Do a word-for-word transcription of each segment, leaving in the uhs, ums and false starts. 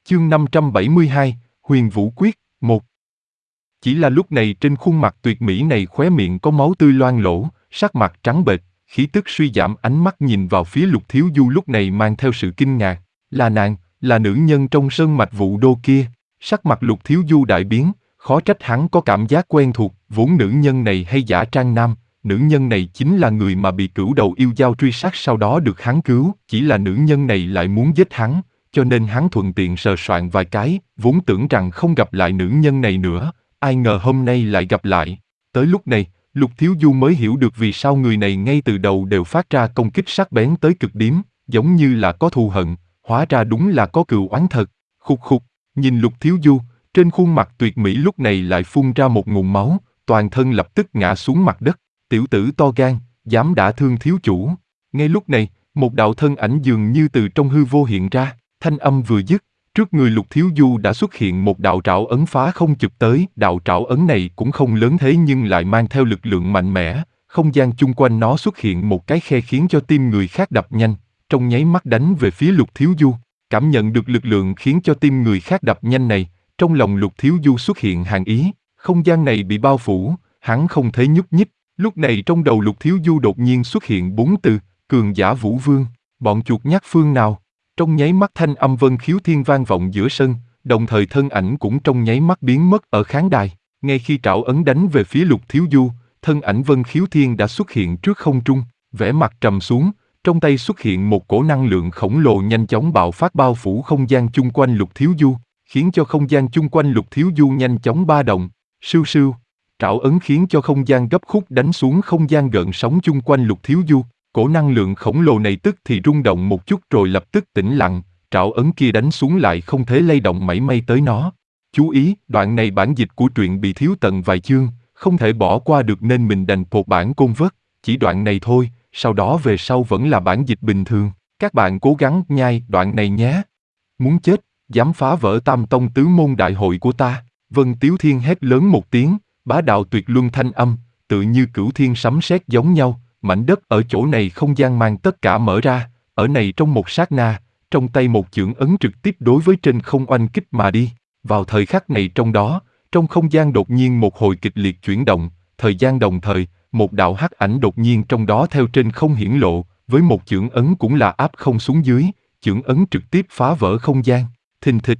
Chương năm trăm bảy mươi hai, Huyền Vũ Quyết, một. Chỉ là lúc này trên khuôn mặt tuyệt mỹ này khóe miệng có máu tươi loang lỗ, sắc mặt trắng bệch, khí tức suy giảm, ánh mắt nhìn vào phía Lục Thiếu Du lúc này mang theo sự kinh ngạc. Là nàng, là nữ nhân trong sơn mạch Vũ Đô kia. Sắc mặt Lục Thiếu Du đại biến, khó trách hắn có cảm giác quen thuộc, vốn nữ nhân này hay giả trang nam, nữ nhân này chính là người mà bị cửu đầu yêu dao truy sát sau đó được hắn cứu, chỉ là nữ nhân này lại muốn giết hắn, cho nên hắn thuận tiện sờ soạn vài cái, vốn tưởng rằng không gặp lại nữ nhân này nữa, ai ngờ hôm nay lại gặp lại. Tới lúc này, Lục Thiếu Du mới hiểu được vì sao người này ngay từ đầu đều phát ra công kích sắc bén tới cực điểm, giống như là có thù hận, hóa ra đúng là có cừu oán thật. Khục khục, nhìn Lục Thiếu Du, trên khuôn mặt tuyệt mỹ lúc này lại phun ra một ngụm máu, toàn thân lập tức ngã xuống mặt đất. Tiểu tử to gan, dám đả thương thiếu chủ. Ngay lúc này, một đạo thân ảnh dường như từ trong hư vô hiện ra, thanh âm vừa dứt, trước người Lục Thiếu Du đã xuất hiện một đạo trảo ấn phá không chụp tới. Đạo trảo ấn này cũng không lớn thế nhưng lại mang theo lực lượng mạnh mẽ, không gian chung quanh nó xuất hiện một cái khe khiến cho tim người khác đập nhanh, trong nháy mắt đánh về phía Lục Thiếu Du. Cảm nhận được lực lượng khiến cho tim người khác đập nhanh này, trong lòng Lục Thiếu Du xuất hiện hàn ý, không gian này bị bao phủ, hắn không thể nhúc nhích. Lúc này trong đầu Lục Thiếu Du đột nhiên xuất hiện bốn từ, cường giả Vũ Vương, bọn chuột nhắt phương nào. Trong nháy mắt thanh âm Vân Khiếu Thiên vang vọng giữa sân, đồng thời thân ảnh cũng trong nháy mắt biến mất ở khán đài. Ngay khi trảo ấn đánh về phía Lục Thiếu Du, thân ảnh Vân Khiếu Thiên đã xuất hiện trước không trung, vẻ mặt trầm xuống, trong tay xuất hiện một cổ năng lượng khổng lồ nhanh chóng bạo phát bao phủ không gian chung quanh Lục Thiếu Du, khiến cho không gian chung quanh Lục Thiếu Du nhanh chóng ba động. Sưu sưu. Trảo ấn khiến cho không gian gấp khúc đánh xuống không gian gợn sóng chung quanh Lục Thiếu Du, cổ năng lượng khổng lồ này tức thì rung động một chút rồi lập tức tĩnh lặng, trảo ấn kia đánh xuống lại không thể lay động mảy may tới nó. Chú ý, đoạn này bản dịch của truyện bị thiếu tận vài chương, không thể bỏ qua được nên mình đành pột bản côn vớt, chỉ đoạn này thôi, sau đó về sau vẫn là bản dịch bình thường. Các bạn cố gắng nhai đoạn này nhé. Muốn chết, dám phá vỡ Tam Tông tứ môn đại hội của ta. Vân Tiếu Thiên hét lớn một tiếng, bá đạo tuyệt luân thanh âm, tự như cửu thiên sấm sét giống nhau, mảnh đất ở chỗ này không gian mang tất cả mở ra, ở này trong một sát na, trong tay một chưởng ấn trực tiếp đối với trên không oanh kích mà đi. Vào thời khắc này trong đó, trong không gian đột nhiên một hồi kịch liệt chuyển động, thời gian đồng thời, một đạo hắc ảnh đột nhiên trong đó theo trên không hiển lộ, với một chưởng ấn cũng là áp không xuống dưới, chưởng ấn trực tiếp phá vỡ không gian, thình thịch.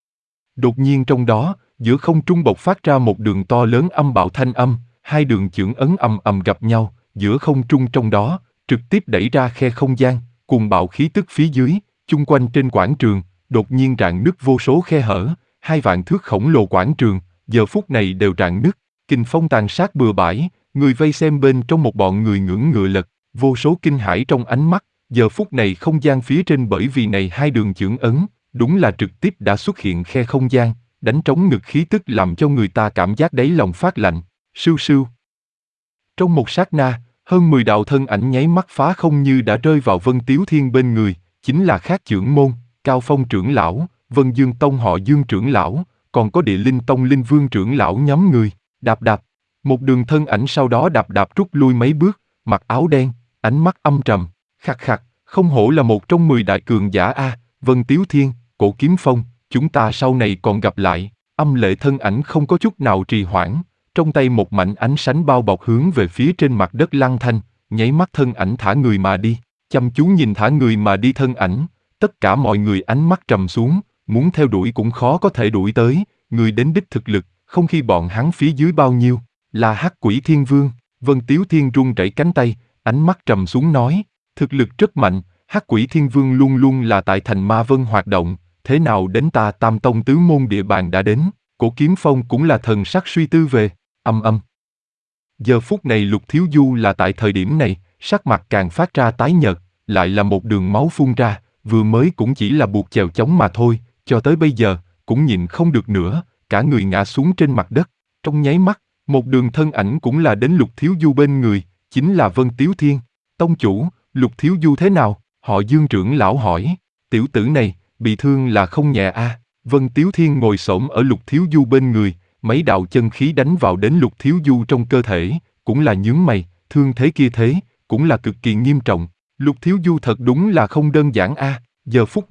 Đột nhiên trong đó, giữa không trung bộc phát ra một đường to lớn âm bạo thanh âm, hai đường chưởng ấn ầm ầm gặp nhau, giữa không trung trong đó, trực tiếp đẩy ra khe không gian, cuồng bạo khí tức phía dưới, chung quanh trên quảng trường, đột nhiên rạn nứt vô số khe hở, hai vạn thước khổng lồ quảng trường, giờ phút này đều rạn nứt, kình phong tàn sát bừa bãi, người vây xem bên trong một bọn người ngưỡng ngựa lật, vô số kinh hãi trong ánh mắt, giờ phút này không gian phía trên bởi vì này hai đường chưởng ấn, đúng là trực tiếp đã xuất hiện khe không gian, đánh trống ngực khí tức làm cho người ta cảm giác đáy lòng phát lạnh, sưu sưu. Trong một sát na, hơn mười đạo thân ảnh nháy mắt phá không như đã rơi vào Vân Tiếu Thiên bên người, chính là Khác Chưởng Môn, Cao Phong trưởng lão, Vân Dương Tông họ Dương trưởng lão, còn có Địa Linh Tông Linh Vương trưởng lão nhóm người, đạp đạp. Một đường thân ảnh sau đó đạp đạp rút lui mấy bước, mặc áo đen, ánh mắt âm trầm, khặt khặt, không hổ là một trong mười đại cường giả a, Vân Tiếu Thiên, Cổ Kiếm Phong, chúng ta sau này còn gặp lại. Âm lệ thân ảnh không có chút nào trì hoãn, trong tay một mảnh ánh sánh bao bọc hướng về phía trên mặt đất Lăng Thanh, nháy mắt thân ảnh thả người mà đi, chăm chú nhìn thả người mà đi thân ảnh, tất cả mọi người ánh mắt trầm xuống, muốn theo đuổi cũng khó có thể đuổi tới, người đến đích thực lực, không khi bọn hắn phía dưới bao nhiêu, là Hắc Quỷ Thiên Vương. Vân Tiếu Thiên run rẩy cánh tay, ánh mắt trầm xuống nói, thực lực rất mạnh, Hắc Quỷ Thiên Vương luôn luôn là tại thành Ma Vân hoạt động, thế nào đến ta Tam Tông tứ môn địa bàn đã đến. Cổ Kiếm Phong cũng là thần sắc suy tư về, âm âm. Giờ phút này Lục Thiếu Du là tại thời điểm này, sắc mặt càng phát ra tái nhợt, lại là một đường máu phun ra, vừa mới cũng chỉ là buộc chèo chống mà thôi, cho tới bây giờ, cũng nhịn không được nữa, cả người ngã xuống trên mặt đất. Trong nháy mắt, một đường thân ảnh cũng là đến Lục Thiếu Du bên người, chính là Vân Tiếu Thiên. Tông chủ, Lục Thiếu Du thế nào? Họ Dương trưởng lão hỏi, tiểu tử này, bị thương là không nhẹ a. Vân Tiếu Thiên ngồi xổm ở Lục Thiếu Du bên người, mấy đạo chân khí đánh vào đến Lục Thiếu Du trong cơ thể, cũng là nhướng mày, thương thế kia thế, cũng là cực kỳ nghiêm trọng. Lục Thiếu Du thật đúng là không đơn giản a. Giờ phút này,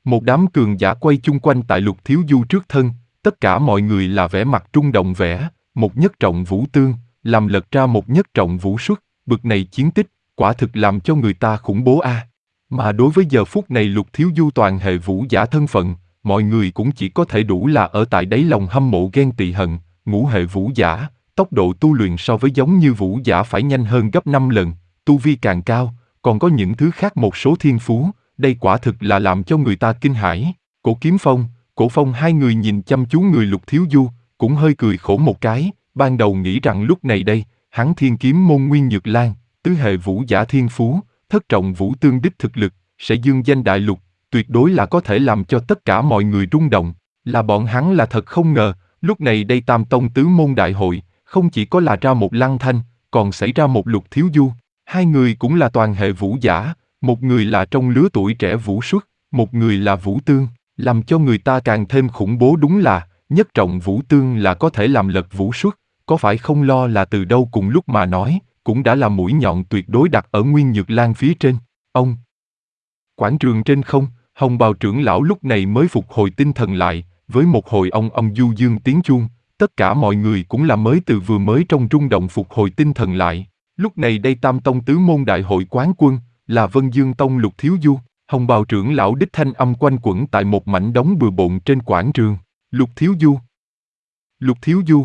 Một đám cường giả quay chung quanh tại Lục Thiếu Du trước thân, tất cả mọi người là vẻ mặt rung động vẻ, một nhất trọng vũ tương, làm lật ra một nhất trọng vũ xuất, bực này chiến tích, quả thực làm cho người ta khủng bố a. À. Mà đối với giờ phút này Lục Thiếu Du toàn hệ vũ giả thân phận, mọi người cũng chỉ có thể đủ là ở tại đáy lòng hâm mộ ghen tị hận, ngũ hệ vũ giả, tốc độ tu luyện so với giống như vũ giả phải nhanh hơn gấp năm lần, tu vi càng cao, còn có những thứ khác một số thiên phú, đây quả thực là làm cho người ta kinh hãi. Cổ Kiếm Phong, Cổ Phong hai người nhìn chăm chú người Lục Thiếu Du, cũng hơi cười khổ một cái, ban đầu nghĩ rằng lúc này đây, hắn thiên kiếm môn Nguyên Nhược Lan, tứ hệ vũ giả thiên phú, thất trọng vũ tương đích thực lực, sẽ dương danh đại lục, tuyệt đối là có thể làm cho tất cả mọi người rung động, là bọn hắn là thật không ngờ, lúc này đây Tam Tông tứ môn đại hội, không chỉ có là ra một Lăng Thanh, còn xảy ra một Lục Thiếu Du, hai người cũng là toàn hệ vũ giả, một người là trong lứa tuổi trẻ vũ xuất, một người là vũ tương, làm cho người ta càng thêm khủng bố đúng là, nhất trọng vũ tương là có thể làm lật vũ xuất, có phải không lo là từ đâu cùng lúc mà nói, cũng đã là mũi nhọn tuyệt đối đặt ở Nguyên Nhược Lan phía trên, ông. Quảng trường trên không, Hồng Bào trưởng lão lúc này mới phục hồi tinh thần lại, với một hồi ông ông du dương tiếng chuông, tất cả mọi người cũng là mới từ vừa mới trong rung động phục hồi tinh thần lại. Lúc này đây Tam Tông tứ môn đại hội quán quân, là Vân Dương Tông Lục Thiếu Du, Hồng Bào trưởng lão đích thanh âm quanh quẩn tại một mảnh đống bừa bộn trên quảng trường. Lục Thiếu Du, Lục Thiếu Du.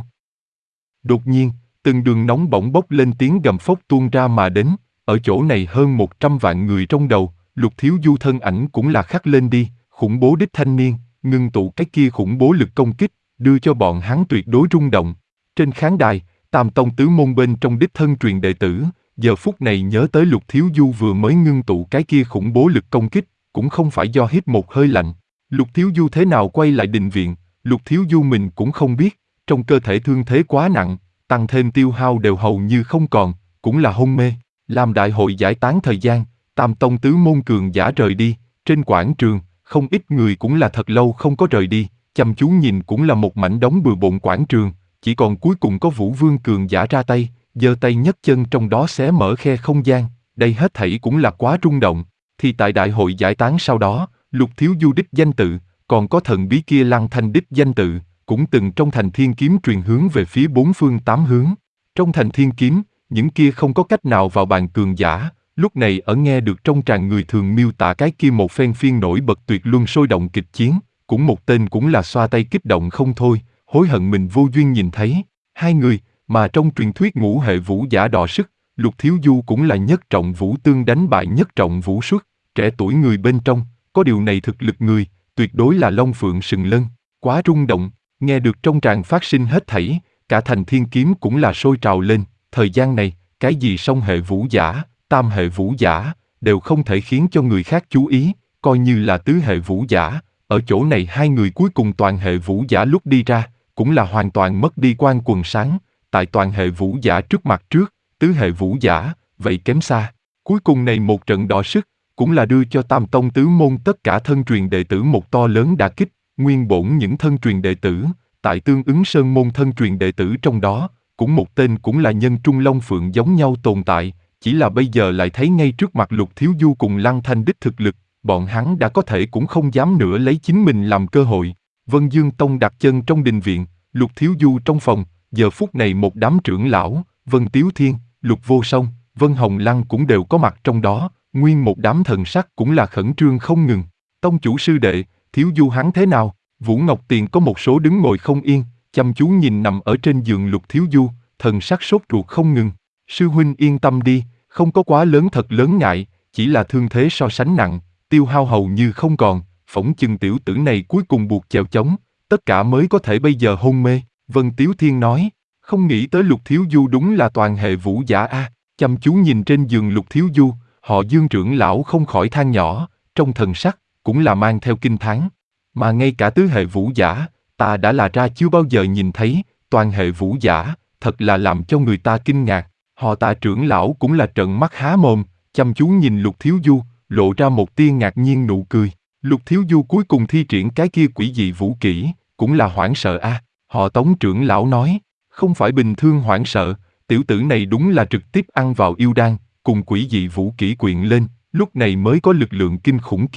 Đột nhiên, từng đường nóng bỏng bốc lên tiếng gầm phốc tuôn ra mà đến, ở chỗ này hơn một trăm vạn người trong đầu, Lục Thiếu Du thân ảnh cũng là khắc lên đi, khủng bố đích thanh niên, ngưng tụ cái kia khủng bố lực công kích, đưa cho bọn hắn tuyệt đối rung động. Trên khán đài, Tam Tông tứ môn bên trong đích thân truyền đệ tử, giờ phút này nhớ tới Lục Thiếu Du vừa mới ngưng tụ cái kia khủng bố lực công kích, cũng không phải do hít một hơi lạnh. Lục Thiếu Du thế nào quay lại đình viện, Lục Thiếu Du mình cũng không biết, trong cơ thể thương thế quá nặng, tăng thêm tiêu hao đều hầu như không còn, cũng là hôn mê. Làm đại hội giải tán thời gian, Tam Tông tứ môn cường giả rời đi, trên quảng trường, không ít người cũng là thật lâu không có rời đi, chăm chú nhìn cũng là một mảnh đống bừa bộn quảng trường, chỉ còn cuối cùng có Vũ Vương cường giả ra tay, giơ tay nhấc chân trong đó xé mở khe không gian, đây hết thảy cũng là quá rung động. Thì tại đại hội giải tán sau đó, Lục Thiếu Du đích danh tự, còn có thần bí kia Lăng Thanh đích danh tự, cũng từng trong thành thiên kiếm truyền hướng về phía bốn phương tám hướng. Trong thành thiên kiếm, những kia không có cách nào vào bàn cường giả, lúc này ở nghe được trong tràng người thường miêu tả cái kia một phen phiên nổi bật tuyệt luân sôi động kịch chiến, cũng một tên cũng là xoa tay kích động không thôi, hối hận mình vô duyên nhìn thấy. Hai người, mà trong truyền thuyết ngũ hệ vũ giả đọ sức, Lục Thiếu Du cũng là nhất trọng vũ tương đánh bại nhất trọng vũ xuất, trẻ tuổi người bên trong, có điều này thực lực người, tuyệt đối là long phượng sừng lân, quá rung động, nghe được trong tràng phát sinh hết thảy, cả thành thiên kiếm cũng là sôi trào lên, thời gian này, cái gì song hệ vũ giả, tam hệ vũ giả, đều không thể khiến cho người khác chú ý, coi như là tứ hệ vũ giả, ở chỗ này hai người cuối cùng toàn hệ vũ giả lúc đi ra, cũng là hoàn toàn mất đi quan quần sáng, tại toàn hệ vũ giả trước mặt trước, tứ hệ vũ giả, vậy kém xa. Cuối cùng này một trận đọ sức, cũng là đưa cho Tam Tông tứ môn tất cả thân truyền đệ tử một to lớn đả kích, nguyên bổn những thân truyền đệ tử, tại tương ứng sơn môn thân truyền đệ tử trong đó, cũng một tên cũng là nhân trung long phượng giống nhau tồn tại, chỉ là bây giờ lại thấy ngay trước mặt Lục Thiếu Du cùng Lăng Thanh đích thực lực, bọn hắn đã có thể cũng không dám nữa lấy chính mình làm cơ hội. Vân Dương Tông đặt chân trong đình viện, Lục Thiếu Du trong phòng, giờ phút này một đám trưởng lão, Vân Tiếu Thiên, Lục Vô Song, Vân Hồng Lăng cũng đều có mặt trong đó, nguyên một đám thần sắc cũng là khẩn trương không ngừng. Tông chủ sư đệ, Thiếu Du hắn thế nào? Vũ Ngọc Tiền có một số đứng ngồi không yên, chăm chú nhìn nằm ở trên giường Lục Thiếu Du, thần sắc sốt ruột không ngừng. Sư huynh yên tâm đi, không có quá lớn thật lớn ngại, chỉ là thương thế so sánh nặng, tiêu hao hầu như không còn, phỏng chừng tiểu tử này cuối cùng buộc chèo chống, tất cả mới có thể bây giờ hôn mê. Vân Tiếu Thiên nói, không nghĩ tới Lục Thiếu Du đúng là toàn hệ vũ giả a. Chăm chú nhìn trên giường Lục Thiếu Du, họ Dương trưởng lão không khỏi than nhỏ, trong thần sắc cũng là mang theo kinh thán. Mà ngay cả tứ hệ vũ giả, ta đã là ra chưa bao giờ nhìn thấy, toàn hệ vũ giả, thật là làm cho người ta kinh ngạc. Họ Tạ trưởng lão cũng là trợn mắt há mồm, chăm chú nhìn Lục Thiếu Du, lộ ra một tia ngạc nhiên nụ cười. Lục Thiếu Du cuối cùng thi triển cái kia quỷ dị vũ kỹ, cũng là hoảng sợ a. À. Họ Tống trưởng lão nói, không phải bình thường hoảng sợ, tiểu tử này đúng là trực tiếp ăn vào yêu đan, cùng quỷ dị vũ kỹ quyện lên, lúc này mới có lực lượng kinh khủng kia,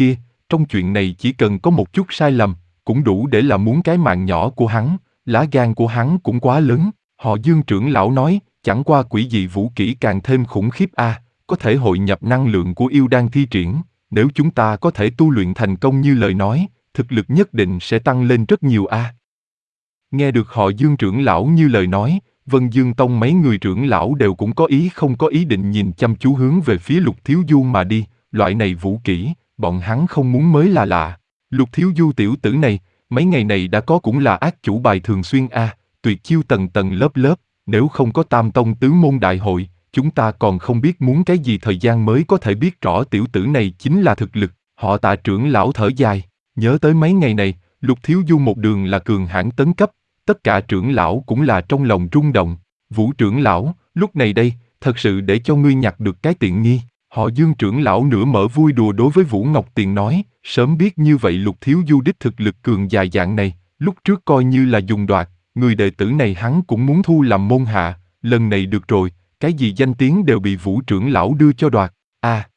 trong chuyện này chỉ cần có một chút sai lầm, cũng đủ để là muốn cái mạng nhỏ của hắn, lá gan của hắn cũng quá lớn. Họ Dương trưởng lão nói, chẳng qua quỷ dị vũ kỹ càng thêm khủng khiếp a, à, có thể hội nhập năng lượng của yêu đan thi triển, nếu chúng ta có thể tu luyện thành công như lời nói, thực lực nhất định sẽ tăng lên rất nhiều a. À. Nghe được họ Dương trưởng lão như lời nói, Vân Dương Tông mấy người trưởng lão đều cũng có ý không có ý định nhìn chăm chú hướng về phía Lục Thiếu Du mà đi, loại này vũ kỹ, bọn hắn không muốn mới là lạ. Lục Thiếu Du tiểu tử này, mấy ngày này đã có cũng là ác chủ bài thường xuyên a, à, tuyệt chiêu tầng tầng lớp lớp, nếu không có Tam Tông tứ môn đại hội, chúng ta còn không biết muốn cái gì thời gian mới có thể biết rõ tiểu tử này chính là thực lực. Họ Tạ trưởng lão thở dài, nhớ tới mấy ngày này, Lục Thiếu Du một đường là cường hãn tấn cấp, tất cả trưởng lão cũng là trong lòng rung động. Vũ trưởng lão, lúc này đây, thật sự để cho ngươi nhặt được cái tiện nghi. Họ Dương trưởng lão nửa mở vui đùa đối với Vũ Ngọc Tiền nói, sớm biết như vậy Lục Thiếu Du đích thực lực cường dài dạng này, lúc trước coi như là dùng đoạt, người đệ tử này hắn cũng muốn thu làm môn hạ, lần này được rồi, cái gì danh tiếng đều bị Vũ trưởng lão đưa cho đoạt. À,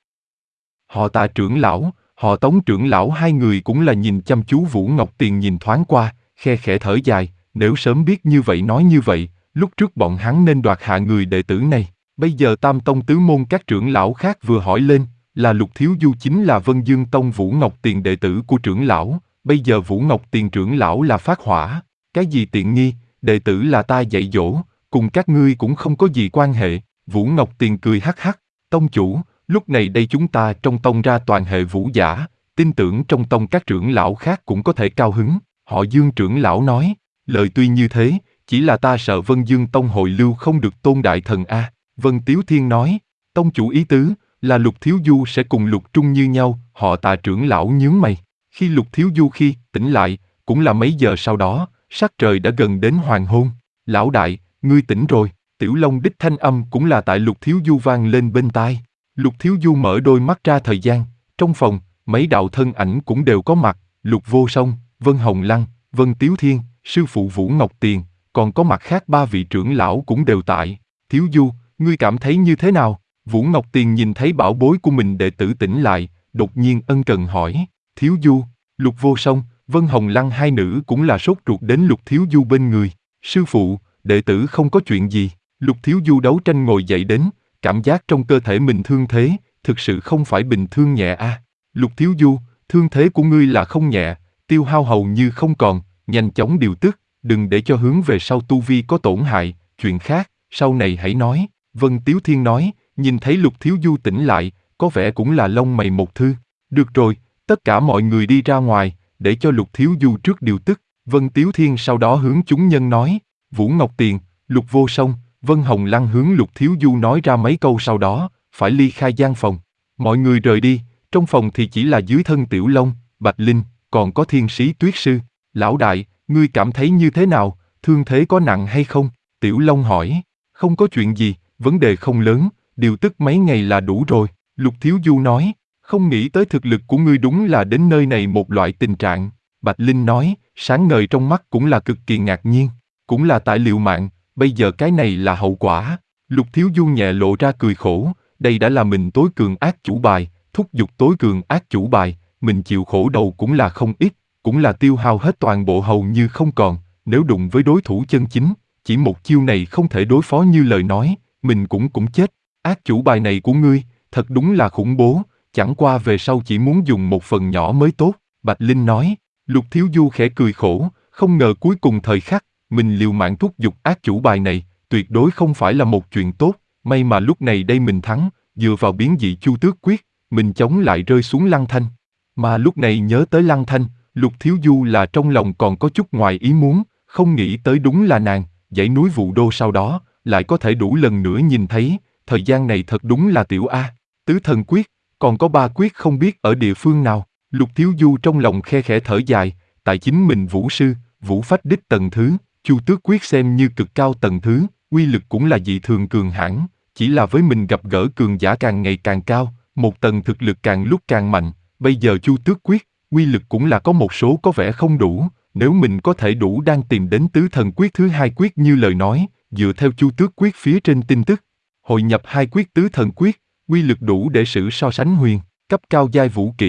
họ Tạ trưởng lão, họ Tống trưởng lão hai người cũng là nhìn chăm chú Vũ Ngọc Tiền nhìn thoáng qua, khe khẽ thở dài, nếu sớm biết như vậy nói như vậy, lúc trước bọn hắn nên đoạt hạ người đệ tử này. Bây giờ Tam Tông tứ môn các trưởng lão khác vừa hỏi lên, là Lục Thiếu Du chính là Vân Dương Tông Vũ Ngọc Tiền đệ tử của trưởng lão, bây giờ Vũ Ngọc Tiền trưởng lão là phát hỏa, cái gì tiện nghi, đệ tử là ta dạy dỗ, cùng các ngươi cũng không có gì quan hệ. Vũ Ngọc Tiền cười hắc hắc, tông chủ, lúc này đây chúng ta trong tông ra toàn hệ vũ giả, tin tưởng trong tông các trưởng lão khác cũng có thể cao hứng. Họ Dương trưởng lão nói, lời tuy như thế, chỉ là ta sợ Vân Dương Tông hội lưu không được Tôn đại thần a. Vân Tiếu Thiên nói, tông chủ ý tứ là Lục Thiếu Du sẽ cùng Lục Trung như nhau. Họ Tạ trưởng lão nhướng mày, khi Lục Thiếu Du khi tỉnh lại, cũng là mấy giờ sau đó, sắc trời đã gần đến hoàng hôn. Lão đại, ngươi tỉnh rồi. Tiểu Long đích thanh âm cũng là tại Lục Thiếu Du vang lên bên tai. Lục Thiếu Du mở đôi mắt ra thời gian, trong phòng, mấy đạo thân ảnh cũng đều có mặt, Lục Vô Song, Vân Hồng Lăng, Vân Tiếu Thiên, sư phụ Vũ Ngọc Tiền, còn có mặt khác ba vị trưởng lão cũng đều tại. Thiếu Du, ngươi cảm thấy như thế nào? Vũ Ngọc Tiền nhìn thấy bảo bối của mình đệ tử tỉnh lại, đột nhiên ân cần hỏi. Thiếu Du, Lục Vô Song, Vân Hồng Lăng hai nữ cũng là sốt ruột đến Lục Thiếu Du bên người. Sư phụ, đệ tử không có chuyện gì. Lục Thiếu Du đấu tranh ngồi dậy đến, cảm giác trong cơ thể mình thương thế, thực sự không phải bình thường nhẹ a. À. Lục Thiếu Du, thương thế của ngươi là không nhẹ, tiêu hao hầu như không còn, nhanh chóng điều tức, đừng để cho hướng về sau tu vi có tổn hại, chuyện khác, sau này hãy nói. Vân Tiếu Thiên nói, nhìn thấy Lục Thiếu Du tỉnh lại, có vẻ cũng là lông mày một thư. Được rồi, tất cả mọi người đi ra ngoài, để cho Lục Thiếu Du trước điều tức. Vân Tiếu Thiên sau đó hướng chúng nhân nói, Vũ Ngọc Tiền, Lục Vô Song, Vân Hồng Lăng hướng Lục Thiếu Du nói ra mấy câu sau đó, phải ly khai gian phòng. Mọi người rời đi, trong phòng thì chỉ là dưới thân Tiểu Long, Bạch Linh, còn có Thiên Sĩ Tuyết Sư. Lão đại, ngươi cảm thấy như thế nào, thương thế có nặng hay không? Tiểu Long hỏi, không có chuyện gì, vấn đề không lớn, điều tức mấy ngày là đủ rồi. Lục Thiếu Du nói, không nghĩ tới thực lực của ngươi đúng là đến nơi này một loại tình trạng. Bạch Linh nói, sáng ngời trong mắt cũng là cực kỳ ngạc nhiên, cũng là tại liều mạng, bây giờ cái này là hậu quả. Lục Thiếu Du nhẹ lộ ra cười khổ, đây đã là mình tối cường ác chủ bài, thúc giục tối cường ác chủ bài, mình chịu khổ đầu cũng là không ít, cũng là tiêu hao hết toàn bộ hầu như không còn, nếu đụng với đối thủ chân chính, chỉ một chiêu này không thể đối phó như lời nói, mình cũng cũng chết. Ác chủ bài này của ngươi, thật đúng là khủng bố, chẳng qua về sau chỉ muốn dùng một phần nhỏ mới tốt. Bạch Linh nói. Lục Thiếu Du khẽ cười khổ, không ngờ cuối cùng thời khắc, mình liều mạng thúc giục ác chủ bài này, tuyệt đối không phải là một chuyện tốt, may mà lúc này đây mình thắng, dựa vào biến dị Chu Tước Quyết, mình chống lại rơi xuống Lăng Thanh. Mà lúc này nhớ tới Lăng Thanh, Lục Thiếu Du là trong lòng còn có chút ngoài ý muốn, không nghĩ tới đúng là nàng, dãy núi Vụ Đô sau đó, lại có thể đủ lần nữa nhìn thấy, thời gian này thật đúng là tiểu A, tứ thần quyết, còn có ba quyết không biết ở địa phương nào. Lục Thiếu Du trong lòng khe khẽ thở dài, tại chính mình vũ sư, vũ phách đích tầng thứ, Chu Tước Quyết xem như cực cao tầng thứ, uy lực cũng là dị thường cường hãn, chỉ là với mình gặp gỡ cường giả càng ngày càng cao, một tầng thực lực càng lúc càng mạnh, bây giờ Chu Tước Quyết, uy lực cũng là có một số có vẻ không đủ, nếu mình có thể đủ đang tìm đến tứ thần quyết thứ hai quyết như lời nói, dựa theo Chu Tước Quyết phía trên tin tức, hội nhập hai quyết tứ thần quyết, uy lực đủ để sử so sánh huyền, cấp cao giai vũ kỹ,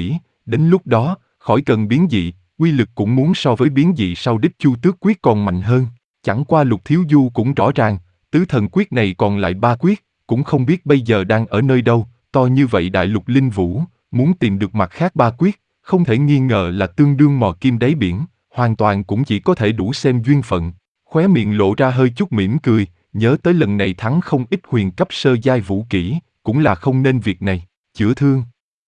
Đến lúc đó, khỏi cần biến dị, uy lực cũng muốn so với biến dị sau đích Chu Tước quyết còn mạnh hơn. Chẳng qua Lục Thiếu Du cũng rõ ràng, tứ thần quyết này còn lại ba quyết, cũng không biết bây giờ đang ở nơi đâu, to như vậy đại lục linh vũ, muốn tìm được mặt khác ba quyết, không thể nghi ngờ là tương đương mò kim đáy biển, hoàn toàn cũng chỉ có thể đủ xem duyên phận. Khóe miệng lộ ra hơi chút mỉm cười, nhớ tới lần này thắng không ít huyền cấp sơ giai vũ kỹ, cũng là không nên việc này, chữa thương.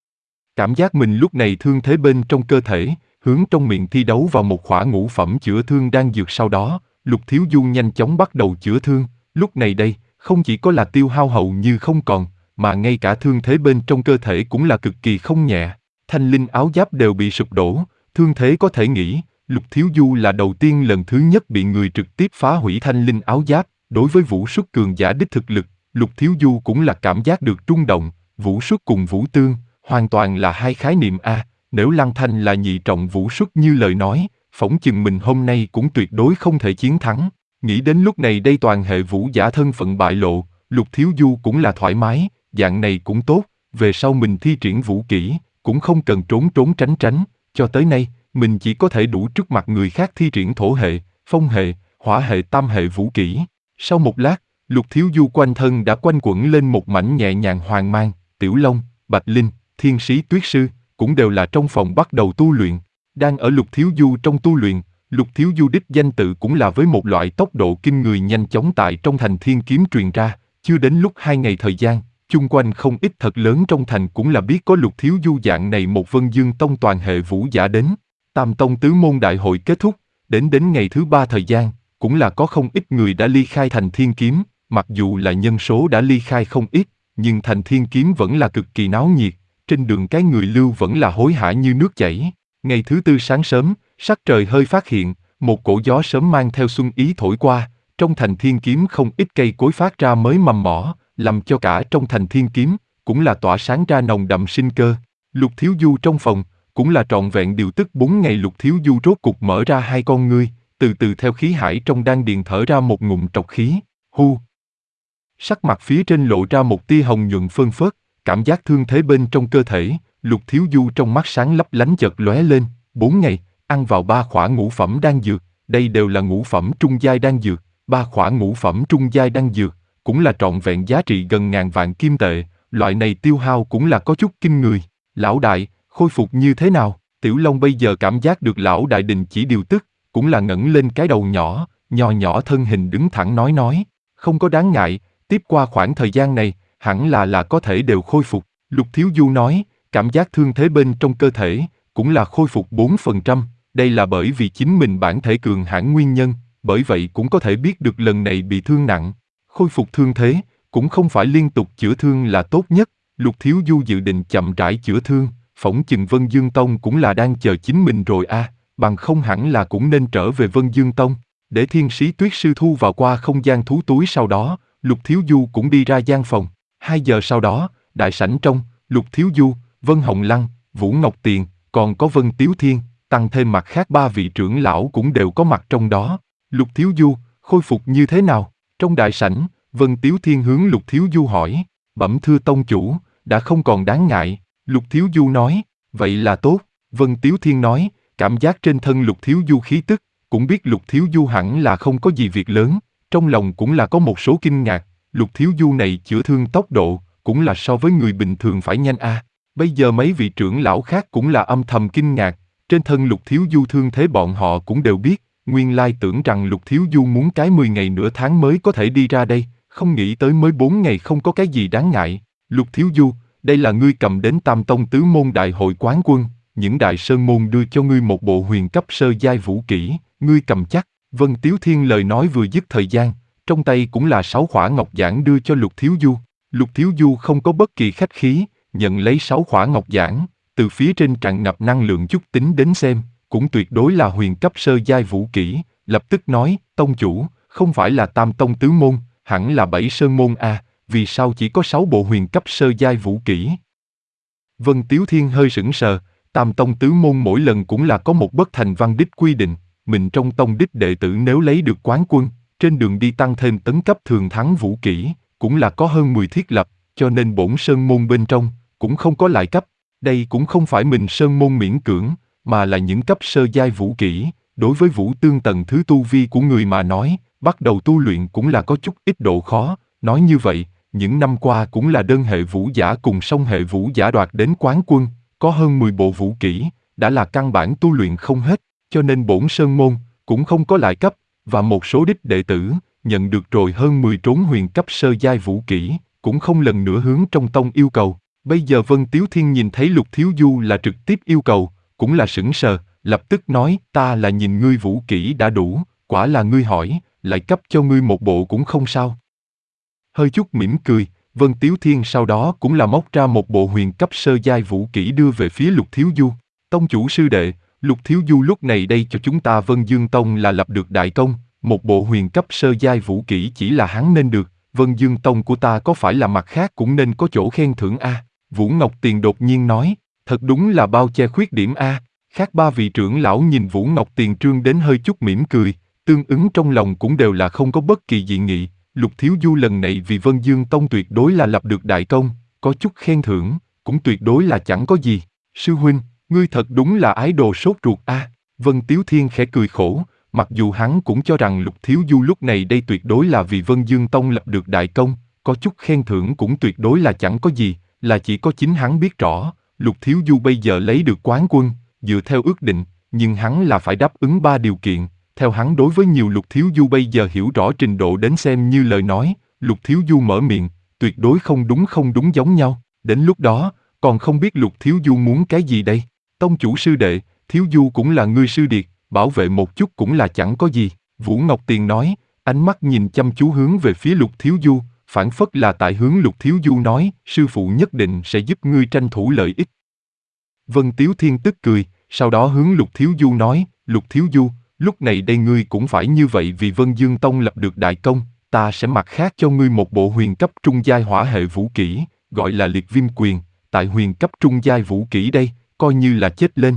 Cảm giác mình lúc này thương thế bên trong cơ thể, hướng trong miệng thi đấu vào một khỏa ngũ phẩm chữa thương đang dược sau đó, Lục Thiếu Du nhanh chóng bắt đầu chữa thương, lúc này đây, không chỉ có là tiêu hao hầu như không còn, mà ngay cả thương thế bên trong cơ thể cũng là cực kỳ không nhẹ, thanh linh áo giáp đều bị sụp đổ, thương thế có thể nghĩ, Lục Thiếu Du là đầu tiên lần thứ nhất bị người trực tiếp phá hủy thanh linh áo giáp, đối với vũ xuất cường giả đích thực lực, Lục Thiếu Du cũng là cảm giác được rung động, vũ xuất cùng vũ tương, hoàn toàn là hai khái niệm A, nếu Lăng Thanh là nhị trọng vũ xuất như lời nói, phỏng chừng mình hôm nay cũng tuyệt đối không thể chiến thắng. Nghĩ đến lúc này đây toàn hệ vũ giả thân phận bại lộ, Lục Thiếu Du cũng là thoải mái, dạng này cũng tốt, về sau mình thi triển vũ kỹ, cũng không cần trốn trốn tránh tránh, cho tới nay, mình chỉ có thể đủ trước mặt người khác thi triển thổ hệ, phong hệ, hỏa hệ tam hệ vũ kỹ. Sau một lát, Lục Thiếu Du quanh thân đã quanh quẩn lên một mảnh nhẹ nhàng hoàng mang, Tiểu Long, Bạch Linh, Thiên Sĩ Tuyết Sư, cũng đều là trong phòng bắt đầu tu luyện. Đang ở Lục Thiếu Du trong tu luyện, Lục Thiếu Du đích danh tự cũng là với một loại tốc độ kinh người nhanh chóng tại trong thành thiên kiếm truyền ra, chưa đến lúc hai ngày thời gian, chung quanh không ít thật lớn trong thành cũng là biết có Lục Thiếu Du dạng này một Vân Dương Tông toàn hệ vũ giả đến. Tam Tông tứ môn đại hội kết thúc, đến đến ngày thứ ba thời gian, cũng là có không ít người đã ly khai thành thiên kiếm, mặc dù là nhân số đã ly khai không ít, nhưng thành thiên kiếm vẫn là cực kỳ náo nhiệt, trên đường cái người lưu vẫn là hối hả như nước chảy. Ngày thứ tư sáng sớm, sắc trời hơi phát hiện, một cổ gió sớm mang theo xuân ý thổi qua, trong thành thiên kiếm không ít cây cối phát ra mới mầm mỏ, làm cho cả trong thành thiên kiếm, cũng là tỏa sáng ra nồng đậm sinh cơ. Lục Thiếu Du trong phòng, cũng là trọn vẹn điều tức bốn ngày Lục Thiếu Du rốt cục mở ra hai con ngươi, từ từ theo khí hải trong đan điền thở ra một ngụm trọc khí, hu. Sắc mặt phía trên lộ ra một tia hồng nhuận phơn phớt, cảm giác thương thế bên trong cơ thể, Lục Thiếu Du trong mắt sáng lấp lánh chợt lóe lên, bốn ngày, ăn vào ba khỏa ngũ phẩm đan dược, đây đều là ngũ phẩm trung giai đan dược, ba khỏa ngũ phẩm trung giai đan dược, cũng là trọn vẹn giá trị gần ngàn vạn kim tệ, loại này tiêu hao cũng là có chút kinh người. Lão đại, khôi phục như thế nào? Tiểu Long bây giờ cảm giác được lão đại đình chỉ điều tức, cũng là ngẩng lên cái đầu nhỏ, nho nhỏ thân hình đứng thẳng nói nói, không có đáng ngại, tiếp qua khoảng thời gian này, hẳn là là có thể đều khôi phục. Lục Thiếu Du nói, cảm giác thương thế bên trong cơ thể, cũng là khôi phục bốn phần trăm, đây là bởi vì chính mình bản thể cường hãn nguyên nhân, bởi vậy cũng có thể biết được lần này bị thương nặng. Khôi phục thương thế, cũng không phải liên tục chữa thương là tốt nhất, Lục Thiếu Du dự định chậm rãi chữa thương, phỏng chừng Vân Dương Tông cũng là đang chờ chính mình rồi a, à, bằng không hẳn là cũng nên trở về Vân Dương Tông. Để Thiên Sĩ Tuyết Sư thu vào qua không gian thú túi sau đó, Lục Thiếu Du cũng đi ra gian phòng. Hai giờ sau đó, đại sảnh trong, Lục Thiếu Du, Vân Hồng Lăng, Vũ Ngọc Tiền, còn có Vân Tiếu Thiên, tăng thêm mặt khác ba vị trưởng lão cũng đều có mặt trong đó. Lục Thiếu Du, khôi phục như thế nào? Trong đại sảnh, Vân Tiếu Thiên hướng Lục Thiếu Du hỏi, bẩm thưa tông chủ, đã không còn đáng ngại. Lục Thiếu Du nói, vậy là tốt. Vân Tiếu Thiên nói, cảm giác trên thân Lục Thiếu Du khí tức, cũng biết Lục Thiếu Du hẳn là không có gì việc lớn, trong lòng cũng là có một số kinh ngạc, Lục Thiếu Du này chữa thương tốc độ, cũng là so với người bình thường phải nhanh a. À. Bây giờ mấy vị trưởng lão khác cũng là âm thầm kinh ngạc, trên thân Lục Thiếu Du thương thế bọn họ cũng đều biết, nguyên lai tưởng rằng Lục Thiếu Du muốn cái mười ngày nửa tháng mới có thể đi ra đây, không nghĩ tới mới bốn ngày không có cái gì đáng ngại. Lục Thiếu Du, đây là ngươi cầm đến Tam Tông tứ môn đại hội quán quân, những đại sơn môn đưa cho ngươi một bộ huyền cấp sơ giai vũ kỹ, ngươi cầm chắc. Vân Tiếu Thiên lời nói vừa dứt thời gian, trong tay cũng là sáu khỏa ngọc giản đưa cho Lục Thiếu Du. Lục Thiếu Du không có bất kỳ khách khí, nhận lấy sáu khỏa ngọc giản, từ phía trên tràn ngập năng lượng chút tính đến xem, cũng tuyệt đối là huyền cấp sơ giai vũ kỹ, lập tức nói, tông chủ, không phải là Tam Tông tứ môn, hẳn là bảy sơn môn a, à, vì sao chỉ có sáu bộ huyền cấp sơ giai vũ kỹ? Vân Tiếu Thiên hơi sững sờ, Tam Tông tứ môn mỗi lần cũng là có một bất thành văn đích quy định, mình trong tông đích đệ tử nếu lấy được quán quân, trên đường đi tăng thêm tấn cấp thường thắng vũ kỹ, cũng là có hơn mười thiết lập, cho nên bổn sơn môn bên trong, cũng không có lại cấp. Đây cũng không phải mình sơn môn miễn cưỡng, mà là những cấp sơ giai vũ kỹ, đối với vũ tương tầng thứ tu vi của người mà nói, bắt đầu tu luyện cũng là có chút ít độ khó, nói như vậy, những năm qua cũng là đơn hệ vũ giả cùng song hệ vũ giả đoạt đến quán quân, có hơn mười bộ vũ kỹ, đã là căn bản tu luyện không hết, cho nên bổn sơn môn, cũng không có lại cấp, và một số đích đệ tử, nhận được rồi hơn mười trốn huyền cấp sơ giai vũ kỹ, cũng không lần nữa hướng trong tông yêu cầu. Bây giờ Vân Tiếu Thiên nhìn thấy Lục Thiếu Du là trực tiếp yêu cầu, cũng là sững sờ, lập tức nói, ta là nhìn ngươi vũ kỹ đã đủ, quả là ngươi hỏi, lại cấp cho ngươi một bộ cũng không sao. Hơi chút mỉm cười, Vân Tiếu Thiên sau đó cũng là móc ra một bộ huyền cấp sơ giai vũ kỹ đưa về phía Lục Thiếu Du. Tông chủ sư đệ, Lục Thiếu Du lúc này đây cho chúng ta Vân Dương Tông là lập được đại công, một bộ huyền cấp sơ giai vũ kỹ chỉ là hắn nên được, Vân Dương Tông của ta có phải là mặt khác cũng nên có chỗ khen thưởng a? Vũ Ngọc Tiền đột nhiên nói, thật đúng là bao che khuyết điểm a. Khác ba vị trưởng lão nhìn Vũ Ngọc Tiền trương đến hơi chút mỉm cười, tương ứng trong lòng cũng đều là không có bất kỳ dị nghị. Lục Thiếu Du lần này vì Vân Dương Tông tuyệt đối là lập được đại công, có chút khen thưởng, cũng tuyệt đối là chẳng có gì. Sư huynh, ngươi thật đúng là ái đồ sốt ruột a. Vân Tiếu Thiên khẽ cười khổ, mặc dù hắn cũng cho rằng Lục Thiếu Du lúc này đây tuyệt đối là vì Vân Dương Tông lập được đại công, có chút khen thưởng cũng tuyệt đối là chẳng có gì, là chỉ có chính hắn biết rõ, Lục Thiếu Du bây giờ lấy được quán quân, dựa theo ước định, nhưng hắn là phải đáp ứng ba điều kiện. Theo hắn đối với nhiều Lục Thiếu Du bây giờ hiểu rõ trình độ đến xem như lời nói, Lục Thiếu Du mở miệng, tuyệt đối không đúng không đúng giống nhau, đến lúc đó, còn không biết Lục Thiếu Du muốn cái gì đây. Tông chủ sư đệ, Thiếu Du cũng là ngươi sư điệt, bảo vệ một chút cũng là chẳng có gì, Vũ Ngọc Tiền nói, ánh mắt nhìn chăm chú hướng về phía Lục Thiếu Du, phản phất là tại hướng Lục Thiếu Du nói, sư phụ nhất định sẽ giúp ngươi tranh thủ lợi ích. Vân Tiếu Thiên tức cười, sau đó hướng Lục Thiếu Du nói, Lục Thiếu Du, lúc này đây ngươi cũng phải như vậy vì Vân Dương Tông lập được đại công, ta sẽ mặt khác cho ngươi một bộ huyền cấp trung giai hỏa hệ vũ kỹ, gọi là liệt viêm quyền, tại huyền cấp trung giai vũ kỹ đây, coi như là chết lên.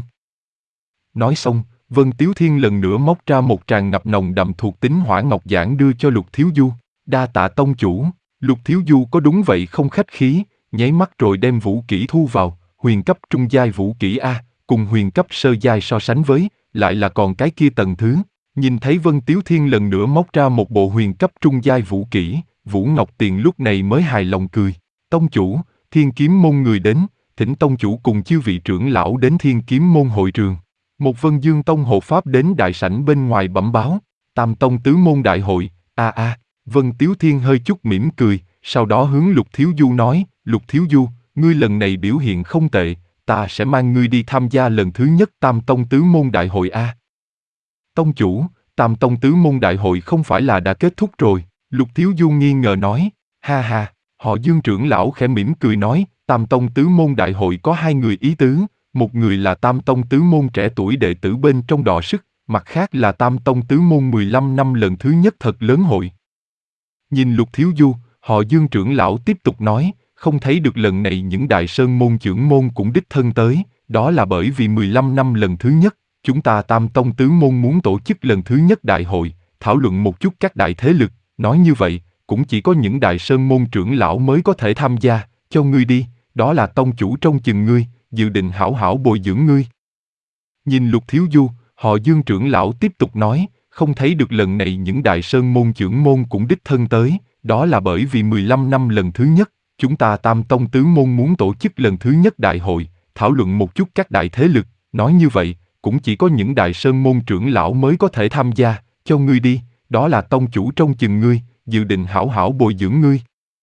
Nói xong, Vân Tiếu Thiên lần nữa móc ra một tràng ngập nồng đậm thuộc tính hỏa ngọc giản đưa cho Lục Thiếu Du, đa tạ tông chủ. Lục Thiếu Du có đúng vậy không khách khí, nháy mắt rồi đem vũ kỹ thu vào, huyền cấp trung giai vũ kỹ a, cùng huyền cấp sơ giai so sánh với, lại là còn cái kia tầng thứ. Nhìn thấy Vân Tiếu Thiên lần nữa móc ra một bộ huyền cấp trung giai vũ kỹ, Vũ Ngọc Tiền lúc này mới hài lòng cười. Tông chủ, Thiên Kiếm môn người đến, thỉnh tông chủ cùng chư vị trưởng lão đến Thiên Kiếm môn hội trường. Một Vân Dương Tông hộ pháp đến đại sảnh bên ngoài bẩm báo, Tam Tông tứ môn đại hội, a a. Vân Tiếu Thiên hơi chút mỉm cười, sau đó hướng Lục Thiếu Du nói, Lục Thiếu Du, ngươi lần này biểu hiện không tệ, ta sẽ mang ngươi đi tham gia lần thứ nhất Tam Tông tứ môn đại hội a. Tông chủ, Tam Tông tứ môn đại hội không phải là đã kết thúc rồi? Lục Thiếu Du nghi ngờ nói, ha ha, họ Dương trưởng lão khẽ mỉm cười nói, Tam Tông tứ môn đại hội có hai người ý tứ, một người là Tam Tông tứ môn trẻ tuổi đệ tử bên trong đọ sức, mặt khác là Tam Tông tứ môn mười lăm năm lần thứ nhất thật lớn hội. Nhìn Lục Thiếu Du, họ Dương trưởng lão tiếp tục nói, không thấy được lần này những đại sơn môn trưởng môn cũng đích thân tới, đó là bởi vì mười lăm năm lần thứ nhất, chúng ta Tam Tông tứ môn muốn tổ chức lần thứ nhất đại hội, thảo luận một chút các đại thế lực, nói như vậy, cũng chỉ có những đại sơn môn trưởng lão mới có thể tham gia, cho ngươi đi, đó là tông chủ trông chừng ngươi, dự định hảo hảo bồi dưỡng ngươi. Nhìn Lục Thiếu Du, họ Dương trưởng lão tiếp tục nói, không thấy được lần này những đại sơn môn trưởng môn cũng đích thân tới, đó là bởi vì mười lăm năm lần thứ nhất, chúng ta Tam Tông tứ môn muốn tổ chức lần thứ nhất đại hội, thảo luận một chút các đại thế lực, nói như vậy, cũng chỉ có những đại sơn môn trưởng lão mới có thể tham gia, cho ngươi đi, đó là tông chủ trông chừng ngươi, dự định hảo hảo bồi dưỡng ngươi.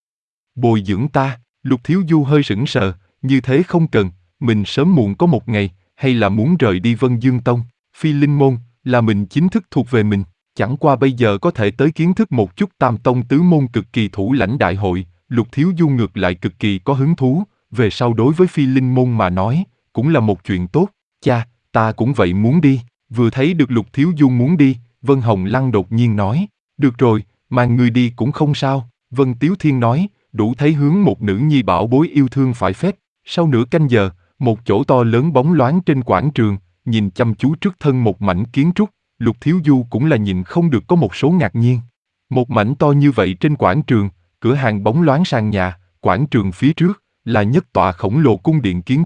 Bồi dưỡng ta? Lục Thiếu Du hơi sững sờ, như thế không cần, mình sớm muộn có một ngày, hay là muốn rời đi Vân Dương Tông, Phi Linh Môn, là mình chính thức thuộc về mình, chẳng qua bây giờ có thể tới kiến thức một chút Tam Tông tứ môn cực kỳ thủ lãnh đại hội, Lục Thiếu Du ngược lại cực kỳ có hứng thú, về sau đối với Phi Linh Môn mà nói, cũng là một chuyện tốt, cha, ta cũng vậy muốn đi, vừa thấy được Lục Thiếu Du muốn đi, Vân Hồng Lăng đột nhiên nói, được rồi, mang ngươi đi cũng không sao, Vân Tiếu Thiên nói, đủ thấy hướng một nữ nhi bảo bối yêu thương phải phép, sau nửa canh giờ, một chỗ to lớn bóng loáng trên quảng trường, nhìn chăm chú trước thân một mảnh kiến trúc, Lục Thiếu Du cũng là nhìn không được có một số ngạc nhiên. Một mảnh to như vậy trên quảng trường, cửa hàng bóng loáng sàn nhà, quảng trường phía trước, là nhất tọa khổng lồ cung điện kiến trúc,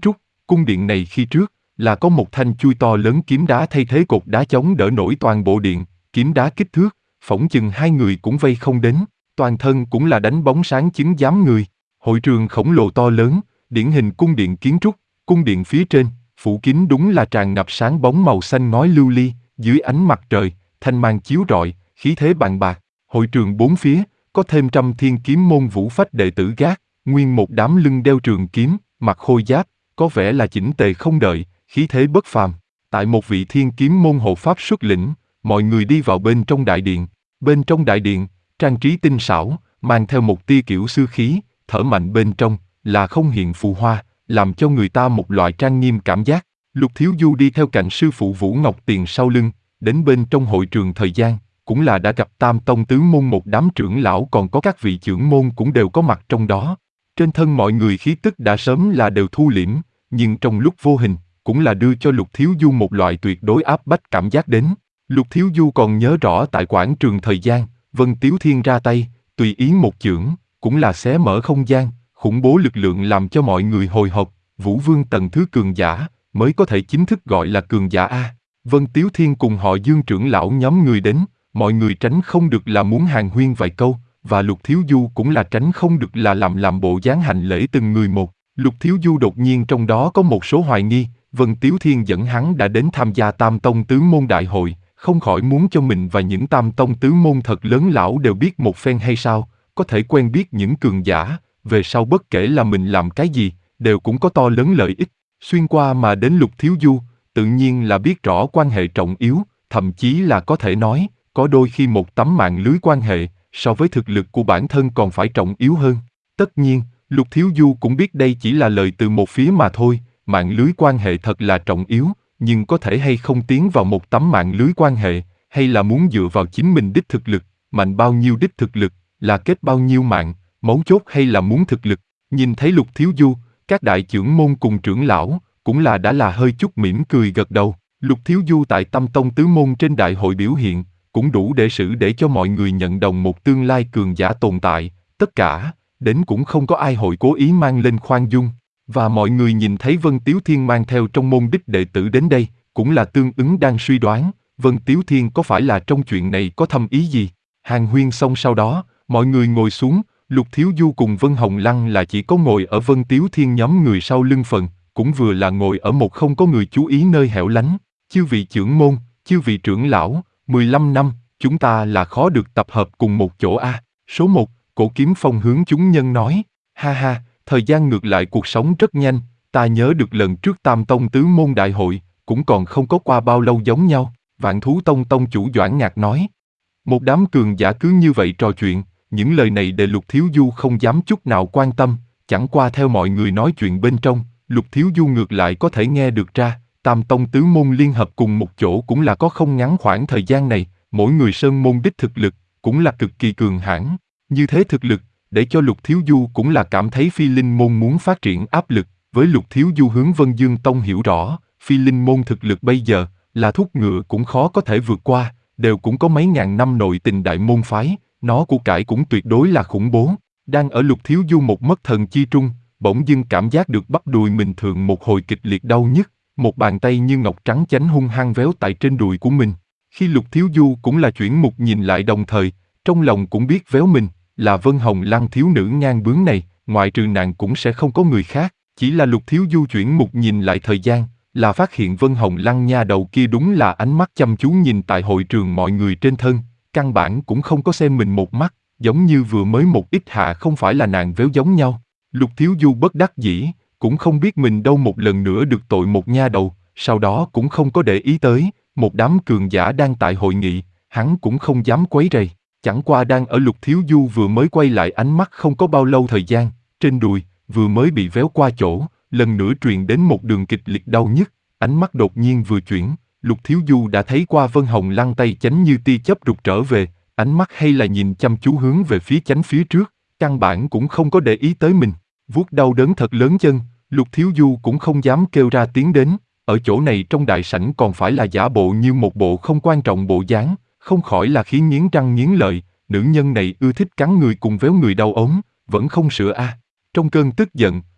Cung điện này khi trước, là có một thanh chui to lớn kiếm đá thay thế cột đá chống đỡ nổi toàn bộ điện, kiếm đá kích thước, phỏng chừng hai người cũng vây không đến, toàn thân cũng là đánh bóng sáng chứng giám người. Hội trường khổng lồ to lớn, điển hình cung điện kiến trúc, cung điện phía trên, phủ kín đúng là tràn ngập sáng bóng màu xanh ngói lưu ly, dưới ánh mặt trời, thanh mang chiếu rọi, khí thế bằng bạc. Hội trường bốn phía, có thêm trăm thiên kiếm môn vũ phách đệ tử gác, nguyên một đám lưng đeo trường kiếm, mặc khôi giáp, có vẻ là chỉnh tề không đợi, khí thế bất phàm. Tại một vị thiên kiếm môn hộ pháp xuất lĩnh, mọi người đi vào bên trong đại điện. Bên trong đại điện, trang trí tinh xảo, mang theo một tia kiểu xưa khí, thở mạnh bên trong, là không hiện phù hoa, làm cho người ta một loại trang nghiêm cảm giác. Lục Thiếu Du đi theo cạnh sư phụ Vũ Ngọc Tiền sau lưng, đến bên trong hội trường thời gian, cũng là đã gặp Tam Tông tứ môn một đám trưởng lão còn có các vị trưởng môn cũng đều có mặt trong đó. Trên thân mọi người khí tức đã sớm là đều thu liễm, nhưng trong lúc vô hình, cũng là đưa cho Lục Thiếu Du một loại tuyệt đối áp bách cảm giác đến. Lục Thiếu Du còn nhớ rõ tại quảng trường thời gian, Vân Tiếu Thiên ra tay, tùy ý một chưởng, cũng là xé mở không gian, khủng bố lực lượng làm cho mọi người hồi hộp, Vũ Vương tầng thứ cường giả, mới có thể chính thức gọi là cường giả A. Vân Tiếu Thiên cùng họ Dương trưởng lão nhóm người đến, mọi người tránh không được là muốn hàn huyên vài câu, và Lục Thiếu Du cũng là tránh không được là làm làm bộ dáng hành lễ từng người một. Lục Thiếu Du đột nhiên trong đó có một số hoài nghi, Vân Tiếu Thiên dẫn hắn đã đến tham gia Tam Tông tứ môn đại hội, không khỏi muốn cho mình và những Tam Tông tứ môn thật lớn lão đều biết một phen hay sao, có thể quen biết những cường giả, về sau bất kể là mình làm cái gì, đều cũng có to lớn lợi ích. Xuyên qua mà đến Lục Thiếu Du, tự nhiên là biết rõ quan hệ trọng yếu, thậm chí là có thể nói, có đôi khi một tấm mạng lưới quan hệ, so với thực lực của bản thân còn phải trọng yếu hơn. Tất nhiên, Lục Thiếu Du cũng biết đây chỉ là lời từ một phía mà thôi, mạng lưới quan hệ thật là trọng yếu, nhưng có thể hay không tiến vào một tấm mạng lưới quan hệ, hay là muốn dựa vào chính mình đích thực lực, mạnh bao nhiêu đích thực lực, là kết bao nhiêu mạng, mấu chốt hay là muốn thực lực. Nhìn thấy Lục Thiếu Du, các đại trưởng môn cùng trưởng lão, cũng là đã là hơi chút mỉm cười gật đầu. Lục Thiếu Du tại Tam Tông tứ môn trên đại hội biểu hiện, cũng đủ để xử để cho mọi người nhận đồng một tương lai cường giả tồn tại, tất cả, đến cũng không có ai hội cố ý mang lên khoan dung. Và mọi người nhìn thấy Vân Tiếu Thiên mang theo trong môn đích đệ tử đến đây, cũng là tương ứng đang suy đoán, Vân Tiếu Thiên có phải là trong chuyện này có thâm ý gì. Hàn huyên xong sau đó, mọi người ngồi xuống, Lục Thiếu Du cùng Vân Hồng Lăng là chỉ có ngồi ở Vân Tiếu Thiên nhóm người sau lưng phần, cũng vừa là ngồi ở một không có người chú ý nơi hẻo lánh. Chư vị trưởng môn, chư vị trưởng lão, mười lăm năm, chúng ta là khó được tập hợp cùng một chỗ a. Số một, Cổ Kiếm Phong hướng chúng nhân nói, ha ha, thời gian ngược lại cuộc sống rất nhanh, ta nhớ được lần trước Tam Tông tứ môn đại hội, cũng còn không có qua bao lâu giống nhau. Vạn Thú Tông tông chủ Doãn Ngạc nói. Một đám cường giả cứ như vậy trò chuyện, những lời này để Lục Thiếu Du không dám chút nào quan tâm, chẳng qua theo mọi người nói chuyện bên trong, Lục Thiếu Du ngược lại có thể nghe được ra, Tam Tông tứ môn liên hợp cùng một chỗ cũng là có không ngắn khoảng thời gian này, mỗi người sơn môn đích thực lực, cũng là cực kỳ cường hãn. Như thế thực lực, để cho Lục Thiếu Du cũng là cảm thấy Phi Linh môn muốn phát triển áp lực, với Lục Thiếu Du hướng Vân Dương Tông hiểu rõ, Phi Linh môn thực lực bây giờ, là thuốc ngựa cũng khó có thể vượt qua, đều cũng có mấy ngàn năm nội tình đại môn phái, nó của cải cũng tuyệt đối là khủng bố. Đang ở Lục Thiếu Du một mất thần chi trung, bỗng dưng cảm giác được bắp đùi mình thượng một hồi kịch liệt đau nhức, một bàn tay như ngọc trắng chánh hung hăng véo tại trên đùi của mình. Khi Lục Thiếu Du cũng là chuyển mục nhìn lại đồng thời, trong lòng cũng biết véo mình, là Vân Hồng Lăng thiếu nữ ngang bướng này, ngoại trừ nàng cũng sẽ không có người khác. Chỉ là Lục Thiếu Du chuyển mục nhìn lại thời gian, là phát hiện Vân Hồng Lăng nha đầu kia đúng là ánh mắt chăm chú nhìn tại hội trường mọi người trên thân, căn bản cũng không có xem mình một mắt, giống như vừa mới một ít hạ không phải là nàng véo giống nhau. Lục Thiếu Du bất đắc dĩ, cũng không biết mình đâu một lần nữa được tội một nha đầu, sau đó cũng không có để ý tới, một đám cường giả đang tại hội nghị, hắn cũng không dám quấy rầy. Chẳng qua đang ở Lục Thiếu Du vừa mới quay lại ánh mắt không có bao lâu thời gian, trên đùi, vừa mới bị véo qua chỗ, lần nữa truyền đến một đường kịch liệt đau nhức, ánh mắt đột nhiên vừa chuyển, Lục Thiếu Du đã thấy qua Vân Hồng Lăng tay chánh như tia chớp rụt trở về, ánh mắt hay là nhìn chăm chú hướng về phía chánh phía trước, căn bản cũng không có để ý tới mình, vuốt đau đớn thật lớn chân, Lục Thiếu Du cũng không dám kêu ra tiếng đến, ở chỗ này trong đại sảnh còn phải là giả bộ như một bộ không quan trọng bộ dáng, không khỏi là khiến nghiến răng nghiến lợi, nữ nhân này ưa thích cắn người cùng véo người đau ốm, vẫn không sửa a. À. Trong cơn tức giận,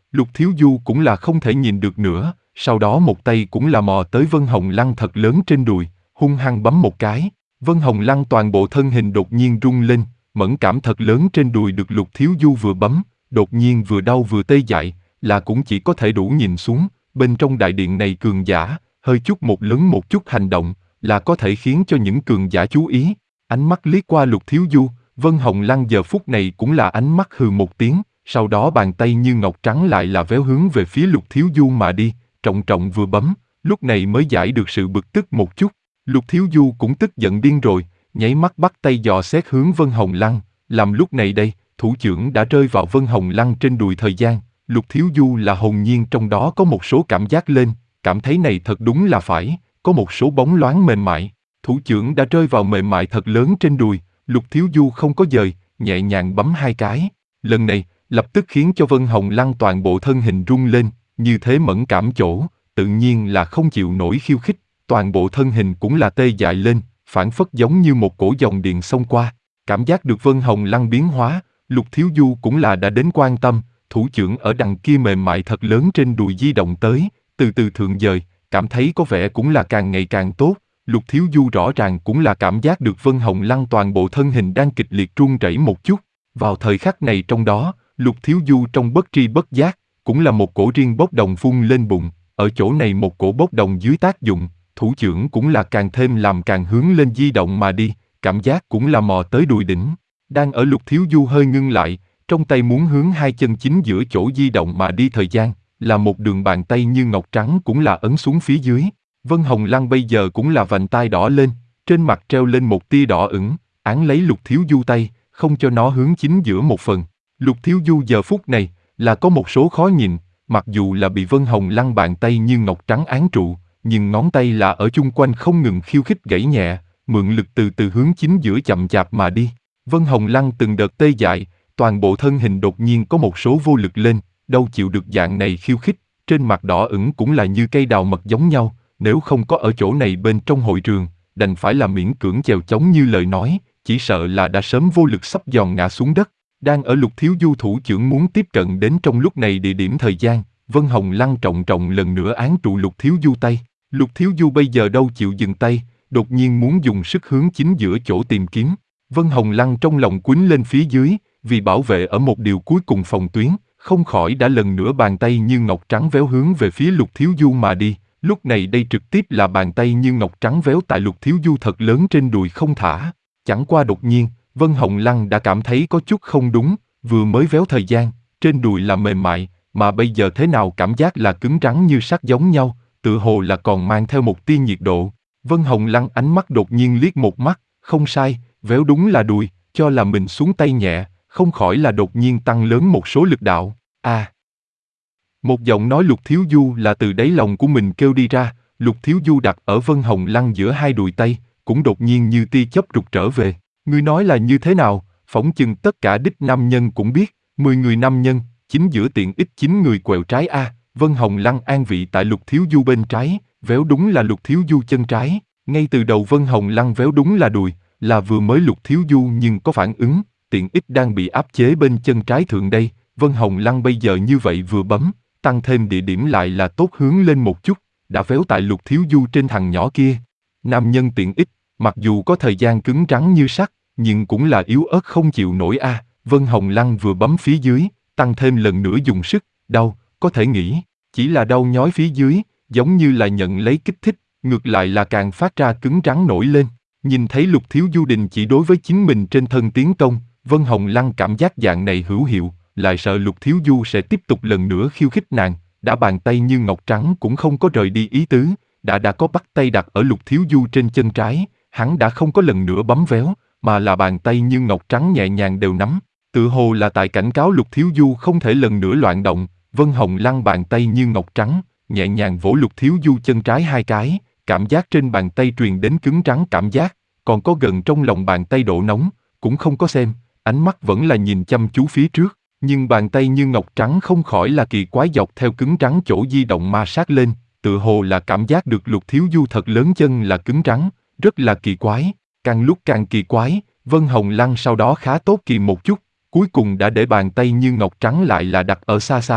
Lục Thiếu Du cũng là không thể nhìn được nữa, sau đó một tay cũng là mò tới Vân Hồng Lăng thật lớn trên đùi, hung hăng bấm một cái. Vân Hồng Lăng toàn bộ thân hình đột nhiên rung lên, mẫn cảm thật lớn trên đùi được Lục Thiếu Du vừa bấm, đột nhiên vừa đau vừa tê dại, là cũng chỉ có thể đủ nhìn xuống, bên trong đại điện này cường giả, hơi chút một lớn một chút hành động, là có thể khiến cho những cường giả chú ý. Ánh mắt liếc qua Lục Thiếu Du, Vân Hồng Lăng giờ phút này cũng là ánh mắt hừ một tiếng, sau đó bàn tay như ngọc trắng lại là véo hướng về phía Lục Thiếu Du mà đi, trọng trọng vừa bấm, lúc này mới giải được sự bực tức một chút. Lục Thiếu Du cũng tức giận điên rồi, nháy mắt bắt tay dò xét hướng Vân Hồng Lăng, làm lúc này đây, thủ trưởng đã rơi vào Vân Hồng Lăng trên đùi thời gian, Lục Thiếu Du là hồn nhiên trong đó có một số cảm giác lên, cảm thấy này thật đúng là phải, có một số bóng loáng mềm mại, thủ trưởng đã rơi vào mềm mại thật lớn trên đùi, Lục Thiếu Du không có dời, nhẹ nhàng bấm hai cái, lần này, lập tức khiến cho Vân Hồng Lăng toàn bộ thân hình rung lên, như thế mẫn cảm chỗ, tự nhiên là không chịu nổi khiêu khích, toàn bộ thân hình cũng là tê dại lên, phản phất giống như một cổ dòng điện xông qua. Cảm giác được Vân Hồng Lăng biến hóa, Lục Thiếu Du cũng là đã đến quan tâm, thủ trưởng ở đằng kia mềm mại thật lớn trên đùi di động tới, từ từ thượng dời, cảm thấy có vẻ cũng là càng ngày càng tốt. Lục Thiếu Du rõ ràng cũng là cảm giác được Vân Hồng Lăng toàn bộ thân hình đang kịch liệt run rẩy một chút. Vào thời khắc này trong đó, Lục Thiếu Du trong bất tri bất giác, cũng là một cổ riêng bốc đồng phun lên bụng, ở chỗ này một cổ bốc đồng dưới tác dụng, thủ trưởng cũng là càng thêm làm càng hướng lên di động mà đi, cảm giác cũng là mò tới đùi đỉnh. Đang ở Lục Thiếu Du hơi ngưng lại, trong tay muốn hướng hai chân chính giữa chỗ di động mà đi thời gian, là một đường bàn tay như ngọc trắng cũng là ấn xuống phía dưới. Vân Hồng Lăng bây giờ cũng là vành tai đỏ lên, trên mặt treo lên một tia đỏ ửng, án lấy Lục Thiếu Du tay, không cho nó hướng chính giữa một phần. Lục Thiếu Du giờ phút này, là có một số khó nhìn, mặc dù là bị Vân Hồng Lăng bàn tay như ngọc trắng án trụ, nhưng ngón tay là ở chung quanh không ngừng khiêu khích gãy nhẹ, mượn lực từ từ hướng chính giữa chậm chạp mà đi. Vân Hồng Lăng từng đợt tê dại, toàn bộ thân hình đột nhiên có một số vô lực lên, đâu chịu được dạng này khiêu khích, trên mặt đỏ ửng cũng là như cây đào mật giống nhau, nếu không có ở chỗ này bên trong hội trường, đành phải là miễn cưỡng chèo chống như lời nói, chỉ sợ là đã sớm vô lực sắp giòn ngã xuống đất. Đang ở Lục Thiếu Du thủ trưởng muốn tiếp cận đến trong lúc này địa điểm thời gian, Vân Hồng Lăng trọng trọng lần nữa án trụ Lục Thiếu Du tay. Lục Thiếu Du bây giờ đâu chịu dừng tay, đột nhiên muốn dùng sức hướng chính giữa chỗ tìm kiếm. Vân Hồng Lăng trong lòng quýnh lên phía dưới, vì bảo vệ ở một điều cuối cùng phòng tuyến, không khỏi đã lần nữa bàn tay như ngọc trắng véo hướng về phía Lục Thiếu Du mà đi. Lúc này đây trực tiếp là bàn tay như ngọc trắng véo tại Lục Thiếu Du thật lớn trên đùi không thả. Chẳng qua đột nhiên, Vân Hồng Lăng đã cảm thấy có chút không đúng, vừa mới véo thời gian, trên đùi là mềm mại, mà bây giờ thế nào cảm giác là cứng rắn như sắt giống nhau, tự hồ là còn mang theo một tia nhiệt độ. Vân Hồng Lăng ánh mắt đột nhiên liếc một mắt, không sai, véo đúng là đùi, cho là mình xuống tay nhẹ, không khỏi là đột nhiên tăng lớn một số lực đạo. À! Một giọng nói Lục Thiếu Du là từ đáy lòng của mình kêu đi ra, Lục Thiếu Du đặt ở Vân Hồng Lăng giữa hai đùi tay, cũng đột nhiên như tia chớp rụt trở về. Ngươi nói là như thế nào, phỏng chừng tất cả đích nam nhân cũng biết, mười người nam nhân, chính giữa tiện ích chín người quẹo trái a. Vân Hồng Lăng an vị tại Lục Thiếu Du bên trái, véo đúng là Lục Thiếu Du chân trái, ngay từ đầu Vân Hồng Lăng véo đúng là đùi, là vừa mới Lục Thiếu Du nhưng có phản ứng, tiện ích đang bị áp chế bên chân trái thượng đây, Vân Hồng Lăng bây giờ như vậy vừa bấm, tăng thêm địa điểm lại là tốt hướng lên một chút, đã véo tại Lục Thiếu Du trên thằng nhỏ kia. Nam nhân tiện ích, mặc dù có thời gian cứng rắn như sắt, nhưng cũng là yếu ớt không chịu nổi a. À. Vân Hồng Lăng vừa bấm phía dưới, tăng thêm lần nữa dùng sức, đau, có thể nghĩ, chỉ là đau nhói phía dưới, giống như là nhận lấy kích thích, ngược lại là càng phát ra cứng rắn nổi lên. Nhìn thấy Lục Thiếu Du đình chỉ đối với chính mình trên thân tiến công, Vân Hồng Lăng cảm giác dạng này hữu hiệu, lại sợ Lục Thiếu Du sẽ tiếp tục lần nữa khiêu khích nàng, đã bàn tay như ngọc trắng cũng không có rời đi ý tứ, đã đã có bắt tay đặt ở Lục Thiếu Du trên chân trái, hắn đã không có lần nữa bấm véo, mà là bàn tay như ngọc trắng nhẹ nhàng đều nắm, tự hồ là tại cảnh cáo Lục Thiếu Du không thể lần nữa loạn động. Vân Hồng Lăng bàn tay như ngọc trắng, nhẹ nhàng vỗ Lục Thiếu Du chân trái hai cái, cảm giác trên bàn tay truyền đến cứng rắn cảm giác, còn có gần trong lòng bàn tay độ nóng, cũng không có xem, ánh mắt vẫn là nhìn chăm chú phía trước, nhưng bàn tay như ngọc trắng không khỏi là kỳ quái dọc theo cứng rắn chỗ di động ma sát lên, tự hồ là cảm giác được Lục Thiếu Du thật lớn chân là cứng rắn, rất là kỳ quái, càng lúc càng kỳ quái, Vân Hồng Lăng sau đó khá tốt kỳ một chút, cuối cùng đã để bàn tay như ngọc trắng lại là đặt ở xa xa,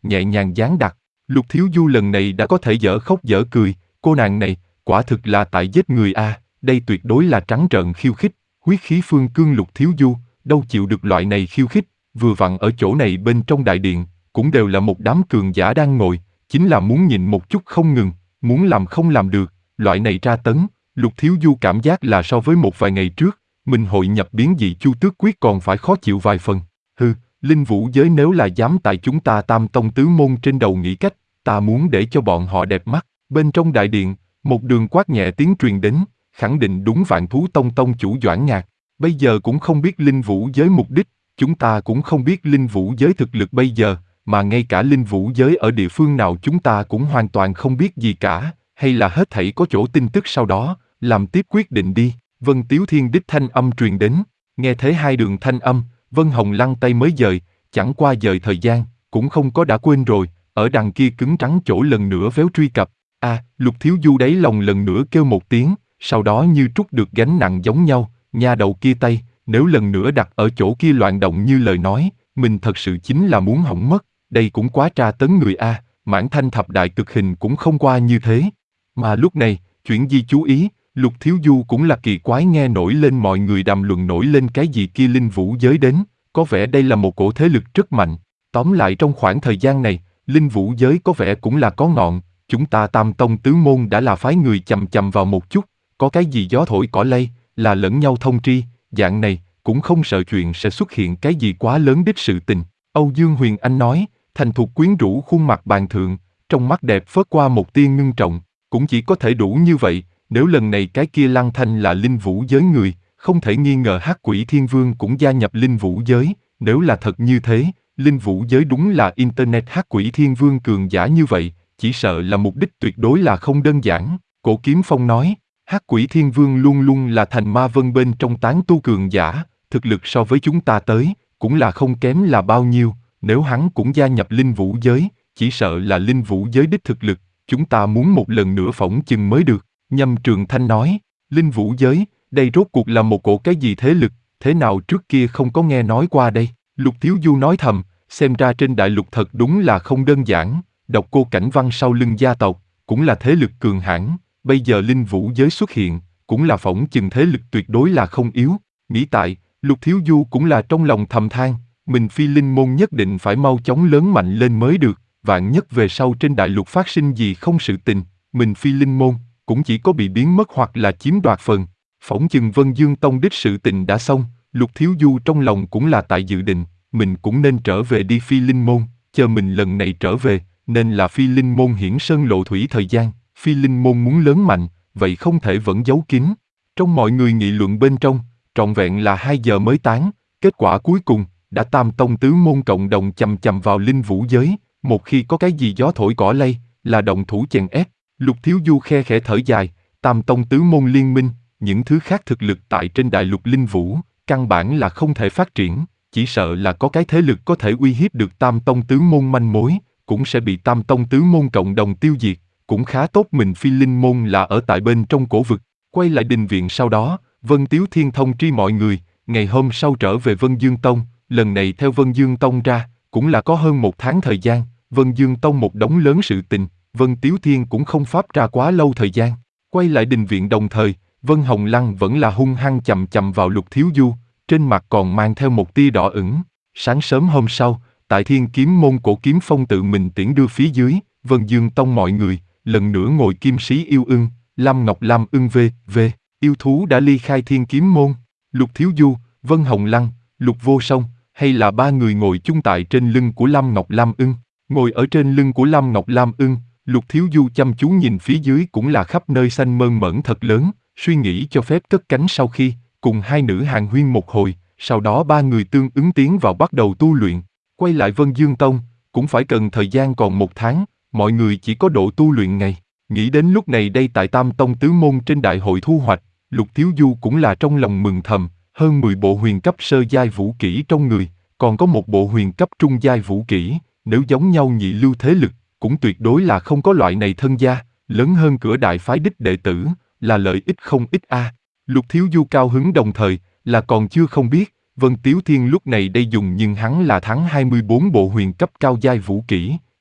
nhẹ nhàng dán đặt. Lục Thiếu Du lần này đã có thể dở khóc dở cười, cô nàng này, quả thực là tại giết người a, à, đây tuyệt đối là trắng trợn khiêu khích, huyết khí phương cương Lục Thiếu Du, đâu chịu được loại này khiêu khích, vừa vặn ở chỗ này bên trong đại điện, cũng đều là một đám cường giả đang ngồi, chính là muốn nhìn một chút không ngừng, muốn làm không làm được, loại này tra tấn, Lục Thiếu Du cảm giác là so với một vài ngày trước, mình hội nhập biến dị Chu Tước Quyết còn phải khó chịu vài phần. Hừ, linh vũ giới nếu là dám tại chúng ta Tam Tông tứ môn trên đầu nghĩ cách, ta muốn để cho bọn họ đẹp mắt. Bên trong đại điện, một đường quát nhẹ tiếng truyền đến, khẳng định đúng Vạn Thú Tông tông chủ Doãn Ngạc. Bây giờ cũng không biết linh vũ giới mục đích, chúng ta cũng không biết linh vũ giới thực lực bây giờ, mà ngay cả linh vũ giới ở địa phương nào chúng ta cũng hoàn toàn không biết gì cả, hay là hết thảy có chỗ tin tức sau đó, làm tiếp quyết định đi. Vân Tiếu Thiên đích thanh âm truyền đến, nghe thấy hai đường thanh âm, Vân Hồng Lăng tay mới dời, chẳng qua dời thời gian, cũng không có đã quên rồi, ở đằng kia cứng trắng chỗ lần nữa véo truy cập. A, à, Lục Thiếu Du đáy lòng lần nữa kêu một tiếng, sau đó như trút được gánh nặng giống nhau, nha đầu kia tay, nếu lần nữa đặt ở chỗ kia loạn động như lời nói, mình thật sự chính là muốn hỏng mất, đây cũng quá tra tấn người a, à, Mãn Thanh thập đại cực hình cũng không qua như thế. Mà lúc này, chuyện gì chú ý, Lục Thiếu Du cũng là kỳ quái nghe nổi lên mọi người đàm luận nổi lên cái gì kia linh vũ giới đến, có vẻ đây là một cổ thế lực rất mạnh. Tóm lại trong khoảng thời gian này, linh vũ giới có vẻ cũng là có ngọn, chúng ta Tam Tông tứ môn đã là phái người chầm chầm vào một chút, có cái gì gió thổi cỏ lay, là lẫn nhau thông tri, dạng này, cũng không sợ chuyện sẽ xuất hiện cái gì quá lớn đích sự tình. Âu Dương Huyền Anh nói, thành thục quyến rũ khuôn mặt bàn thượng, trong mắt đẹp phớt qua một tia ngưng trọng, cũng chỉ có thể đủ như vậy. Nếu lần này cái kia Lăng Thanh là linh vũ giới người, không thể nghi ngờ Hắc Quỷ Thiên Vương cũng gia nhập linh vũ giới, nếu là thật như thế, linh vũ giới đúng là Internet Hắc Quỷ Thiên Vương cường giả như vậy, chỉ sợ là mục đích tuyệt đối là không đơn giản. Cổ Kiếm Phong nói, Hắc Quỷ Thiên Vương luôn luôn là thành ma vân bên trong tán tu cường giả, thực lực so với chúng ta tới, cũng là không kém là bao nhiêu, nếu hắn cũng gia nhập linh vũ giới, chỉ sợ là linh vũ giới đích thực lực, chúng ta muốn một lần nữa phỏng chừng mới được. Nhâm Trường Thanh nói, linh vũ giới, đây rốt cuộc là một cổ cái gì thế lực, thế nào trước kia không có nghe nói qua đây. Lục Thiếu Du nói thầm, xem ra trên đại lục thật đúng là không đơn giản, Độc Cô Cảnh Văn sau lưng gia tộc, cũng là thế lực cường hãn, bây giờ linh vũ giới xuất hiện, cũng là phỏng chừng thế lực tuyệt đối là không yếu. Nghĩ tại, Lục Thiếu Du cũng là trong lòng thầm than, mình phi linh môn nhất định phải mau chóng lớn mạnh lên mới được, vạn nhất về sau trên đại lục phát sinh gì không sự tình, mình phi linh môn cũng chỉ có bị biến mất hoặc là chiếm đoạt phần. Phỏng chừng Vân Dương Tông đích sự tình đã xong, Lục Thiếu Du trong lòng cũng là tại dự định, mình cũng nên trở về đi phi linh môn, chờ mình lần này trở về, nên là phi linh môn hiển sơn lộ thủy thời gian, phi linh môn muốn lớn mạnh, vậy không thể vẫn giấu kín. Trong mọi người nghị luận bên trong, trọn vẹn là hai giờ mới tán, kết quả cuối cùng, đã Tam Tông tứ môn cộng đồng chầm chầm vào linh vũ giới, một khi có cái gì gió thổi cỏ lay, là động thủ chèn ép. Lục Thiếu Du khe khẽ thở dài, Tam Tông tứ môn liên minh, những thứ khác thực lực tại trên đại lục linh vũ, căn bản là không thể phát triển, chỉ sợ là có cái thế lực có thể uy hiếp được Tam Tông tứ môn manh mối, cũng sẽ bị Tam Tông tứ môn cộng đồng tiêu diệt, cũng khá tốt mình phi linh môn là ở tại bên trong cổ vực. Quay lại đình viện sau đó, Vân Tiếu Thiên thông tri mọi người, ngày hôm sau trở về Vân Dương Tông, lần này theo Vân Dương Tông ra, cũng là có hơn một tháng thời gian, Vân Dương Tông một đống lớn sự tình, Vân Tiếu Thiên cũng không pháp ra quá lâu thời gian. Quay lại đình viện đồng thời, Vân Hồng Lăng vẫn là hung hăng chầm chầm vào Lục Thiếu Du, trên mặt còn mang theo một tia đỏ ửng. Sáng sớm hôm sau, tại Thiên Kiếm môn Cổ Kiếm Phong tự mình tiễn đưa phía dưới, Vân Dương Tông mọi người, lần nữa ngồi kim sĩ yêu ưng, Lam Ngọc Lam ưng v, v, yêu thú đã ly khai Thiên Kiếm môn. Lục Thiếu Du, Vân Hồng Lăng, Lục Vô Song, hay là ba người ngồi chung tại trên lưng của Lam Ngọc Lam ưng. Ngồi ở trên lưng của Lam Ngọc Lam ưng, Lục Thiếu Du chăm chú nhìn phía dưới cũng là khắp nơi xanh mơn mởn thật lớn, suy nghĩ cho phép cất cánh sau khi, cùng hai nữ hàn huyên một hồi, sau đó ba người tương ứng tiến vào bắt đầu tu luyện. Quay lại Vân Dương Tông, cũng phải cần thời gian còn một tháng, mọi người chỉ có độ tu luyện ngày. Nghĩ đến lúc này đây tại Tam Tông tứ môn trên đại hội thu hoạch, Lục Thiếu Du cũng là trong lòng mừng thầm, hơn mười bộ huyền cấp sơ giai vũ kỹ trong người, còn có một bộ huyền cấp trung giai vũ kỹ, nếu giống nhau nhị lưu thế lực, cũng tuyệt đối là không có loại này thân gia, lớn hơn cửa đại phái đích đệ tử, là lợi ích không ít a. À. Lục Thiếu Du cao hứng đồng thời, là còn chưa không biết, Vân Tiếu Thiên lúc này đây dùng nhưng hắn là thắng hai mươi bốn bộ huyền cấp cao giai vũ kỹ,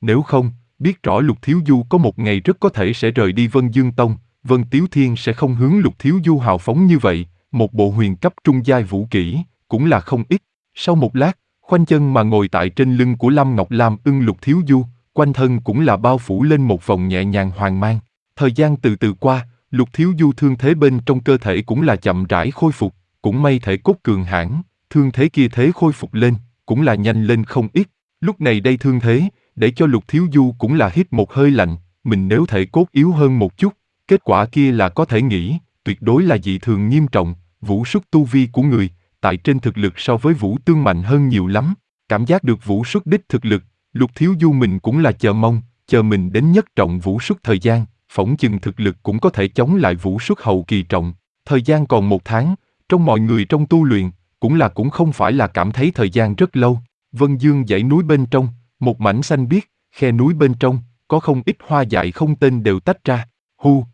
Nếu không, biết rõ Lục Thiếu Du có một ngày rất có thể sẽ rời đi Vân Dương Tông, Vân Tiếu Thiên sẽ không hướng Lục Thiếu Du hào phóng như vậy, một bộ huyền cấp trung giai vũ kỹ, cũng là không ít. Sau một lát, khoanh chân mà ngồi tại trên lưng của Lâm Ngọc Lam ưng Lục Thiếu Du, quanh thân cũng là bao phủ lên một vòng nhẹ nhàng hoàng mang. Thời gian từ từ qua, Lục Thiếu Du thương thế bên trong cơ thể cũng là chậm rãi khôi phục, cũng may thể cốt cường hãn, thương thế kia thế khôi phục lên, cũng là nhanh lên không ít. Lúc này đây thương thế, để cho Lục Thiếu Du cũng là hít một hơi lạnh, mình nếu thể cốt yếu hơn một chút, kết quả kia là có thể nghĩ, tuyệt đối là dị thường nghiêm trọng, vũ xuất tu vi của người, tại trên thực lực so với Vũ Tương mạnh hơn nhiều lắm. Cảm giác được vũ xuất đích thực lực, Lục Thiếu Du mình cũng là chờ mong, chờ mình đến nhất trọng vũ xuất thời gian, phỏng chừng thực lực cũng có thể chống lại vũ xuất hậu kỳ trọng. Thời gian còn một tháng, trong mọi người trong tu luyện, cũng là cũng không phải là cảm thấy thời gian rất lâu. Vân Dương dãy núi bên trong, một mảnh xanh biếc, khe núi bên trong, có không ít hoa dại không tên đều tách ra. Hu!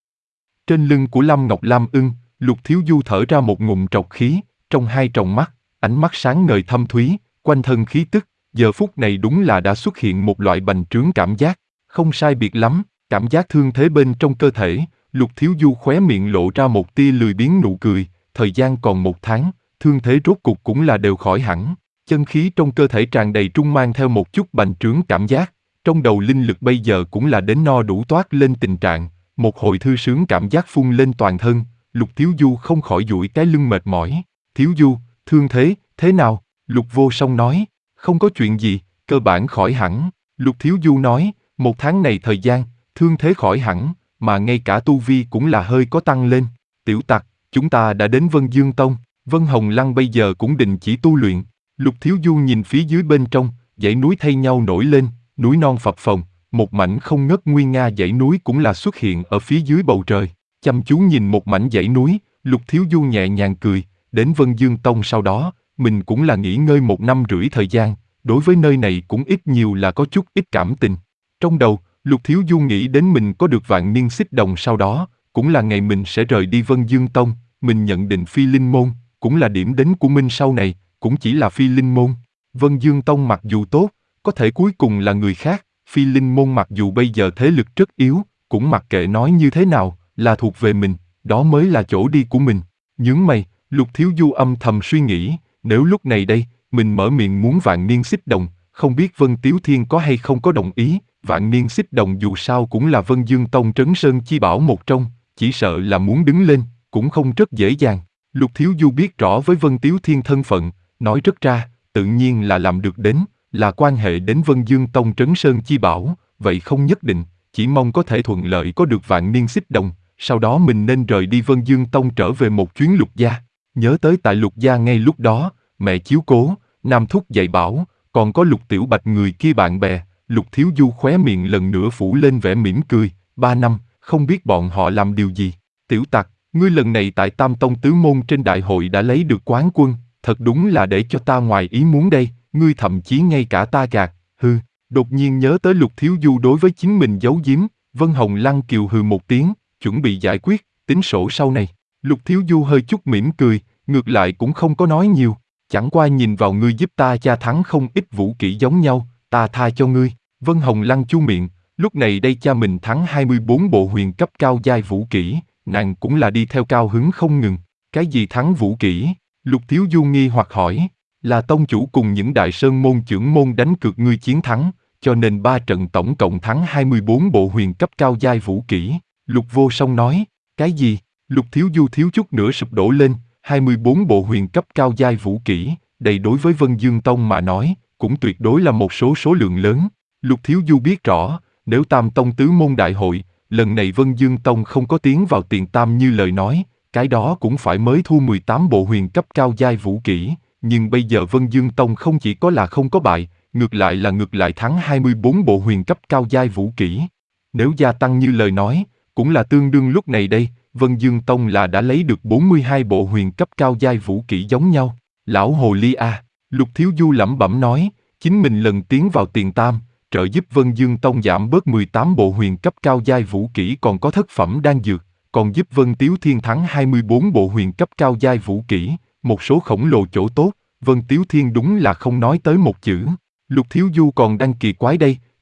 Trên lưng của Lâm Ngọc Lam ưng, Lục Thiếu Du thở ra một ngụm trọc khí, trong hai tròng mắt, ánh mắt sáng ngời thâm thúy, quanh thân khí tức, giờ phút này đúng là đã xuất hiện một loại bành trướng cảm giác, không sai biệt lắm, cảm giác thương thế bên trong cơ thể, Lục Thiếu Du khóe miệng lộ ra một tia lười biếng nụ cười, thời gian còn một tháng, thương thế rốt cục cũng là đều khỏi hẳn, chân khí trong cơ thể tràn đầy trung mang theo một chút bành trướng cảm giác, trong đầu linh lực bây giờ cũng là đến no đủ toát lên tình trạng, một hồi thư sướng cảm giác phun lên toàn thân, Lục Thiếu Du không khỏi duỗi cái lưng mệt mỏi. Thiếu Du, thương thế, thế nào? Lục Vô Song nói, không có chuyện gì, cơ bản khỏi hẳn. Lục Thiếu Du nói, một tháng này thời gian, thương thế khỏi hẳn, mà ngay cả tu vi cũng là hơi có tăng lên. Tiểu tặc, chúng ta đã đến Vân Dương Tông, Vân Hồng Lăng bây giờ cũng đình chỉ tu luyện. Lục Thiếu Du nhìn phía dưới bên trong, dãy núi thay nhau nổi lên, núi non phập phồng, một mảnh không ngớt nguy nga dãy núi cũng là xuất hiện ở phía dưới bầu trời. Chăm chú nhìn một mảnh dãy núi, Lục Thiếu Du nhẹ nhàng cười, đến Vân Dương Tông sau đó, mình cũng là nghỉ ngơi một năm rưỡi thời gian, đối với nơi này cũng ít nhiều là có chút ít cảm tình. Trong đầu, Lục Thiếu Du nghĩ đến mình có được vạn niên xích đồng sau đó, cũng là ngày mình sẽ rời đi Vân Dương Tông, mình nhận định Phi Linh Môn, cũng là điểm đến của mình sau này, cũng chỉ là Phi Linh Môn. Vân Dương Tông mặc dù tốt, có thể cuối cùng là người khác, Phi Linh Môn mặc dù bây giờ thế lực rất yếu, cũng mặc kệ nói như thế nào, là thuộc về mình, đó mới là chỗ đi của mình. Nhướng mày, Lục Thiếu Du âm thầm suy nghĩ, nếu lúc này đây, mình mở miệng muốn vạn niên xích đồng, không biết Vân Tiếu Thiên có hay không có đồng ý, vạn niên xích đồng dù sao cũng là Vân Dương Tông trấn sơn chi bảo một trong, chỉ sợ là muốn đứng lên, cũng không rất dễ dàng. Lục Thiếu Du biết rõ với Vân Tiếu Thiên thân phận, nói rất ra, tự nhiên là làm được đến, là quan hệ đến Vân Dương Tông trấn sơn chi bảo, vậy không nhất định, chỉ mong có thể thuận lợi có được vạn niên xích đồng, sau đó mình nên rời đi Vân Dương Tông trở về một chuyến Lục gia. Nhớ tới tại Lục gia ngay lúc đó, mẹ chiếu cố, Nam Thúc dạy bảo, còn có Lục Tiểu Bạch người kia bạn bè, Lục Thiếu Du khóe miệng lần nữa phủ lên vẻ mỉm cười, ba năm, không biết bọn họ làm điều gì. Tiểu tặc, ngươi lần này tại Tam Tông Tứ Môn trên đại hội đã lấy được quán quân, thật đúng là để cho ta ngoài ý muốn đây, ngươi thậm chí ngay cả ta gạt, hừ. Đột nhiên nhớ tới Lục Thiếu Du đối với chính mình giấu giếm, Vân Hồng Lăng kiều hừ một tiếng, chuẩn bị giải quyết, tính sổ sau này. Lục Thiếu Du hơi chút mỉm cười, ngược lại cũng không có nói nhiều, chẳng qua nhìn vào ngươi giúp ta cha thắng không ít vũ kỹ giống nhau, ta tha cho ngươi. Vân Hồng Lăng chu miệng, lúc này đây cha mình thắng hai mươi bốn bộ huyền cấp cao giai vũ kỹ, nàng cũng là đi theo cao hứng không ngừng. Cái gì thắng vũ kỹ? Lục Thiếu Du nghi hoặc hỏi. Là tông chủ cùng những đại sơn môn trưởng môn đánh cược ngươi chiến thắng, cho nên ba trận tổng cộng thắng hai mươi bốn bộ huyền cấp cao giai vũ kỹ. Lục Vô Song nói, cái gì? Lục Thiếu Du thiếu chút nữa sụp đổ lên, hai mươi bốn bộ huyền cấp cao giai vũ kỹ, đây đối với Vân Dương Tông mà nói, cũng tuyệt đối là một số số lượng lớn. Lục Thiếu Du biết rõ, nếu Tam Tông Tứ Môn Đại hội, lần này Vân Dương Tông không có tiến vào tiền tam như lời nói, cái đó cũng phải mới thu mười tám bộ huyền cấp cao giai vũ kỹ, nhưng bây giờ Vân Dương Tông không chỉ có là không có bại, ngược lại là ngược lại thắng hai mươi bốn bộ huyền cấp cao giai vũ kỹ. Nếu gia tăng như lời nói, cũng là tương đương lúc này đây, Vân Dương Tông là đã lấy được bốn mươi hai bộ huyền cấp cao giai vũ kỹ giống nhau. Lão hồ ly a, Lục Thiếu Du lẩm bẩm nói, chính mình lần tiến vào tiền tam, trợ giúp Vân Dương Tông giảm bớt mười tám bộ huyền cấp cao giai vũ kỹ còn có thất phẩm đan dược, còn giúp Vân Tiếu Thiên thắng hai mươi bốn bộ huyền cấp cao giai vũ kỹ, một số khổng lồ chỗ tốt, Vân Tiếu Thiên đúng là không nói tới một chữ. Lục Thiếu Du còn đang kỳ quái đây,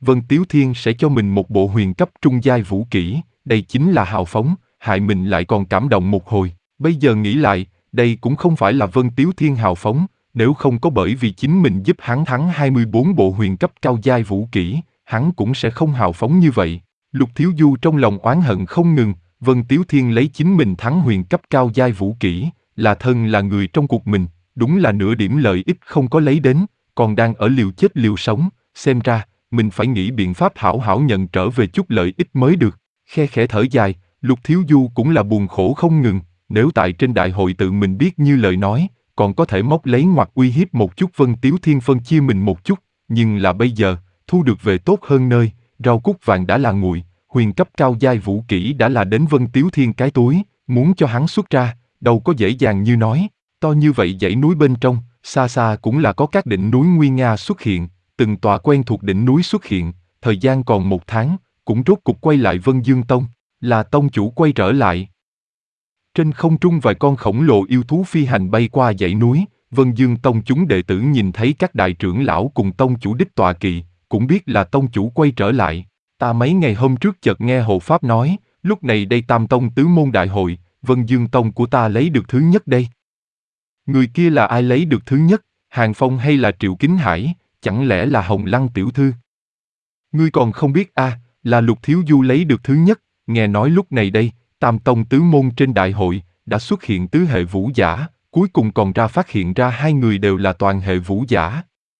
Vân Tiếu Thiên sẽ cho mình một bộ huyền cấp trung giai vũ kỹ, đây chính là hào phóng, hại mình lại còn cảm động một hồi. Bây giờ nghĩ lại, đây cũng không phải là Vân Tiếu Thiên hào phóng, nếu không có bởi vì chính mình giúp hắn thắng hai mươi bốn bộ huyền cấp cao giai vũ kỹ, hắn cũng sẽ không hào phóng như vậy. Lục Thiếu Du trong lòng oán hận không ngừng, Vân Tiếu Thiên lấy chính mình thắng huyền cấp cao giai vũ kỹ, là thân là người trong cuộc mình, đúng là nửa điểm lợi ích không có lấy đến, còn đang ở liều chết liều sống, xem ra, mình phải nghĩ biện pháp hảo hảo nhận trở về chút lợi ích mới được. Khe khẽ thở dài, Lục Thiếu Du cũng là buồn khổ không ngừng, nếu tại trên đại hội tự mình biết như lời nói, còn có thể móc lấy ngoặt uy hiếp một chút Vân Tiếu Thiên phân chia mình một chút, nhưng là bây giờ, thu được về tốt hơn nơi, rau cúc vàng đã là nguội, huyền cấp cao giai vũ kỹ đã là đến Vân Tiếu Thiên cái túi, muốn cho hắn xuất ra, đâu có dễ dàng như nói, to như vậy dãy núi bên trong, xa xa cũng là có các đỉnh núi nguy nga xuất hiện, từng tòa quen thuộc đỉnh núi xuất hiện, thời gian còn một tháng, cũng rốt cục quay lại Vân Dương Tông, là tông chủ quay trở lại. Trên không trung vài con khổng lồ yêu thú phi hành bay qua dãy núi, Vân Dương Tông chúng đệ tử nhìn thấy các đại trưởng lão cùng tông chủ đích tọa kỵ, cũng biết là tông chủ quay trở lại. Ta mấy ngày hôm trước chợt nghe hộ pháp nói, lúc này đây Tam Tông tứ môn đại hội, Vân Dương Tông của ta lấy được thứ nhất đây. Người kia là ai lấy được thứ nhất, Hàng Phong hay là Triệu Kính Hải, chẳng lẽ là Hồng Lăng tiểu thư? Ngươi còn không biết a, à, là Lục Thiếu Du lấy được thứ nhất, nghe nói lúc này đây, Tam Tông tứ môn trên đại hội, đã xuất hiện tứ hệ vũ giả, cuối cùng còn ra phát hiện ra hai người đều là toàn hệ vũ giả.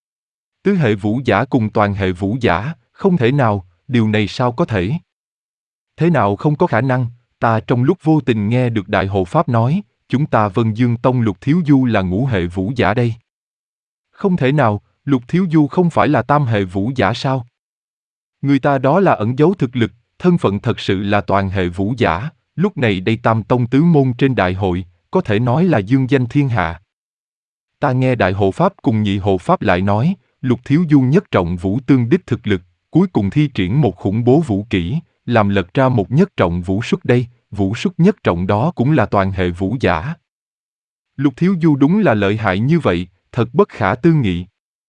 Tứ hệ vũ giả cùng toàn hệ vũ giả, không thể nào, điều này sao có thể? Thế nào không có khả năng, ta trong lúc vô tình nghe được Đại Hộ Pháp nói, chúng ta Vân Dương Tông Lục Thiếu Du là ngũ hệ vũ giả đây. Không thể nào, Lục Thiếu Du không phải là tam hệ vũ giả sao? Người ta đó là ẩn giấu thực lực, thân phận thật sự là toàn hệ vũ giả, lúc này đây Tam Tông tứ môn trên đại hội, có thể nói là dương danh thiên hạ. Ta nghe Đại Hộ Pháp cùng Nhị Hộ Pháp lại nói, Lục Thiếu Du nhất trọng vũ tương đích thực lực, cuối cùng thi triển một khủng bố vũ kỹ, làm lật ra một nhất trọng vũ xuất đây, vũ xuất nhất trọng đó cũng là toàn hệ vũ giả. Lục Thiếu Du đúng là lợi hại như vậy, thật bất khả tư nghị.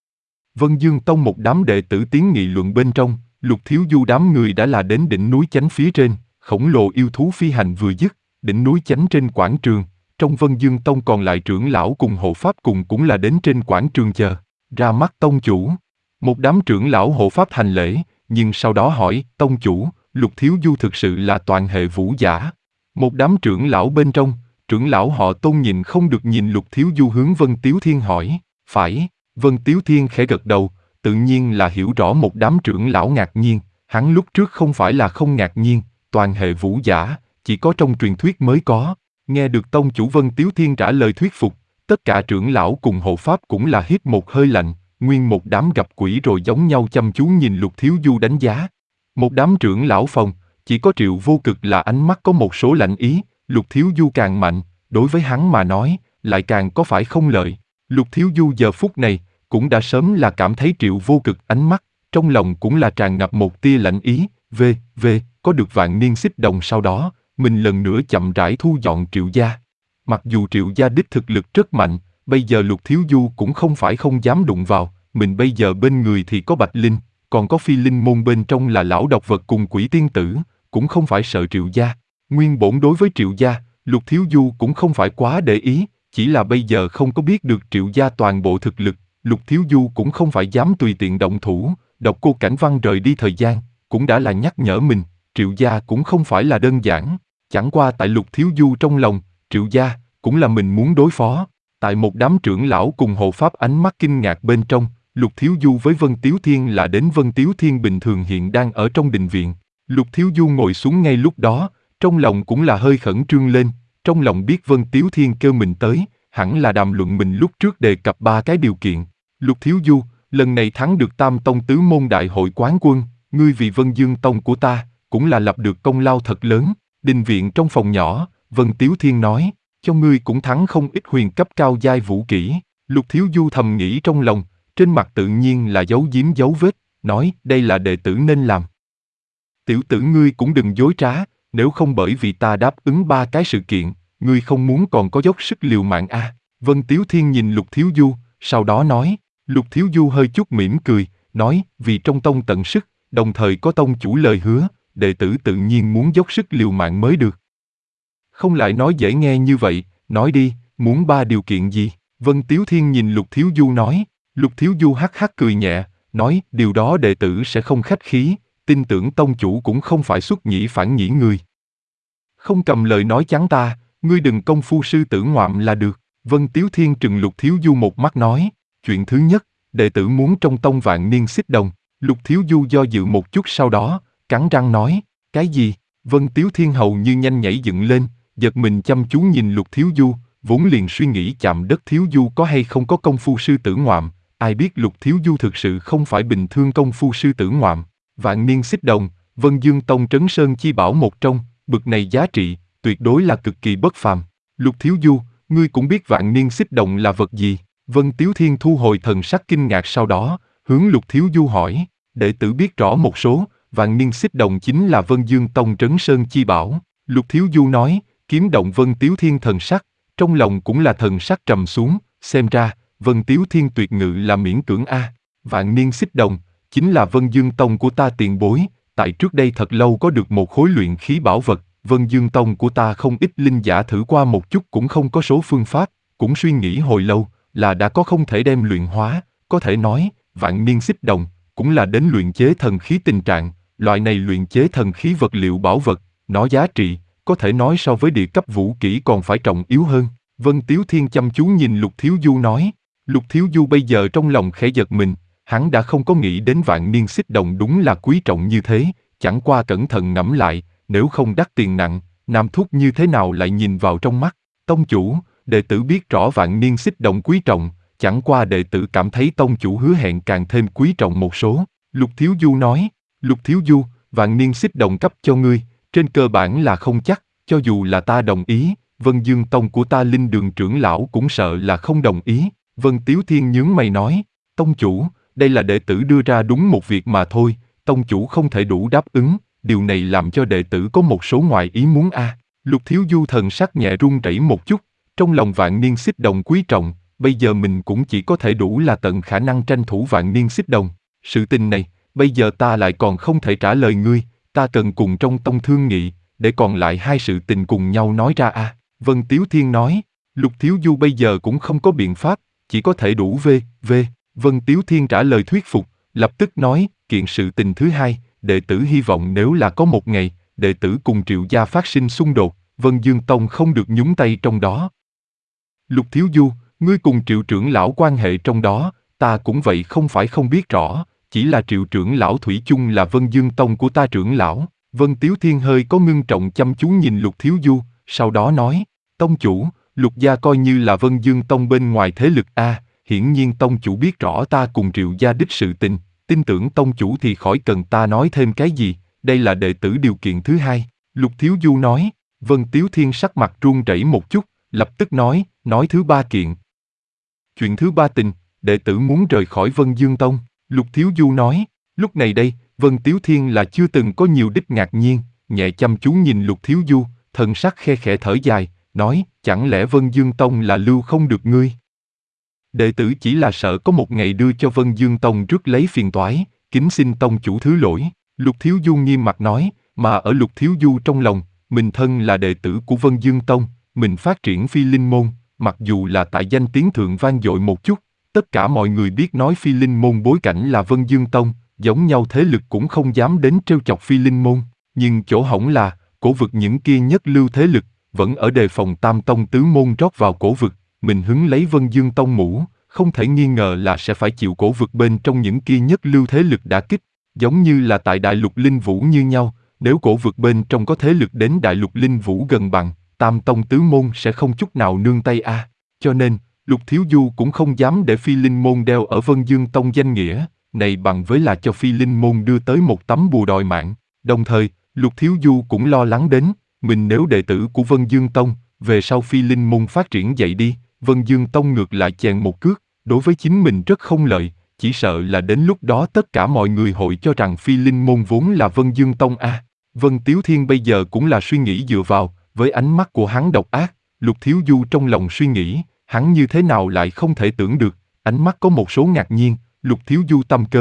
Vân Dương Tông một đám đệ tử tiến nghị luận bên trong, Lục Thiếu Du đám người đã là đến đỉnh núi chánh phía trên, khổng lồ yêu thú phi hành vừa dứt, đỉnh núi chánh trên quảng trường, trong Vân Dương Tông còn lại trưởng lão cùng hộ pháp cùng cũng là đến trên quảng trường chờ, ra mắt tông chủ. Một đám trưởng lão hộ pháp hành lễ, nhưng sau đó hỏi, tông chủ, Lục Thiếu Du thực sự là toàn hệ vũ giả. Một đám trưởng lão bên trong, trưởng lão họ Tôn nhìn không được nhìn Lục Thiếu Du hướng Vân Tiếu Thiên hỏi, phải, Vân Tiếu Thiên khẽ gật đầu, tự nhiên là hiểu rõ một đám trưởng lão ngạc nhiên, hắn lúc trước không phải là không ngạc nhiên, toàn hệ vũ giả, chỉ có trong truyền thuyết mới có. Nghe được tông chủ Vân Tiếu Thiên trả lời thuyết phục, tất cả trưởng lão cùng hộ pháp cũng là hít một hơi lạnh, nguyên một đám gặp quỷ rồi giống nhau chăm chú nhìn Lục Thiếu Du đánh giá. Một đám trưởng lão phòng, chỉ có Triệu Vô Cực là ánh mắt có một số lạnh ý, Lục Thiếu Du càng mạnh, đối với hắn mà nói, lại càng có phải không lợi. Lục Thiếu Du giờ phút này, cũng đã sớm là cảm thấy Triệu Vô Cực ánh mắt, trong lòng cũng là tràn ngập một tia lạnh ý, về, về, có được vạn niên xích đồng sau đó, mình lần nữa chậm rãi thu dọn Triệu gia. Mặc dù Triệu gia đích thực lực rất mạnh, bây giờ Lục Thiếu Du cũng không phải không dám đụng vào, mình bây giờ bên người thì có Bạch Linh, còn có phi linh môn bên trong là lão độc vật cùng quỷ tiên tử, cũng không phải sợ Triệu gia. Nguyên bổn đối với Triệu gia, Lục Thiếu Du cũng không phải quá để ý, chỉ là bây giờ không có biết được Triệu gia toàn bộ thực lực, Lục Thiếu Du cũng không phải dám tùy tiện động thủ. Độc Cô Cảnh Văn rời đi thời gian, cũng đã là nhắc nhở mình, Triệu gia cũng không phải là đơn giản, chẳng qua tại Lục Thiếu Du trong lòng, Triệu gia cũng là mình muốn đối phó. Tại một đám trưởng lão cùng hộ pháp ánh mắt kinh ngạc bên trong, Lục Thiếu Du với Vân Tiếu Thiên là đến Vân Tiếu Thiên bình thường hiện đang ở trong đình viện. Lục Thiếu Du ngồi xuống ngay lúc đó, trong lòng cũng là hơi khẩn trương lên, trong lòng biết Vân Tiếu Thiên kêu mình tới, hẳn là đàm luận mình lúc trước đề cập ba cái điều kiện. Lục Thiếu Du, lần này thắng được Tam Tông tứ môn đại hội quán quân, ngươi vì Vân Dương Tông của ta, cũng là lập được công lao thật lớn. Đình viện trong phòng nhỏ, Vân Tiếu Thiên nói, cho ngươi cũng thắng không ít huyền cấp cao giai vũ kỹ. Lục Thiếu Du thầm nghĩ trong lòng, trên mặt tự nhiên là giấu giếm dấu vết, nói đây là đệ tử nên làm. Tiểu tử ngươi cũng đừng dối trá, nếu không bởi vì ta đáp ứng ba cái sự kiện, ngươi không muốn còn có dốc sức liều mạng a. À. Vân Tiếu Thiên nhìn Lục Thiếu Du, sau đó nói, Lục Thiếu Du hơi chút mỉm cười, nói, vì trong tông tận sức, đồng thời có tông chủ lời hứa, đệ tử tự nhiên muốn dốc sức liều mạng mới được. Không lại nói dễ nghe như vậy, nói đi, muốn ba điều kiện gì? Vân Tiếu Thiên nhìn Lục Thiếu Du nói. Lục Thiếu Du hắc hắc cười nhẹ, nói, điều đó đệ tử sẽ không khách khí, tin tưởng tông chủ cũng không phải xuất nhĩ phản nhĩ người. Không cầm lời nói chắn ta, ngươi đừng công phu sư tử ngoạm là được. Vân Tiếu Thiên trừng Lục Thiếu Du một mắt nói, chuyện thứ nhất, đệ tử muốn trong tông vạn niên xích đồng. Lục Thiếu Du do dự một chút sau đó, cắn răng nói, cái gì? Vân Tiếu Thiên hầu như nhanh nhảy dựng lên, giật mình chăm chú nhìn Lục Thiếu Du, vốn liền suy nghĩ chạm đất Thiếu Du có hay không có công phu sư tử ngoạm, ai biết Lục Thiếu Du thực sự không phải bình thường công phu sư tử ngoạm. Vạn niên xích đồng, Vân Dương Tông Trấn Sơn chi bảo một trong, bực này giá trị, tuyệt đối là cực kỳ bất phàm. Lục Thiếu Du, ngươi cũng biết vạn niên xích đồng là vật gì? Vân Tiếu Thiên thu hồi thần sắc kinh ngạc sau đó, hướng Lục Thiếu Du hỏi, đệ tử biết rõ một số, vạn niên xích đồng chính là Vân Dương Tông Trấn Sơn chi bảo. Lục Thiếu Du nói, kiếm động Vân Tiếu Thiên thần sắc, trong lòng cũng là thần sắc trầm xuống, xem ra, Vân Tiếu Thiên tuyệt ngự là miễn cưỡng a. Vạn niên xích đồng, chính là Vân Dương Tông của ta tiền bối, tại trước đây thật lâu có được một khối luyện khí bảo vật, Vân Dương Tông của ta không ít linh giả thử qua một chút cũng không có số phương pháp, cũng suy nghĩ hồi lâu, là đã có không thể đem luyện hóa, có thể nói, vạn niên xích đồng, cũng là đến luyện chế thần khí tình trạng, loại này luyện chế thần khí vật liệu bảo vật, nó giá trị, có thể nói so với địa cấp vũ kỹ còn phải trọng yếu hơn. Vân Tiếu Thiên chăm chú nhìn Lục Thiếu Du nói, Lục Thiếu Du bây giờ trong lòng khẽ giật mình, hắn đã không có nghĩ đến vạn niên xích đồng đúng là quý trọng như thế, chẳng qua cẩn thận ngẫm lại, nếu không đắt tiền nặng, nam thúc như thế nào lại nhìn vào trong mắt. Tông chủ, đệ tử biết rõ vạn niên xích đồng quý trọng, chẳng qua đệ tử cảm thấy tông chủ hứa hẹn càng thêm quý trọng một số. Lục Thiếu Du nói, Lục Thiếu Du, vạn niên xích đồng cấp cho ngươi, trên cơ bản là không chắc, cho dù là ta đồng ý, Vân Dương Tông của ta Linh Đường trưởng lão cũng sợ là không đồng ý. Vân Tiếu Thiên nhướng mày nói, tông chủ, đây là đệ tử đưa ra đúng một việc mà thôi, tông chủ không thể đủ đáp ứng, điều này làm cho đệ tử có một số ngoài ý muốn a. À. Lục Thiếu Du thần sắc nhẹ run rẩy một chút, trong lòng vạn niên xích đồng quý trọng, bây giờ mình cũng chỉ có thể đủ là tận khả năng tranh thủ vạn niên xích đồng. Sự tình này, bây giờ ta lại còn không thể trả lời ngươi, ta cần cùng trong tông thương nghị, để còn lại hai sự tình cùng nhau nói ra a. À. Vân Tiếu Thiên nói, Lục Thiếu Du bây giờ cũng không có biện pháp, chỉ có thể đủ về, về. Vân Tiếu Thiên trả lời thuyết phục, lập tức nói, kiện sự tình thứ hai, đệ tử hy vọng nếu là có một ngày, đệ tử cùng Triệu gia phát sinh xung đột, Vân Dương Tông không được nhúng tay trong đó. Lục Thiếu Du, ngươi cùng Triệu trưởng lão quan hệ trong đó, ta cũng vậy không phải không biết rõ, chỉ là Triệu trưởng lão thủy chung là Vân Dương Tông của ta trưởng lão. Vân Tiếu Thiên hơi có ngưng trọng chăm chú nhìn Lục Thiếu Du, sau đó nói, tông chủ, Lục gia coi như là Vân Dương Tông bên ngoài thế lực a, hiển nhiên tông chủ biết rõ ta cùng Triệu gia đích sự tình, tin tưởng tông chủ thì khỏi cần ta nói thêm cái gì, đây là đệ tử điều kiện thứ hai. Lục Thiếu Du nói, Vân Tiếu Thiên sắc mặt run rẩy một chút, lập tức nói, nói thứ ba kiện. Chuyện thứ ba tình, đệ tử muốn rời khỏi Vân Dương Tông. Lục Thiếu Du nói, lúc này đây, Vân Tiếu Thiên là chưa từng có nhiều đích ngạc nhiên, nhẹ chăm chú nhìn Lục Thiếu Du, thần sắc khe khẽ thở dài, nói, chẳng lẽ Vân Dương Tông là lưu không được ngươi? Đệ tử chỉ là sợ có một ngày đưa cho Vân Dương Tông rước lấy phiền toái, kính xin tông chủ thứ lỗi. Lục Thiếu Du nghiêm mặt nói, mà ở Lục Thiếu Du trong lòng, mình thân là đệ tử của Vân Dương Tông, mình phát triển phi linh môn, mặc dù là tại danh tiếng thượng vang dội một chút, tất cả mọi người biết nói phi linh môn bối cảnh là Vân Dương Tông, giống nhau thế lực cũng không dám đến trêu chọc phi linh môn, nhưng chỗ hỏng là, cổ vực những kia nhất lưu thế lực, vẫn ở đề phòng tam tông tứ môn rót vào cổ vực, mình hứng lấy Vân Dương Tông mũ, không thể nghi ngờ là sẽ phải chịu cổ vực bên trong những kia nhất lưu thế lực đả kích, giống như là tại Đại Lục Linh Vũ như nhau, nếu cổ vực bên trong có thế lực đến Đại Lục Linh Vũ gần bằng, tam tông tứ môn sẽ không chút nào nương tay a. À. Cho nên, Lục Thiếu Du cũng không dám để phi linh môn đeo ở Vân Dương Tông danh nghĩa, này bằng với là cho phi linh môn đưa tới một tấm bùa đòi mạng. Đồng thời, Lục Thiếu Du cũng lo lắng đến, mình nếu đệ tử của Vân Dương Tông, về sau phi linh môn phát triển dậy đi, Vân Dương Tông ngược lại chèn một cước, đối với chính mình rất không lợi, chỉ sợ là đến lúc đó tất cả mọi người hội cho rằng phi linh môn vốn là Vân Dương Tông a. À. Vân Tiếu Thiên bây giờ cũng là suy nghĩ dựa vào, với ánh mắt của hắn độc ác, Lục Thiếu Du trong lòng suy nghĩ, hắn như thế nào lại không thể tưởng được, ánh mắt có một số ngạc nhiên, Lục Thiếu Du tâm cơ,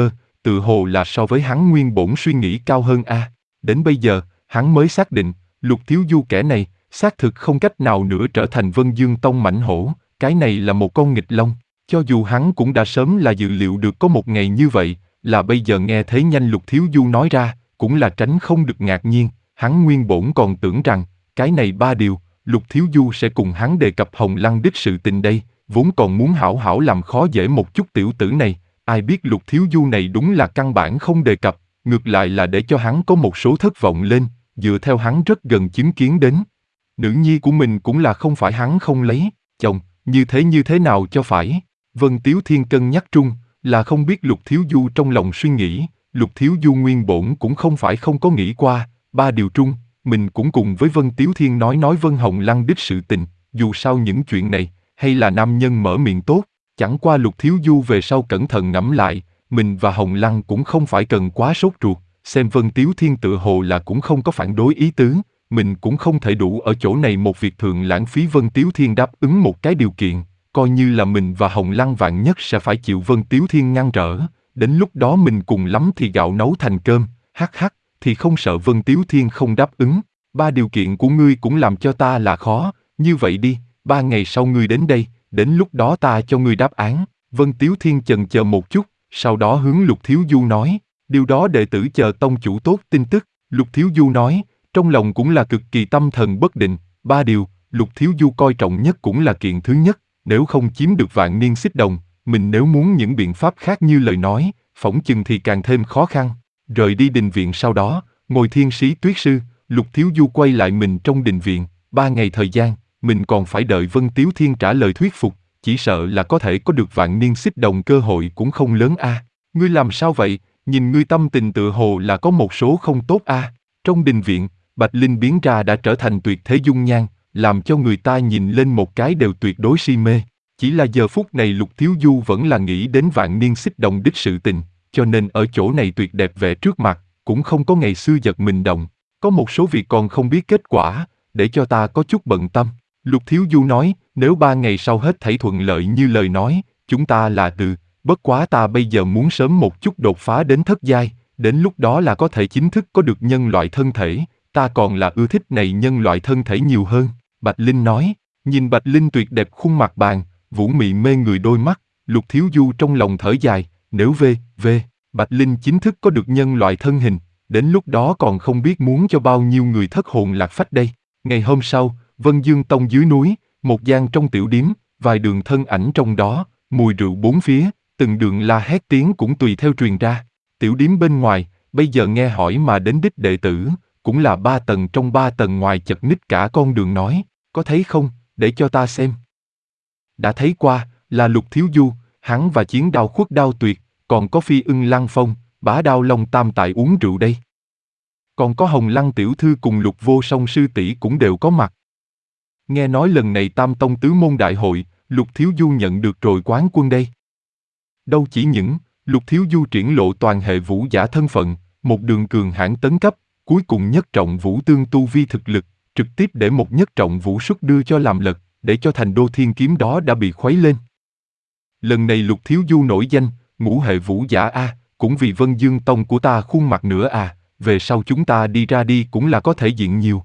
tự hồ là so với hắn nguyên bổn suy nghĩ cao hơn a. Đến bây giờ, hắn mới xác định, Lục Thiếu Du kẻ này, xác thực không cách nào nữa trở thành Vân Dương Tông mãnh hổ, cái này là một con nghịch long. Cho dù hắn cũng đã sớm là dự liệu được có một ngày như vậy, là bây giờ nghe thấy nhanh Lục Thiếu Du nói ra, cũng là tránh không được ngạc nhiên, hắn nguyên bổn còn tưởng rằng, cái này ba điều, Lục Thiếu Du sẽ cùng hắn đề cập Hồng Lăng đích sự tình đây, vốn còn muốn hảo hảo làm khó dễ một chút tiểu tử này, ai biết Lục Thiếu Du này đúng là căn bản không đề cập, ngược lại là để cho hắn có một số thất vọng lên, dựa theo hắn rất gần chứng kiến đến. Nữ nhi của mình cũng là không phải hắn không lấy, chồng, như thế như thế nào cho phải. Vân Tiếu Thiên cân nhắc trung, là không biết Lục Thiếu Du trong lòng suy nghĩ, Lục Thiếu Du nguyên bổn cũng không phải không có nghĩ qua, ba điều trung, mình cũng cùng với Vân Tiếu Thiên nói nói Vân Hồng Lăng đích sự tình, dù sao những chuyện này, hay là nam nhân mở miệng tốt, chẳng qua Lục Thiếu Du về sau cẩn thận ngẫm lại, mình và Hồng Lăng cũng không phải cần quá sốt ruột, xem Vân Tiếu Thiên tựa hồ là cũng không có phản đối ý tứ, mình cũng không thể đủ ở chỗ này một việc thường lãng phí Vân Tiếu Thiên đáp ứng một cái điều kiện, coi như là mình và Hồng Lăng vạn nhất sẽ phải chịu Vân Tiếu Thiên ngăn trở, đến lúc đó mình cùng lắm thì gạo nấu thành cơm, hắc hắc, thì không sợ Vân Tiếu Thiên không đáp ứng, ba điều kiện của ngươi cũng làm cho ta là khó, như vậy đi, ba ngày sau ngươi đến đây, đến lúc đó ta cho ngươi đáp án. Vân Tiếu Thiên chần chờ một chút, sau đó hướng Lục Thiếu Du nói, điều đó đệ tử chờ tông chủ tốt tin tức. Lục Thiếu Du nói, trong lòng cũng là cực kỳ tâm thần bất định, ba điều, Lục Thiếu Du coi trọng nhất cũng là kiện thứ nhất, nếu không chiếm được vạn niên xích đồng, mình nếu muốn những biện pháp khác như lời nói, phỏng chừng thì càng thêm khó khăn. Rời đi đình viện sau đó, ngồi thiên sĩ tuyết sư, Lục Thiếu Du quay lại mình trong đình viện, ba ngày thời gian, mình còn phải đợi Vân Tiếu Thiên trả lời thuyết phục, chỉ sợ là có thể có được vạn niên xích đồng cơ hội cũng không lớn a. À. Ngươi làm sao vậy, nhìn ngươi tâm tình tựa hồ là có một số không tốt a. À. Trong đình viện, Bạch Linh biến ra đã trở thành tuyệt thế dung nhan, làm cho người ta nhìn lên một cái đều tuyệt đối si mê. Chỉ là giờ phút này Lục Thiếu Du vẫn là nghĩ đến vạn niên xích đồng đích sự tình, cho nên ở chỗ này tuyệt đẹp vẻ trước mặt, cũng không có ngày xưa giật mình động. Có một số việc còn không biết kết quả, để cho ta có chút bận tâm. Lục Thiếu Du nói, nếu ba ngày sau hết thảy thuận lợi như lời nói, chúng ta là từ, bất quá ta bây giờ muốn sớm một chút đột phá đến thất giai, đến lúc đó là có thể chính thức có được nhân loại thân thể, ta còn là ưa thích này nhân loại thân thể nhiều hơn. Bạch Linh nói, nhìn Bạch Linh tuyệt đẹp khuôn mặt bàn, vũ mị mê người đôi mắt, Lục Thiếu Du trong lòng thở dài, nếu về, về, Bạch Linh chính thức có được nhân loại thân hình, đến lúc đó còn không biết muốn cho bao nhiêu người thất hồn lạc phách đây. Ngày hôm sau, Vân Dương Tông dưới núi, một gian trong tiểu điếm, vài đường thân ảnh trong đó, mùi rượu bốn phía, từng đường la hét tiếng cũng tùy theo truyền ra. Tiểu điếm bên ngoài, bây giờ nghe hỏi mà đến đích đệ tử, cũng là ba tầng trong ba tầng ngoài chật ních cả con đường nói, có thấy không, để cho ta xem. Đã thấy qua, là Lục Thiếu Du, hắn và chiến đao khuất đao tuyệt, còn có phi ưng lăng phong, bá đao long tam tại uống rượu đây. Còn có Hồng Lăng tiểu thư cùng Lục Vô Song sư tỷ cũng đều có mặt. Nghe nói lần này Tam Tông tứ môn đại hội, Lục Thiếu Du nhận được rồi quán quân đây. Đâu chỉ những, Lục Thiếu Du triển lộ toàn hệ vũ giả thân phận, một đường cường hãn tấn cấp, cuối cùng nhất trọng vũ tương tu vi thực lực, trực tiếp để một nhất trọng vũ xuất đưa cho làm lật, để cho thành đô thiên kiếm đó đã bị khuấy lên. Lần này Lục Thiếu Du nổi danh, ngũ hệ vũ giả a, cũng vì Vân Dương Tông của ta khuôn mặt nữa à, về sau chúng ta đi ra đi cũng là có thể diện nhiều.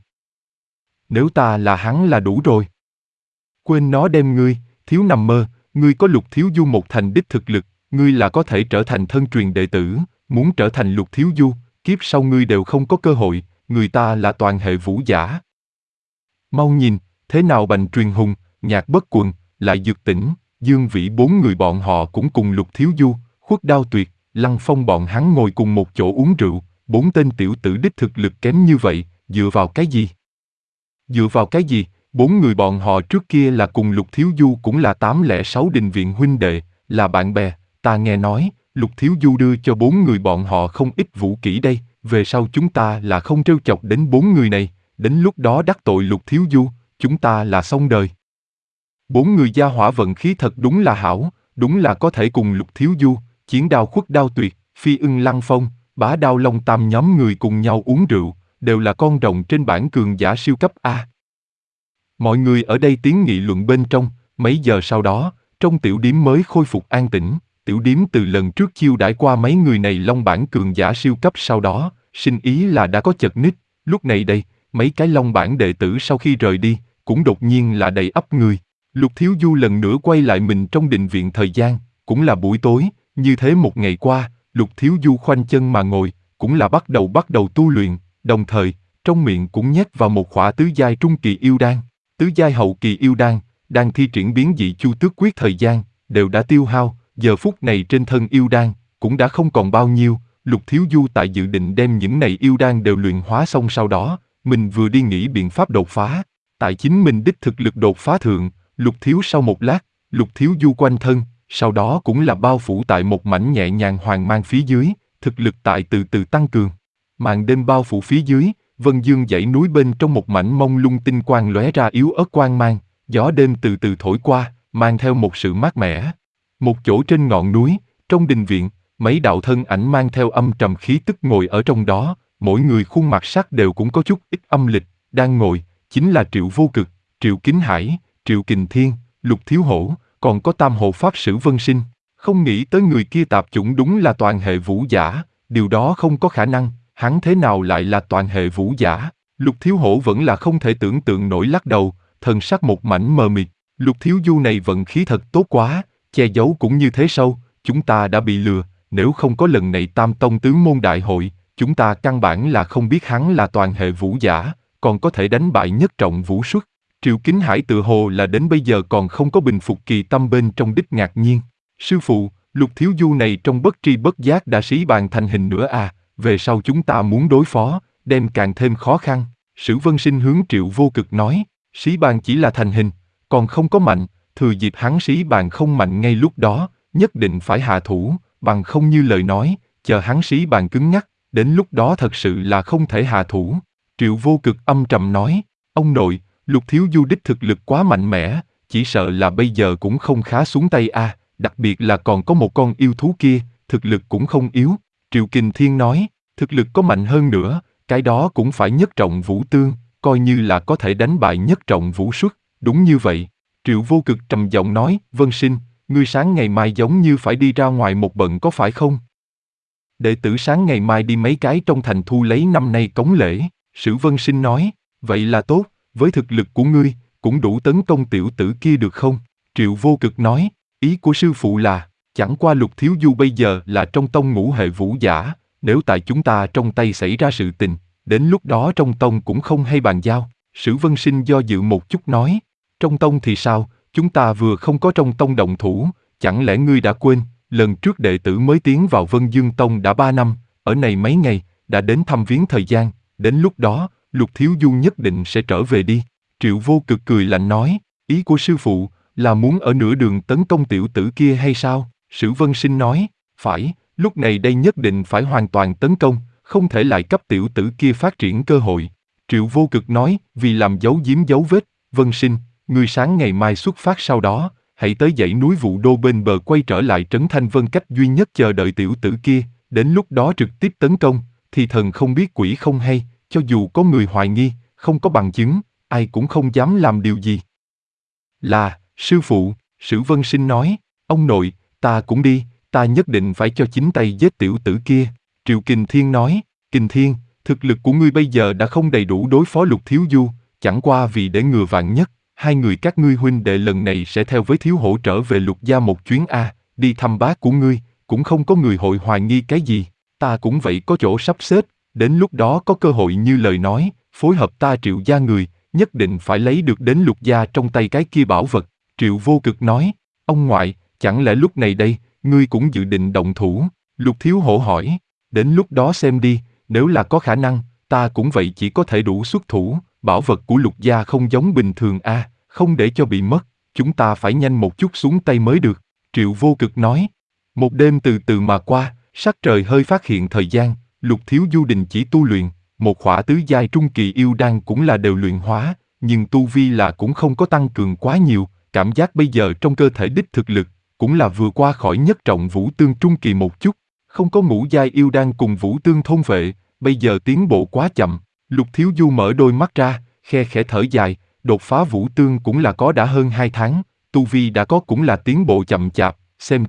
Nếu ta là hắn là đủ rồi. Quên nó đem ngươi, thiếu nằm mơ, ngươi có Lục Thiếu Du một thành đích thực lực, ngươi là có thể trở thành thân truyền đệ tử, muốn trở thành Lục Thiếu Du, kiếp sau ngươi đều không có cơ hội, người ta là toàn hệ vũ giả. Mau nhìn, thế nào Bành Truyền Hùng, Nhạc Bất Quần, lại Dược Tĩnh, Dương Vĩ bốn người bọn họ cũng cùng Lục Thiếu Du, Khuất Đao Tuyệt, Lăng Phong bọn hắn ngồi cùng một chỗ uống rượu, bốn tên tiểu tử đích thực lực kém như vậy, dựa vào cái gì? Dựa vào cái gì? Bốn người bọn họ trước kia là cùng Lục Thiếu Du cũng là tám lẻ sáu đình viện huynh đệ, là bạn bè, ta nghe nói, Lục Thiếu Du đưa cho bốn người bọn họ không ít vũ kỹ đây, về sau chúng ta là không trêu chọc đến bốn người này, đến lúc đó đắc tội Lục Thiếu Du, chúng ta là xong đời. Bốn người gia hỏa vận khí thật đúng là hảo, đúng là có thể cùng Lục Thiếu Du, chiến đao khuất đao tuyệt, phi ưng lăng phong, bá đao long tam nhóm người cùng nhau uống rượu, đều là con rồng trên bảng cường giả siêu cấp A. Mọi người ở đây tiếng nghị luận bên trong, mấy giờ sau đó, trong tiểu điếm mới khôi phục an tĩnh, tiểu điếm từ lần trước chiêu đãi qua mấy người này long bản cường giả siêu cấp sau đó, sinh ý là đã có chật ních, lúc này đây, mấy cái long bản đệ tử sau khi rời đi, cũng đột nhiên là đầy ắp người. Lục Thiếu Du lần nữa quay lại mình trong đình viện thời gian, cũng là buổi tối, như thế một ngày qua, Lục Thiếu Du khoanh chân mà ngồi, cũng là bắt đầu bắt đầu tu luyện, đồng thời, trong miệng cũng nhét vào một khỏa tứ giai trung kỳ yêu đan, tứ giai hậu kỳ yêu đan, đang thi triển biến dị chu tước quyết thời gian, đều đã tiêu hao, giờ phút này trên thân yêu đan, cũng đã không còn bao nhiêu, Lục Thiếu Du tại dự định đem những này yêu đan đều luyện hóa xong sau đó, mình vừa đi nghĩ biện pháp đột phá, tại chính mình đích thực lực đột phá thượng, Lục Thiếu sau một lát, Lục Thiếu Du quanh thân, sau đó cũng là bao phủ tại một mảnh nhẹ nhàng hoàng mang phía dưới, thực lực tại từ từ tăng cường. Màn đêm bao phủ phía dưới, Vân Dương dãy núi bên trong một mảnh mông lung tinh quang lóe ra yếu ớt quang mang, gió đêm từ từ thổi qua, mang theo một sự mát mẻ. Một chỗ trên ngọn núi, trong đình viện, mấy đạo thân ảnh mang theo âm trầm khí tức ngồi ở trong đó, mỗi người khuôn mặt sắc đều cũng có chút ít âm lịch, đang ngồi, chính là Triệu Vô Cực, Triệu Kính Hải, Triệu Kình Thiên, Lục Thiếu Hổ, còn có Tam Hộ Pháp Sử Vân Sinh. Không nghĩ tới người kia tạp chủng đúng là toàn hệ vũ giả, điều đó không có khả năng, hắn thế nào lại là toàn hệ vũ giả? Lục Thiếu Hổ vẫn là không thể tưởng tượng nổi lắc đầu, thần sắc một mảnh mờ mịt. Lục Thiếu Du này vận khí thật tốt quá, che giấu cũng như thế sâu, chúng ta đã bị lừa, nếu không có lần này Tam Tông Tứ Môn Đại Hội, chúng ta căn bản là không biết hắn là toàn hệ vũ giả, còn có thể đánh bại nhất trọng vũ xuất. Triệu Kính Hải tự hồ là đến bây giờ còn không có bình phục kỳ tâm bên trong đích ngạc nhiên. Sư phụ, Lục Thiếu Du này trong bất tri bất giác đã sĩ bàn thành hình nữa à, về sau chúng ta muốn đối phó, đem càng thêm khó khăn. Sử Vân Sinh hướng Triệu Vô Cực nói, sĩ bàn chỉ là thành hình, còn không có mạnh, thừa dịp hắn sĩ bàn không mạnh ngay lúc đó, nhất định phải hạ thủ, bằng không như lời nói, chờ hắn sĩ bàn cứng nhắc, đến lúc đó thật sự là không thể hạ thủ. Triệu Vô Cực âm trầm nói, ông nội, Lục Thiếu Du đích thực lực quá mạnh mẽ, chỉ sợ là bây giờ cũng không khá xuống tay a, à, đặc biệt là còn có một con yêu thú kia, thực lực cũng không yếu. Triệu Kình Thiên nói, thực lực có mạnh hơn nữa, cái đó cũng phải nhất trọng vũ tương, coi như là có thể đánh bại nhất trọng vũ xuất, đúng như vậy. Triệu Vô Cực trầm giọng nói, Vân Sinh, ngươi sáng ngày mai giống như phải đi ra ngoài một bận có phải không? Đệ tử sáng ngày mai đi mấy cái trong thành thu lấy năm nay cống lễ. Sử Vân Sinh nói, vậy là tốt, với thực lực của ngươi, cũng đủ tấn công tiểu tử kia được không? Triệu Vô Cực nói, ý của sư phụ là, chẳng qua Lục Thiếu Du bây giờ là trong tông ngũ hệ vũ giả, nếu tại chúng ta trong tay xảy ra sự tình, đến lúc đó trong tông cũng không hay bàn giao. Sử Vân Sinh do dự một chút nói, trong tông thì sao, chúng ta vừa không có trong tông động thủ, chẳng lẽ ngươi đã quên, lần trước đệ tử mới tiến vào Vân Dương Tông đã ba năm, ở này mấy ngày, đã đến thăm viếng thời gian, đến lúc đó, Lục Thiếu Du nhất định sẽ trở về đi. Triệu Vô Cực cười lạnh nói, ý của sư phụ, là muốn ở nửa đường tấn công tiểu tử kia hay sao? Sử Vân Sinh nói, phải, lúc này đây nhất định phải hoàn toàn tấn công, không thể lại cấp tiểu tử kia phát triển cơ hội. Triệu Vô Cực nói, vì làm giấu giếm dấu vết, Vân Sinh, ngươi sáng ngày mai xuất phát sau đó, hãy tới dãy núi Vũ Đô bên bờ quay trở lại trấn Thanh Vân cách duy nhất chờ đợi tiểu tử kia, đến lúc đó trực tiếp tấn công, thì thần không biết quỷ không hay, cho dù có người hoài nghi, không có bằng chứng, ai cũng không dám làm điều gì. Là, sư phụ, Sử Vân Sinh nói, ông nội, ta cũng đi, ta nhất định phải cho chính tay giết tiểu tử kia. Triệu Kình Thiên nói, Kình Thiên, thực lực của ngươi bây giờ đã không đầy đủ đối phó Lục Thiếu Du, chẳng qua vì để ngừa vạn nhất, hai người các ngươi huynh đệ lần này sẽ theo với Thiếu Hổ trở về Lục gia một chuyến a, đi thăm bác của ngươi, cũng không có người hội hoài nghi cái gì, ta cũng vậy có chỗ sắp xếp, đến lúc đó có cơ hội như lời nói, phối hợp ta Triệu gia người, nhất định phải lấy được đến Lục gia trong tay cái kia bảo vật. Triệu Vô Cực nói, ông ngoại, chẳng lẽ lúc này đây, ngươi cũng dự định động thủ? Lục Thiếu Hổ hỏi, đến lúc đó xem đi, nếu là có khả năng, ta cũng vậy chỉ có thể đủ xuất thủ, bảo vật của Lục gia không giống bình thường a, à, không để cho bị mất, chúng ta phải nhanh một chút xuống tay mới được. Triệu Vô Cực nói, một đêm từ từ mà qua, sắc trời hơi phát hiện thời gian, Lục Thiếu Du đình chỉ tu luyện, một khỏa tứ giai trung kỳ yêu đan cũng là đều luyện hóa, nhưng tu vi là cũng không có tăng cường quá nhiều, cảm giác bây giờ trong cơ thể đích thực lực, cũng là vừa qua khỏi nhất trọng vũ tương trung kỳ một chút, không có ngũ giai yêu đan cùng vũ tương thôn vệ, bây giờ tiến bộ quá chậm. Lục Thiếu Du mở đôi mắt ra, khe khẽ thở dài, đột phá vũ tương cũng là có đã hơn hai tháng, tu vi đã có cũng là tiến bộ chậm chạp, xem ra,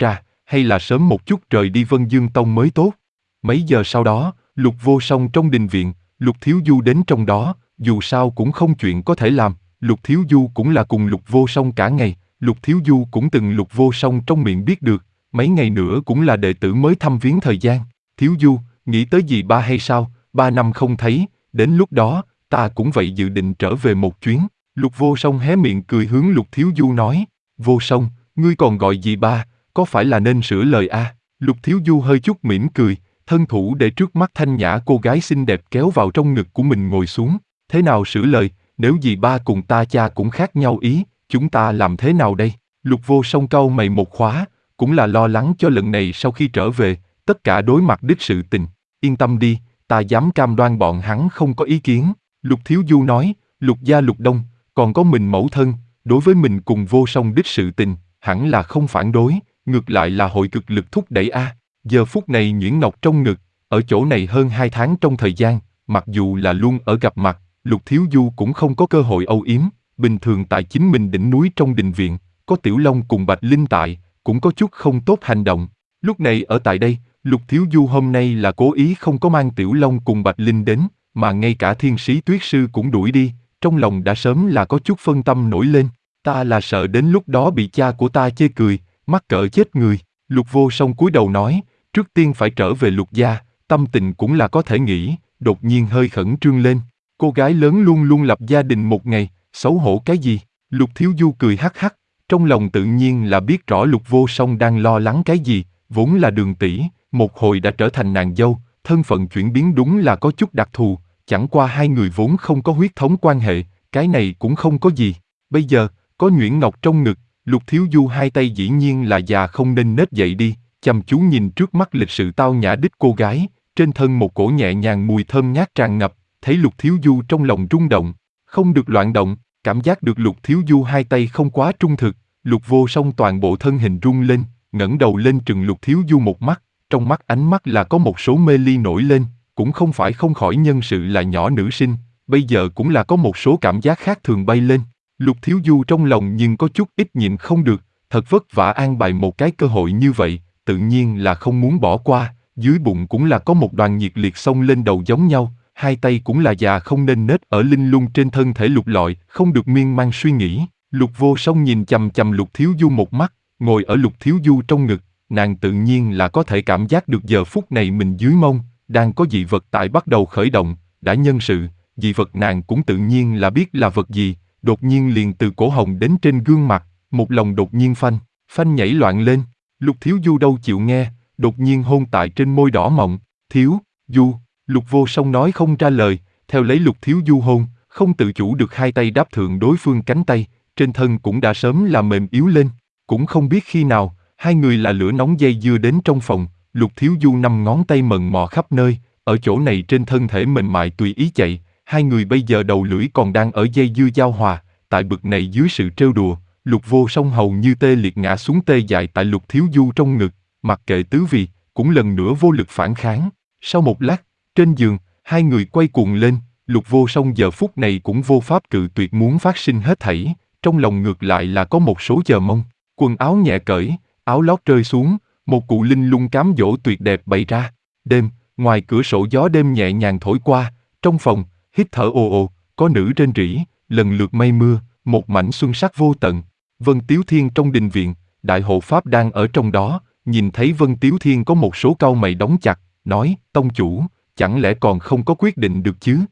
hay là sớm một chút rời đi Vân Dương Tông mới tốt. Mấy giờ sau đó, Lục Vô Song trong đình viện, Lục Thiếu Du đến trong đó, dù sao cũng không chuyện có thể làm, Lục Thiếu Du cũng là cùng Lục Vô Song cả ngày, Lục Thiếu Du cũng từng Lục Vô Song trong miệng biết được, mấy ngày nữa cũng là đệ tử mới thăm viếng thời gian. Thiếu Du, nghĩ tới dì ba hay sao, ba năm không thấy, đến lúc đó, ta cũng vậy dự định trở về một chuyến. Lục Vô Song hé miệng cười hướng Lục Thiếu Du nói, Vô Song, ngươi còn gọi dì ba, có phải là nên sửa lời a? À? Lục Thiếu Du hơi chút mỉm cười, thân thủ để trước mắt thanh nhã cô gái xinh đẹp kéo vào trong ngực của mình ngồi xuống. Thế nào sửa lời, nếu dì ba cùng ta cha cũng khác nhau ý, chúng ta làm thế nào đây? Lục Vô Song cau mày một khóa, cũng là lo lắng cho lần này sau khi trở về, tất cả đối mặt đích sự tình. Yên tâm đi, ta dám cam đoan bọn hắn không có ý kiến. Lục Thiếu Du nói, Lục gia Lục Đông, còn có mình mẫu thân, đối với mình cùng Vô Song đích sự tình, hẳn là không phản đối, ngược lại là hội cực lực thúc đẩy a. Giờ phút này Nhuyễn Ngọc trong ngực, ở chỗ này hơn hai tháng trong thời gian, mặc dù là luôn ở gặp mặt, Lục Thiếu Du cũng không có cơ hội âu yếm, bình thường tại chính mình đỉnh núi trong đình viện, có Tiểu Long cùng Bạch Linh tại, cũng có chút không tốt hành động. Lúc này ở tại đây, Lục Thiếu Du hôm nay là cố ý không có mang Tiểu Long cùng Bạch Linh đến, mà ngay cả Thiên Sĩ Tuyết Sư cũng đuổi đi, trong lòng đã sớm là có chút phân tâm nổi lên. Ta là sợ đến lúc đó bị cha của ta chê cười, mắc cỡ chết người. Lục Vô Song cúi đầu nói, trước tiên phải trở về Lục gia, tâm tình cũng là có thể nghĩ, đột nhiên hơi khẩn trương lên. Cô gái lớn luôn luôn lập gia đình một ngày, xấu hổ cái gì? Lục Thiếu Du cười hắc hắc, trong lòng tự nhiên là biết rõ Lục Vô Song đang lo lắng cái gì, vốn là Đường tỷ, một hồi đã trở thành nàng dâu, thân phận chuyển biến đúng là có chút đặc thù, chẳng qua hai người vốn không có huyết thống quan hệ, cái này cũng không có gì. Bây giờ, có Nhuyễn Ngọc trong ngực, Lục Thiếu Du hai tay dĩ nhiên là già không nên nết dậy đi, chăm chú nhìn trước mắt lịch sự tao nhã đích cô gái, trên thân một cổ nhẹ nhàng mùi thơm ngát tràn ngập, thấy Lục Thiếu Du trong lòng rung động, không được loạn động, cảm giác được Lục Thiếu Du hai tay không quá trung thực, Lục Vô Song toàn bộ thân hình rung lên, ngẩng đầu lên trừng Lục Thiếu Du một mắt, trong mắt ánh mắt là có một số mê ly nổi lên, cũng không phải không khỏi nhân sự là nhỏ nữ sinh, bây giờ cũng là có một số cảm giác khác thường bay lên. Lục Thiếu Du trong lòng nhưng có chút ít nhịn không được, thật vất vả an bài một cái cơ hội như vậy, tự nhiên là không muốn bỏ qua, dưới bụng cũng là có một đoàn nhiệt liệt xông lên đầu giống nhau, hai tay cũng là già không nên nết ở linh lung trên thân thể Lục lọi, không được miên man suy nghĩ. Lục Vô Song nhìn chằm chằm Lục Thiếu Du một mắt, ngồi ở Lục Thiếu Du trong ngực, nàng tự nhiên là có thể cảm giác được giờ phút này mình dưới mông, đang có dị vật tại bắt đầu khởi động, đã nhân sự, dị vật nàng cũng tự nhiên là biết là vật gì, đột nhiên liền từ cổ họng đến trên gương mặt, một lòng đột nhiên phanh, phanh nhảy loạn lên, Lục Thiếu Du đâu chịu nghe, đột nhiên hôn tại trên môi đỏ mọng, Thiếu Du, Lục Vô Song nói không ra lời, theo lấy Lục Thiếu Du hôn, không tự chủ được hai tay đáp thượng đối phương cánh tay, trên thân cũng đã sớm là mềm yếu lên, cũng không biết khi nào, hai người là lửa nóng dây dưa đến trong phòng, Lục Thiếu Du năm ngón tay mần mò khắp nơi, ở chỗ này trên thân thể mềm mại tùy ý chạy, hai người bây giờ đầu lưỡi còn đang ở dây dưa giao hòa, tại bực này dưới sự trêu đùa, Lục Vô Song hầu như tê liệt ngã xuống tê dại tại Lục Thiếu Du trong ngực, mặc kệ tứ vì, cũng lần nữa vô lực phản kháng. Sau một lát, trên giường, hai người quay cuồng lên, Lục Vô Song giờ phút này cũng vô pháp cự tuyệt muốn phát sinh hết thảy, trong lòng ngược lại là có một số chờ mong, quần áo nhẹ cởi, áo lót rơi xuống, một cụ linh lung cám dỗ tuyệt đẹp bày ra. Đêm, ngoài cửa sổ gió đêm nhẹ nhàng thổi qua, trong phòng, hít thở ồ ồ, có nữ rên rỉ, lần lượt mây mưa, một mảnh xuân sắc vô tận. Vân Tiếu Thiên trong đình viện, Đại hộ pháp đang ở trong đó, nhìn thấy Vân Tiếu Thiên có một số cau mày đóng chặt, nói, tông chủ, chẳng lẽ còn không có quyết định được chứ?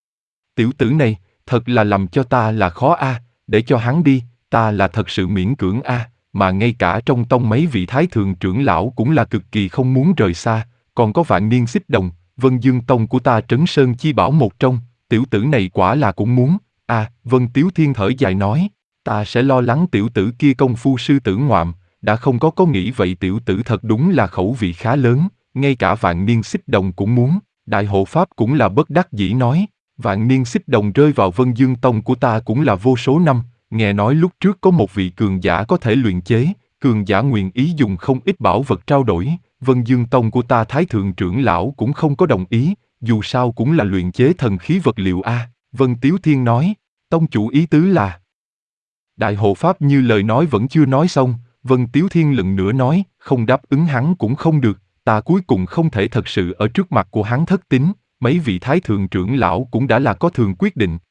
Tiểu tử này, thật là làm cho ta là khó a, à, để cho hắn đi, ta là thật sự miễn cưỡng a, à, mà ngay cả trong tông mấy vị thái thượng trưởng lão cũng là cực kỳ không muốn rời xa, còn có Vạn Niên Xích Đồng, Vân Dương Tông của ta Trấn Sơn Chi Bảo một trong, tiểu tử này quả là cũng muốn, à, Vân Tiếu Thiên thở dài nói, ta sẽ lo lắng tiểu tử kia công phu sư tử ngoạm, đã không có có nghĩ vậy tiểu tử thật đúng là khẩu vị khá lớn, ngay cả Vạn Niên Xích Đồng cũng muốn, Đại hộ pháp cũng là bất đắc dĩ nói, Vạn Niên Xích Đồng rơi vào Vân Dương Tông của ta cũng là vô số năm, nghe nói lúc trước có một vị cường giả có thể luyện chế, cường giả nguyện ý dùng không ít bảo vật trao đổi, Vân Dương Tông của ta Thái Thượng trưởng lão cũng không có đồng ý, dù sao cũng là luyện chế thần khí vật liệu a. Vân Tiếu Thiên nói, tông chủ ý tứ là... Đại hộ pháp như lời nói vẫn chưa nói xong, Vân Tiếu Thiên lần nữa nói, không đáp ứng hắn cũng không được, ta cuối cùng không thể thật sự ở trước mặt của hắn thất tín, mấy vị thái thượng trưởng lão cũng đã là có thường quyết định.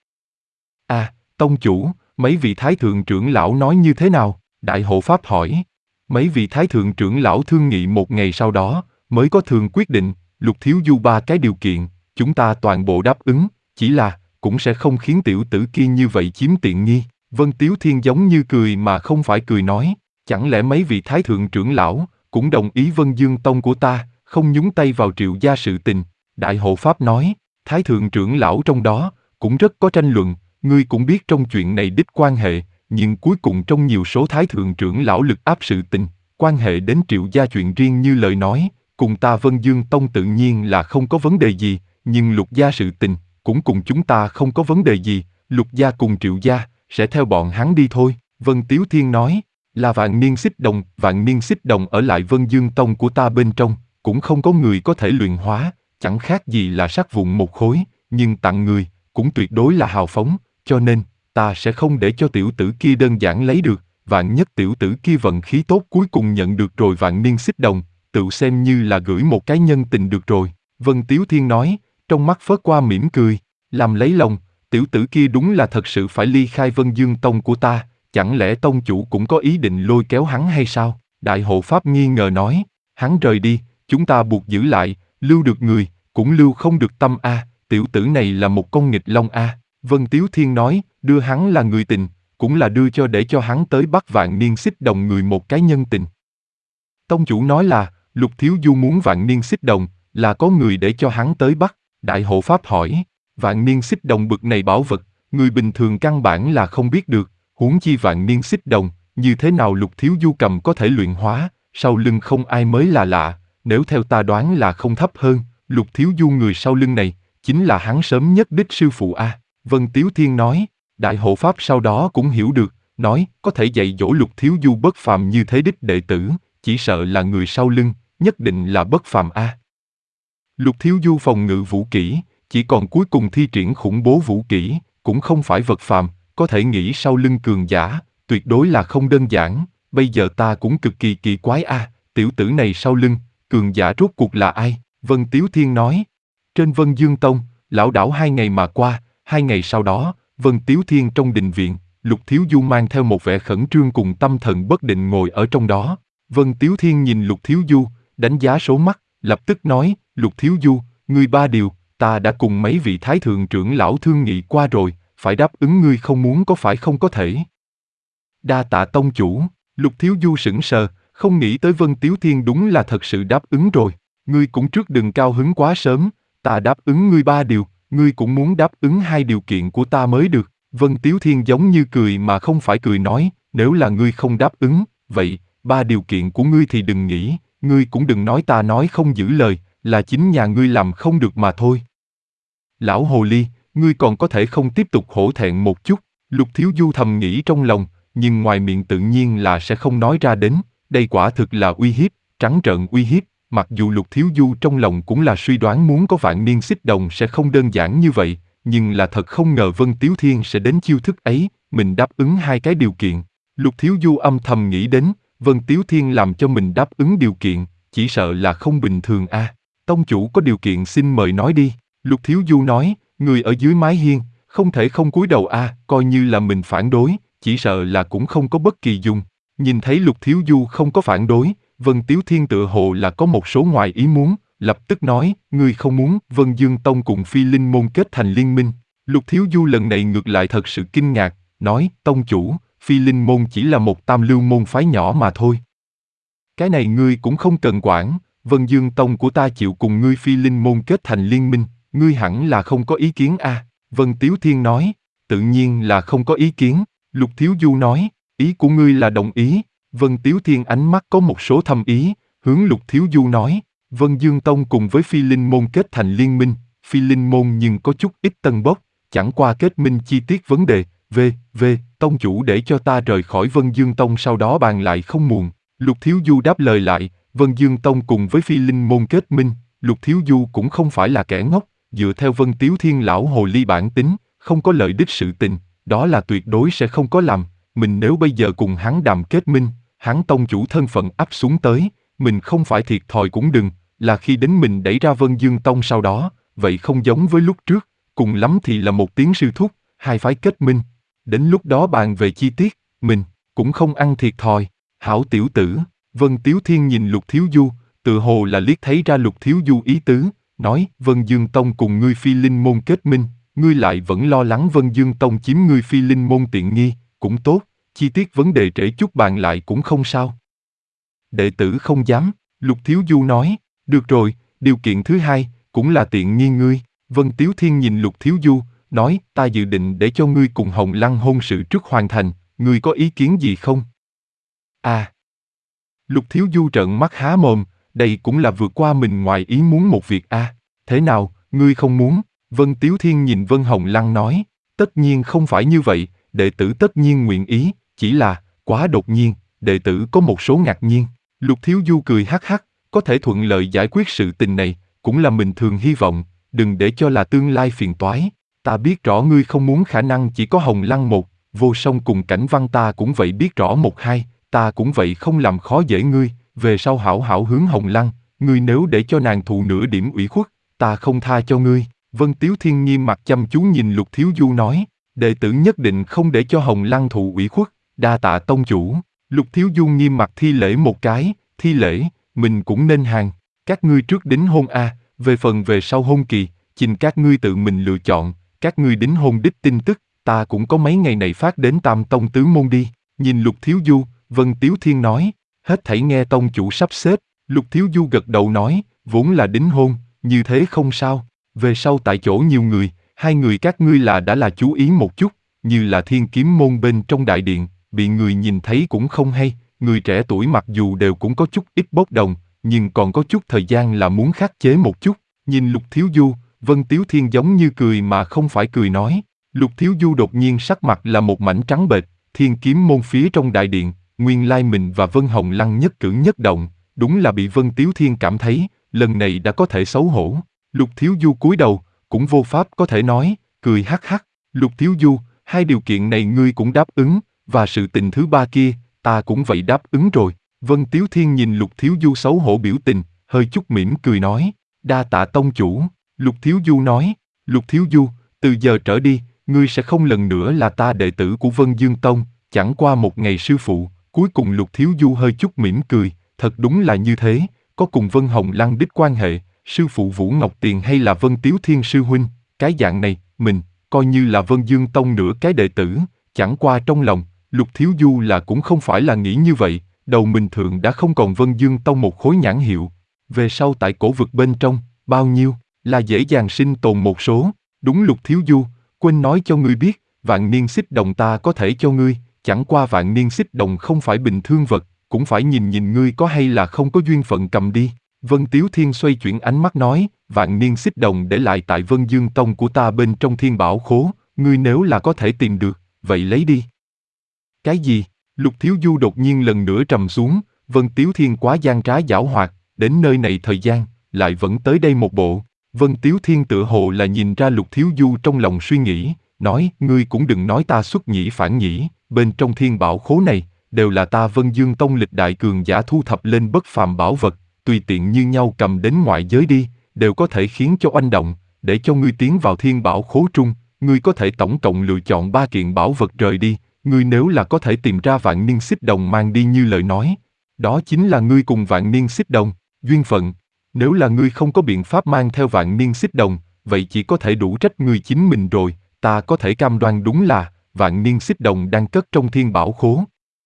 À, tông chủ, mấy vị thái thượng trưởng lão nói như thế nào? Đại hộ pháp hỏi. Mấy vị thái thượng trưởng lão thương nghị một ngày sau đó, mới có thường quyết định, Lục Thiếu Du ba cái điều kiện, chúng ta toàn bộ đáp ứng, chỉ là, cũng sẽ không khiến tiểu tử kia như vậy chiếm tiện nghi. Vân Tiếu Thiên giống như cười mà không phải cười nói, chẳng lẽ mấy vị thái thượng trưởng lão cũng đồng ý Vân Dương Tông của ta, không nhúng tay vào Triệu gia sự tình. Đại hộ pháp nói, thái thượng trưởng lão trong đó, cũng rất có tranh luận, ngươi cũng biết trong chuyện này đích quan hệ, nhưng cuối cùng trong nhiều số thái thượng trưởng lão lực áp sự tình, quan hệ đến Triệu gia chuyện riêng như lời nói, cùng ta Vân Dương Tông tự nhiên là không có vấn đề gì, nhưng Lục gia sự tình, cũng cùng chúng ta không có vấn đề gì, Lục gia cùng Triệu gia, sẽ theo bọn hắn đi thôi. Vân Tiếu Thiên nói, là vạn niên xích đồng, vạn niên xích đồng ở lại Vân Dương Tông của ta bên trong, cũng không có người có thể luyện hóa, chẳng khác gì là sắt vụn một khối, nhưng tặng người, cũng tuyệt đối là hào phóng, cho nên, ta sẽ không để cho tiểu tử kia đơn giản lấy được, vạn nhất tiểu tử kia vận khí tốt cuối cùng nhận được rồi vạn niên xích đồng, tự xem như là gửi một cái nhân tình được rồi. Vân Tiếu Thiên nói, trong mắt phớt qua mỉm cười, làm lấy lòng, tiểu tử kia đúng là thật sự phải ly khai Vân Dương Tông của ta, chẳng lẽ tông chủ cũng có ý định lôi kéo hắn hay sao? Đại hộ pháp nghi ngờ nói, hắn rời đi, chúng ta buộc giữ lại, lưu được người, cũng lưu không được tâm a, tiểu tử này là một con nghịch long a. Vân Tiếu Thiên nói, đưa hắn là người tình, cũng là đưa cho để cho hắn tới bắt vạn niên xích đồng người một cái nhân tình. Tông chủ nói là, Lục Thiếu Du muốn vạn niên xích đồng, là có người để cho hắn tới bắt. Đại hộ pháp hỏi, vạn niên xích đồng bực này bảo vật, người bình thường căn bản là không biết được, huống chi vạn niên xích đồng, như thế nào Lục Thiếu Du cầm có thể luyện hóa, sau lưng không ai mới là lạ, nếu theo ta đoán là không thấp hơn, Lục Thiếu Du người sau lưng này, chính là hắn sớm nhất đích sư phụ a. Vân Tiếu Thiên nói, đại hộ pháp sau đó cũng hiểu được, nói, có thể dạy dỗ Lục Thiếu Du bất phàm như thế đích đệ tử, chỉ sợ là người sau lưng, nhất định là bất phàm a. Lục Thiếu Du phòng ngự vũ kỹ, chỉ còn cuối cùng thi triển khủng bố vũ kỹ, cũng không phải vật phàm, có thể nghĩ sau lưng cường giả, tuyệt đối là không đơn giản, bây giờ ta cũng cực kỳ kỳ quái a, tiểu tử này sau lưng, cường giả rốt cuộc là ai? Vân Tiếu Thiên nói, trên Vân Dương Tông, lão đảo hai ngày mà qua, hai ngày sau đó, Vân Tiếu Thiên trong đình viện, Lục Thiếu Du mang theo một vẻ khẩn trương cùng tâm thần bất định ngồi ở trong đó. Vân Tiếu Thiên nhìn Lục Thiếu Du, đánh giá số mắt, lập tức nói, Lục Thiếu Du, ngươi ba điều, ta đã cùng mấy vị thái thượng trưởng lão thương nghị qua rồi, phải đáp ứng ngươi không muốn có phải không có thể. Đa tạ tông chủ, Lục Thiếu Du sững sờ, không nghĩ tới Vân Tiếu Thiên đúng là thật sự đáp ứng rồi, ngươi cũng trước đừng cao hứng quá sớm, ta đáp ứng ngươi ba điều, ngươi cũng muốn đáp ứng hai điều kiện của ta mới được. Vân Tiếu Thiên giống như cười mà không phải cười nói, nếu là ngươi không đáp ứng, vậy, ba điều kiện của ngươi thì đừng nghĩ, ngươi cũng đừng nói ta nói không giữ lời, là chính nhà ngươi làm không được mà thôi. Lão hồ ly, ngươi còn có thể không tiếp tục hổ thẹn một chút, Lục Thiếu Du thầm nghĩ trong lòng, nhưng ngoài miệng tự nhiên là sẽ không nói ra đến, đây quả thực là uy hiếp, trắng trợn uy hiếp, mặc dù Lục Thiếu Du trong lòng cũng là suy đoán muốn có vạn niên xích đồng sẽ không đơn giản như vậy, nhưng là thật không ngờ Vân Tiếu Thiên sẽ đến chiêu thức ấy, mình đáp ứng hai cái điều kiện. Lục Thiếu Du âm thầm nghĩ đến, Vân Tiếu Thiên làm cho mình đáp ứng điều kiện, chỉ sợ là không bình thường a. À, tông chủ có điều kiện xin mời nói đi. Lục Thiếu Du nói, người ở dưới mái hiên, không thể không cúi đầu a, à, coi như là mình phản đối, chỉ sợ là cũng không có bất kỳ dùng. Nhìn thấy Lục Thiếu Du không có phản đối, Vân Tiếu Thiên tựa hồ là có một số ngoài ý muốn, lập tức nói, ngươi không muốn Vân Dương Tông cùng Phi Linh Môn kết thành liên minh. Lục Thiếu Du lần này ngược lại thật sự kinh ngạc, nói, tông chủ, Phi Linh Môn chỉ là một tam lưu môn phái nhỏ mà thôi. Cái này ngươi cũng không cần quản, Vân Dương Tông của ta chịu cùng ngươi Phi Linh Môn kết thành liên minh, ngươi hẳn là không có ý kiến a. À. Vân Tiếu Thiên nói, tự nhiên là không có ý kiến. Lục Thiếu Du nói, ý của ngươi là đồng ý. Vân Tiếu Thiên ánh mắt có một số thâm ý, hướng Lục Thiếu Du nói, Vân Dương Tông cùng với Phi Linh Môn kết thành liên minh, Phi Linh Môn nhưng có chút ít tân bốc, chẳng qua kết minh chi tiết vấn đề, v, v, tông chủ để cho ta rời khỏi Vân Dương Tông sau đó bàn lại không muộn. Lục Thiếu Du đáp lời lại, Vân Dương Tông cùng với Phi Linh Môn kết minh, Lục Thiếu Du cũng không phải là kẻ ngốc, dựa theo Vân Tiếu Thiên lão hồ ly bản tính, không có lợi đích sự tình, đó là tuyệt đối sẽ không có làm, mình nếu bây giờ cùng hắn đàm kết minh, Hắn tông chủ thân phận áp xuống tới, mình không phải thiệt thòi cũng đừng, là khi đến mình đẩy ra Vân Dương Tông sau đó, vậy không giống với lúc trước, cùng lắm thì là một tiếng sư thúc, hai phái kết minh. Đến lúc đó bàn về chi tiết, mình cũng không ăn thiệt thòi. Hảo tiểu tử, Vân Tiếu Thiên nhìn Lục Thiếu Du, tự hồ là liếc thấy ra Lục Thiếu Du ý tứ, nói Vân Dương Tông cùng ngươi Phi Linh Môn kết minh, ngươi lại vẫn lo lắng Vân Dương Tông chiếm ngươi Phi Linh Môn tiện nghi, cũng tốt, chi tiết vấn đề trễ chút bàn lại cũng không sao. Đệ tử không dám, Lục Thiếu Du nói, được rồi, điều kiện thứ hai, cũng là tiện nghi ngươi. Vân Tiếu Thiên nhìn Lục Thiếu Du, nói, ta dự định để cho ngươi cùng Hồng Lăng hôn sự trước hoàn thành, ngươi có ý kiến gì không? À! Lục Thiếu Du trợn mắt há mồm, đây cũng là vượt qua mình ngoài ý muốn một việc a. À. Thế nào, ngươi không muốn? Vân Tiếu Thiên nhìn Vân Hồng Lăng nói, tất nhiên không phải như vậy, đệ tử tất nhiên nguyện ý, chỉ là, quá đột nhiên, đệ tử có một số ngạc nhiên. Lục Thiếu Du cười hắc hắc, có thể thuận lợi giải quyết sự tình này, cũng là mình thường hy vọng, đừng để cho là tương lai phiền toái. Ta biết rõ ngươi không muốn khả năng chỉ có Hồng Lăng một, Vô Song cùng Cảnh Văn ta cũng vậy biết rõ một hai, ta cũng vậy không làm khó dễ ngươi, về sau hảo hảo hướng Hồng Lăng, ngươi nếu để cho nàng thụ nửa điểm ủy khuất, ta không tha cho ngươi. Vân Tiếu Thiên nghiêm mặt chăm chú nhìn Lục Thiếu Du nói, đệ tử nhất định không để cho Hồng Lăng thụ ủy khuất, đa tạ tông chủ. Lục Thiếu Du nghiêm mặt thi lễ một cái, thi lễ, mình cũng nên hàng, các ngươi trước đính hôn a, về phần về sau hôn kỳ, xin các ngươi tự mình lựa chọn, các ngươi đính hôn đích tin tức, ta cũng có mấy ngày này phát đến Tam Tông Tứ Môn đi. Nhìn Lục Thiếu Du, Vân Tiếu Thiên nói, hết thảy nghe tông chủ sắp xếp. Lục Thiếu Du gật đầu nói, vốn là đính hôn, như thế không sao, về sau tại chỗ nhiều người, hai người các ngươi là đã là chú ý một chút, như là Thiên Kiếm Môn bên trong đại điện, bị người nhìn thấy cũng không hay, người trẻ tuổi mặc dù đều cũng có chút ít bốc đồng, nhưng còn có chút thời gian là muốn khắc chế một chút. Nhìn Lục Thiếu Du, Vân Tiếu Thiên giống như cười mà không phải cười nói. Lục Thiếu Du đột nhiên sắc mặt là một mảnh trắng bệch, Thiên Kiếm Môn phía trong đại điện, nguyên lai mình và Vân Hồng Lăng nhất cử nhất động, đúng là bị Vân Tiếu Thiên cảm thấy, lần này đã có thể xấu hổ. Lục Thiếu Du cúi đầu, cũng vô pháp có thể nói, cười hắc hắc. Lục Thiếu Du, hai điều kiện này ngươi cũng đáp ứng, và sự tình thứ ba kia, ta cũng vậy đáp ứng rồi. Vân Tiếu Thiên nhìn Lục Thiếu Du xấu hổ biểu tình, hơi chút mỉm cười nói, đa tạ tông chủ. Lục Thiếu Du nói, Lục Thiếu Du, từ giờ trở đi, ngươi sẽ không lần nữa là ta đệ tử của Vân Dương Tông, chẳng qua một ngày sư phụ. Cuối cùng Lục Thiếu Du hơi chút mỉm cười, thật đúng là như thế, có cùng Vân Hồng Lăng đích quan hệ, sư phụ Vũ Ngọc Tiền hay là Vân Tiếu Thiên sư huynh, cái dạng này, mình, coi như là Vân Dương Tông nửa cái đệ tử, chẳng qua trong lòng, Lục Thiếu Du là cũng không phải là nghĩ như vậy, đầu mình thượng đã không còn Vân Dương Tông một khối nhãn hiệu, về sau tại cổ vực bên trong, bao nhiêu, là dễ dàng sinh tồn một số, đúng Lục Thiếu Du, quên nói cho ngươi biết, vạn niên xích đồng ta có thể cho ngươi, chẳng qua vạn niên xích đồng không phải bình thường vật, cũng phải nhìn nhìn ngươi có hay là không có duyên phận cầm đi. Vân Tiếu Thiên xoay chuyển ánh mắt nói, vạn niên xích đồng để lại tại Vân Dương Tông của ta bên trong thiên bảo khố, ngươi nếu là có thể tìm được, vậy lấy đi. Cái gì? Lục Thiếu Du đột nhiên lần nữa trầm xuống, Vân Tiếu Thiên quá gian trá giảo hoạt, đến nơi này thời gian, lại vẫn tới đây một bộ. Vân Tiếu Thiên tựa hồ là nhìn ra Lục Thiếu Du trong lòng suy nghĩ, nói, ngươi cũng đừng nói ta xuất nhĩ phản nhĩ, bên trong thiên bảo khố này, đều là ta Vân Dương Tông lịch đại cường giả thu thập lên bất phàm bảo vật, tùy tiện như nhau cầm đến ngoại giới đi, đều có thể khiến cho oanh động, để cho ngươi tiến vào thiên bảo khố trung, ngươi có thể tổng cộng lựa chọn ba kiện bảo vật rời đi, ngươi nếu là có thể tìm ra vạn niên xích đồng mang đi như lời nói, đó chính là ngươi cùng vạn niên xích đồng, duyên phận. Nếu là ngươi không có biện pháp mang theo vạn niên xích đồng, vậy chỉ có thể đủ trách ngươi chính mình rồi, ta có thể cam đoan đúng là, vạn niên xích đồng đang cất trong thiên bảo khố.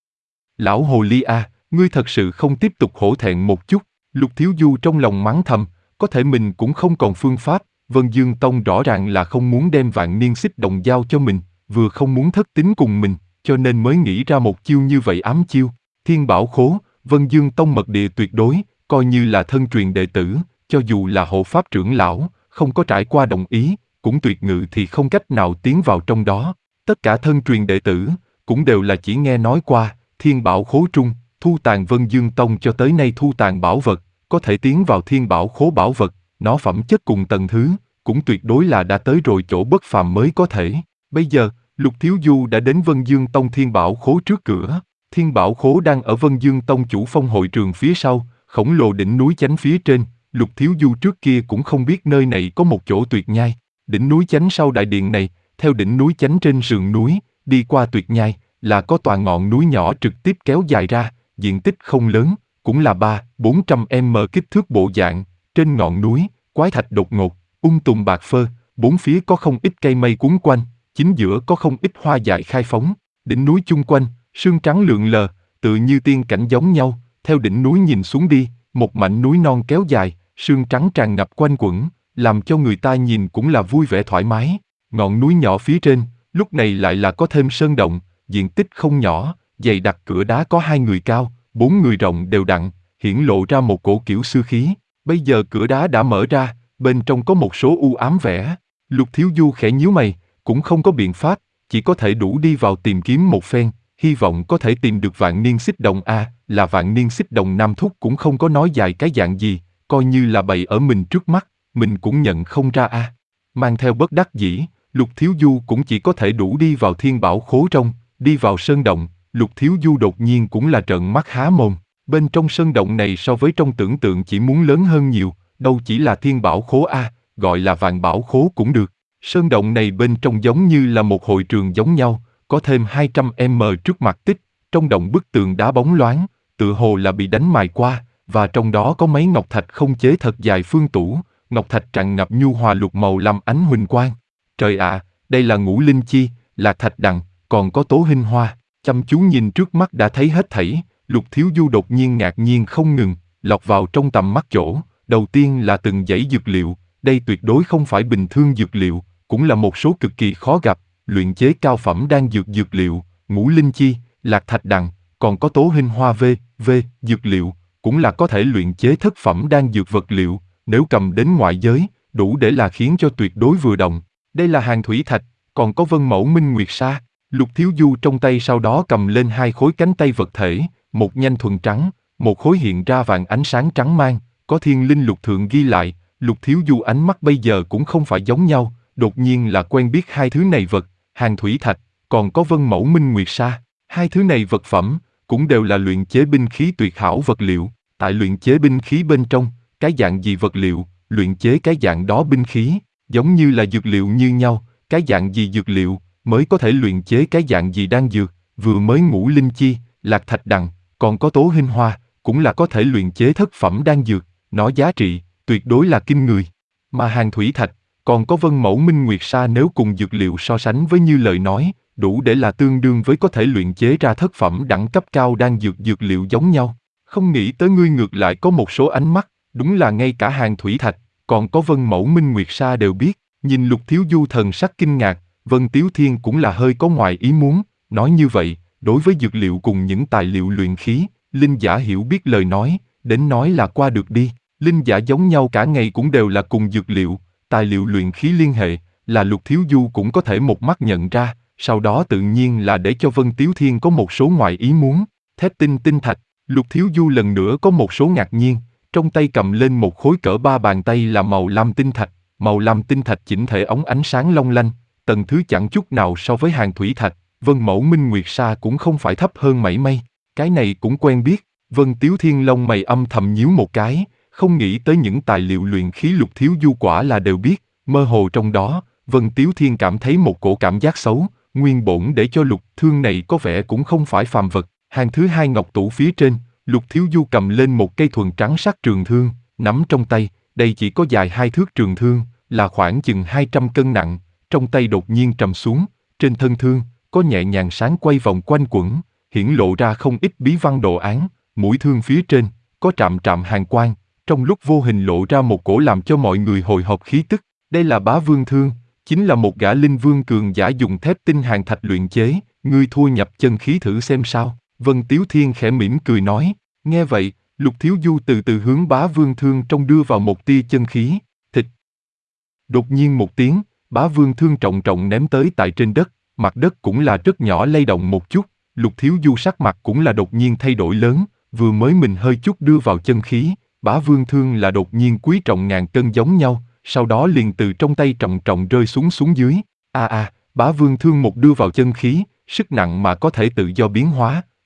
Lão hồ ly a, ngươi thật sự không tiếp tục hổ thẹn một chút. Lục Thiếu Du trong lòng mắng thầm, có thể mình cũng không còn phương pháp, Vân Dương Tông rõ ràng là không muốn đem vạn niên xích đồng giao cho mình, vừa không muốn thất tín cùng mình, cho nên mới nghĩ ra một chiêu như vậy ám chiêu. Thiên bảo khố, Vân Dương Tông mật địa tuyệt đối, coi như là thân truyền đệ tử, cho dù là hộ pháp trưởng lão, không có trải qua đồng ý, cũng tuyệt ngự thì không cách nào tiến vào trong đó. Tất cả thân truyền đệ tử, cũng đều là chỉ nghe nói qua, thiên bảo khố trung, thu tàn Vân Dương Tông cho tới nay thu tàn bảo vật, có thể tiến vào thiên bảo khố bảo vật, nó phẩm chất cùng tầng thứ, cũng tuyệt đối là đã tới rồi chỗ bất phàm mới có thể. Bây giờ, Lục Thiếu Du đã đến Vân Dương Tông thiên bảo khố trước cửa, Thiên Bảo Khố đang ở Vân Dương Tông Chủ Phong hội trường phía sau, khổng lồ đỉnh núi chánh phía trên, Lục Thiếu Du trước kia cũng không biết nơi này có một chỗ tuyệt nhai. Đỉnh núi chánh sau đại điện này, theo đỉnh núi chánh trên sườn núi, đi qua tuyệt nhai, là có tòa ngọn núi nhỏ trực tiếp kéo dài ra, diện tích không lớn, cũng là ba, bốn trăm m kích thước bộ dạng. Trên ngọn núi, quái thạch đột ngột, ung tùm bạc phơ, bốn phía có không ít cây mây quấn quanh, chính giữa có không ít hoa dại khai phóng. Đỉnh núi chung quanh, sương trắng lượn lờ, tự như tiên cảnh giống nhau. Theo đỉnh núi nhìn xuống đi, một mảnh núi non kéo dài, sương trắng tràn ngập quanh quẩn, làm cho người ta nhìn cũng là vui vẻ thoải mái. Ngọn núi nhỏ phía trên, lúc này lại là có thêm sơn động, diện tích không nhỏ, dày đặc cửa đá có hai người cao, bốn người rộng đều đặn, hiển lộ ra một cổ kiểu xưa khí. Bây giờ cửa đá đã mở ra, bên trong có một số u ám vẻ. Lục Thiếu Du khẽ nhíu mày, cũng không có biện pháp, chỉ có thể đủ đi vào tìm kiếm một phen, hy vọng có thể tìm được Vạn Niên Xích Đồng a, là Vạn Niên Xích Đồng Nam Thúc cũng không có nói dài cái dạng gì, coi như là bày ở mình trước mắt, mình cũng nhận không ra a. Mang theo bất đắc dĩ, Lục Thiếu Du cũng chỉ có thể đủ đi vào Thiên Bảo Khố trong, đi vào sơn động. Lục Thiếu Du đột nhiên cũng là trợn mắt há mồm, bên trong sơn động này so với trong tưởng tượng chỉ muốn lớn hơn nhiều, đâu chỉ là Thiên Bảo Khố a, gọi là Vạn Bảo Khố cũng được. Sơn động này bên trong giống như là một hội trường giống nhau, có thêm hai trăm m trước mặt tích, trong động bức tường đá bóng loáng, tự hồ là bị đánh mài qua, và trong đó có mấy ngọc thạch không chế thật dài phương tủ, ngọc thạch tràn ngập nhu hòa lục màu làm ánh huỳnh quang. Trời ạ, à, đây là ngũ linh chi, là thạch đằng, còn có tố hình hoa. Chăm chú nhìn trước mắt đã thấy hết thảy, Lục Thiếu Du đột nhiên ngạc nhiên không ngừng, lọt vào trong tầm mắt chỗ. Đầu tiên là từng dãy dược liệu, đây tuyệt đối không phải bình thường dược liệu, cũng là một số cực kỳ khó gặp, luyện chế cao phẩm đan dược dược liệu, ngũ linh chi, lạc thạch đằng, còn có tố hình hoa v, v, dược liệu, cũng là có thể luyện chế thất phẩm đan dược vật liệu, nếu cầm đến ngoại giới, đủ để là khiến cho tuyệt đối vừa động. Đây là hàng thủy thạch, còn có vân mẫu minh nguyệt sa. Lục Thiếu Du trong tay sau đó cầm lên hai khối cánh tay vật thể, một nhanh thuần trắng, một khối hiện ra vàng ánh sáng trắng mang, có thiên linh lục thượng ghi lại. Lục Thiếu Du ánh mắt bây giờ cũng không phải giống nhau, đột nhiên là quen biết hai thứ này vật, hàng thủy thạch, còn có vân mẫu minh nguyệt sa. Hai thứ này vật phẩm, cũng đều là luyện chế binh khí tuyệt hảo vật liệu. Tại luyện chế binh khí bên trong, cái dạng gì vật liệu, luyện chế cái dạng đó binh khí, giống như là dược liệu như nhau, cái dạng gì dược liệu, mới có thể luyện chế cái dạng gì đan dược, vừa mới ngũ linh chi, lạc thạch đằng, còn có tố hình hoa, cũng là có thể luyện chế thất phẩm đan dược, nó giá trị, tuyệt đối là kinh người. Mà hàng thủy thạch, còn có vân mẫu minh nguyệt sa nếu cùng dược liệu so sánh với như lời nói, đủ để là tương đương với có thể luyện chế ra thất phẩm đẳng cấp cao đan dược dược liệu giống nhau. Không nghĩ tới ngươi ngược lại có một số ánh mắt, đúng là ngay cả hàng thủy thạch, còn có vân mẫu minh nguyệt sa đều biết. Nhìn Lục Thiếu Du thần sắc kinh ngạc, Vân Tiếu Thiên cũng là hơi có ngoài ý muốn, nói như vậy, đối với dược liệu cùng những tài liệu luyện khí, linh giả hiểu biết lời nói, đến nói là qua được đi. Linh giả giống nhau cả ngày cũng đều là cùng dược liệu, tài liệu luyện khí liên hệ, là Lục Thiếu Du cũng có thể một mắt nhận ra, sau đó tự nhiên là để cho Vân Tiếu Thiên có một số ngoài ý muốn. Thép tinh tinh thạch, Lục Thiếu Du lần nữa có một số ngạc nhiên, trong tay cầm lên một khối cỡ ba bàn tay là màu lam tinh thạch, màu lam tinh thạch chỉnh thể óng ánh sáng long lanh, tầng thứ chẳng chút nào so với hàng thủy thạch, vân mẫu minh nguyệt sa cũng không phải thấp hơn mảy may. Cái này cũng quen biết. Vân Tiếu Thiên lông mày âm thầm nhíu một cái, không nghĩ tới những tài liệu luyện khí Lục Thiếu Du quả là đều biết, mơ hồ trong đó, Vân Tiếu Thiên cảm thấy một cổ cảm giác xấu, nguyên bổn để cho Lục Thương này có vẻ cũng không phải phàm vật. Hàng thứ hai ngọc tủ phía trên, Lục Thiếu Du cầm lên một cây thuần trắng sắc trường thương, nắm trong tay, đây chỉ có dài hai thước trường thương, là khoảng chừng hai trăm cân nặng, trong tay đột nhiên trầm xuống, trên thân thương, có nhẹ nhàng sáng quay vòng quanh quẩn, hiển lộ ra không ít bí văn đồ án, mũi thương phía trên, có trạm trạm hàn quang, trong lúc vô hình lộ ra một cổ làm cho mọi người hồi hộp khí tức. Đây là bá vương thương, chính là một gã linh vương cường giả dùng thép tinh hàn thạch luyện chế, ngươi thua nhập chân khí thử xem sao. Vân Tiếu Thiên khẽ mỉm cười nói, nghe vậy, Lục Thiếu Du từ từ hướng bá vương thương trong đưa vào một tia chân khí, thịt. Đột nhiên một tiếng, bá vương thương trọng trọng ném tới tại trên đất, mặt đất cũng là rất nhỏ lay động một chút, Lục Thiếu Du sắc mặt cũng là đột nhiên thay đổi lớn, vừa mới mình hơi chút đưa vào chân khí, bá vương thương là đột nhiên quý trọng ngàn cân giống nhau, sau đó liền từ trong tay trọng trọng rơi xuống xuống dưới. A a, bá vương thương một đưa vào chân khí, sức nặng mà có thể tự do biến hóa,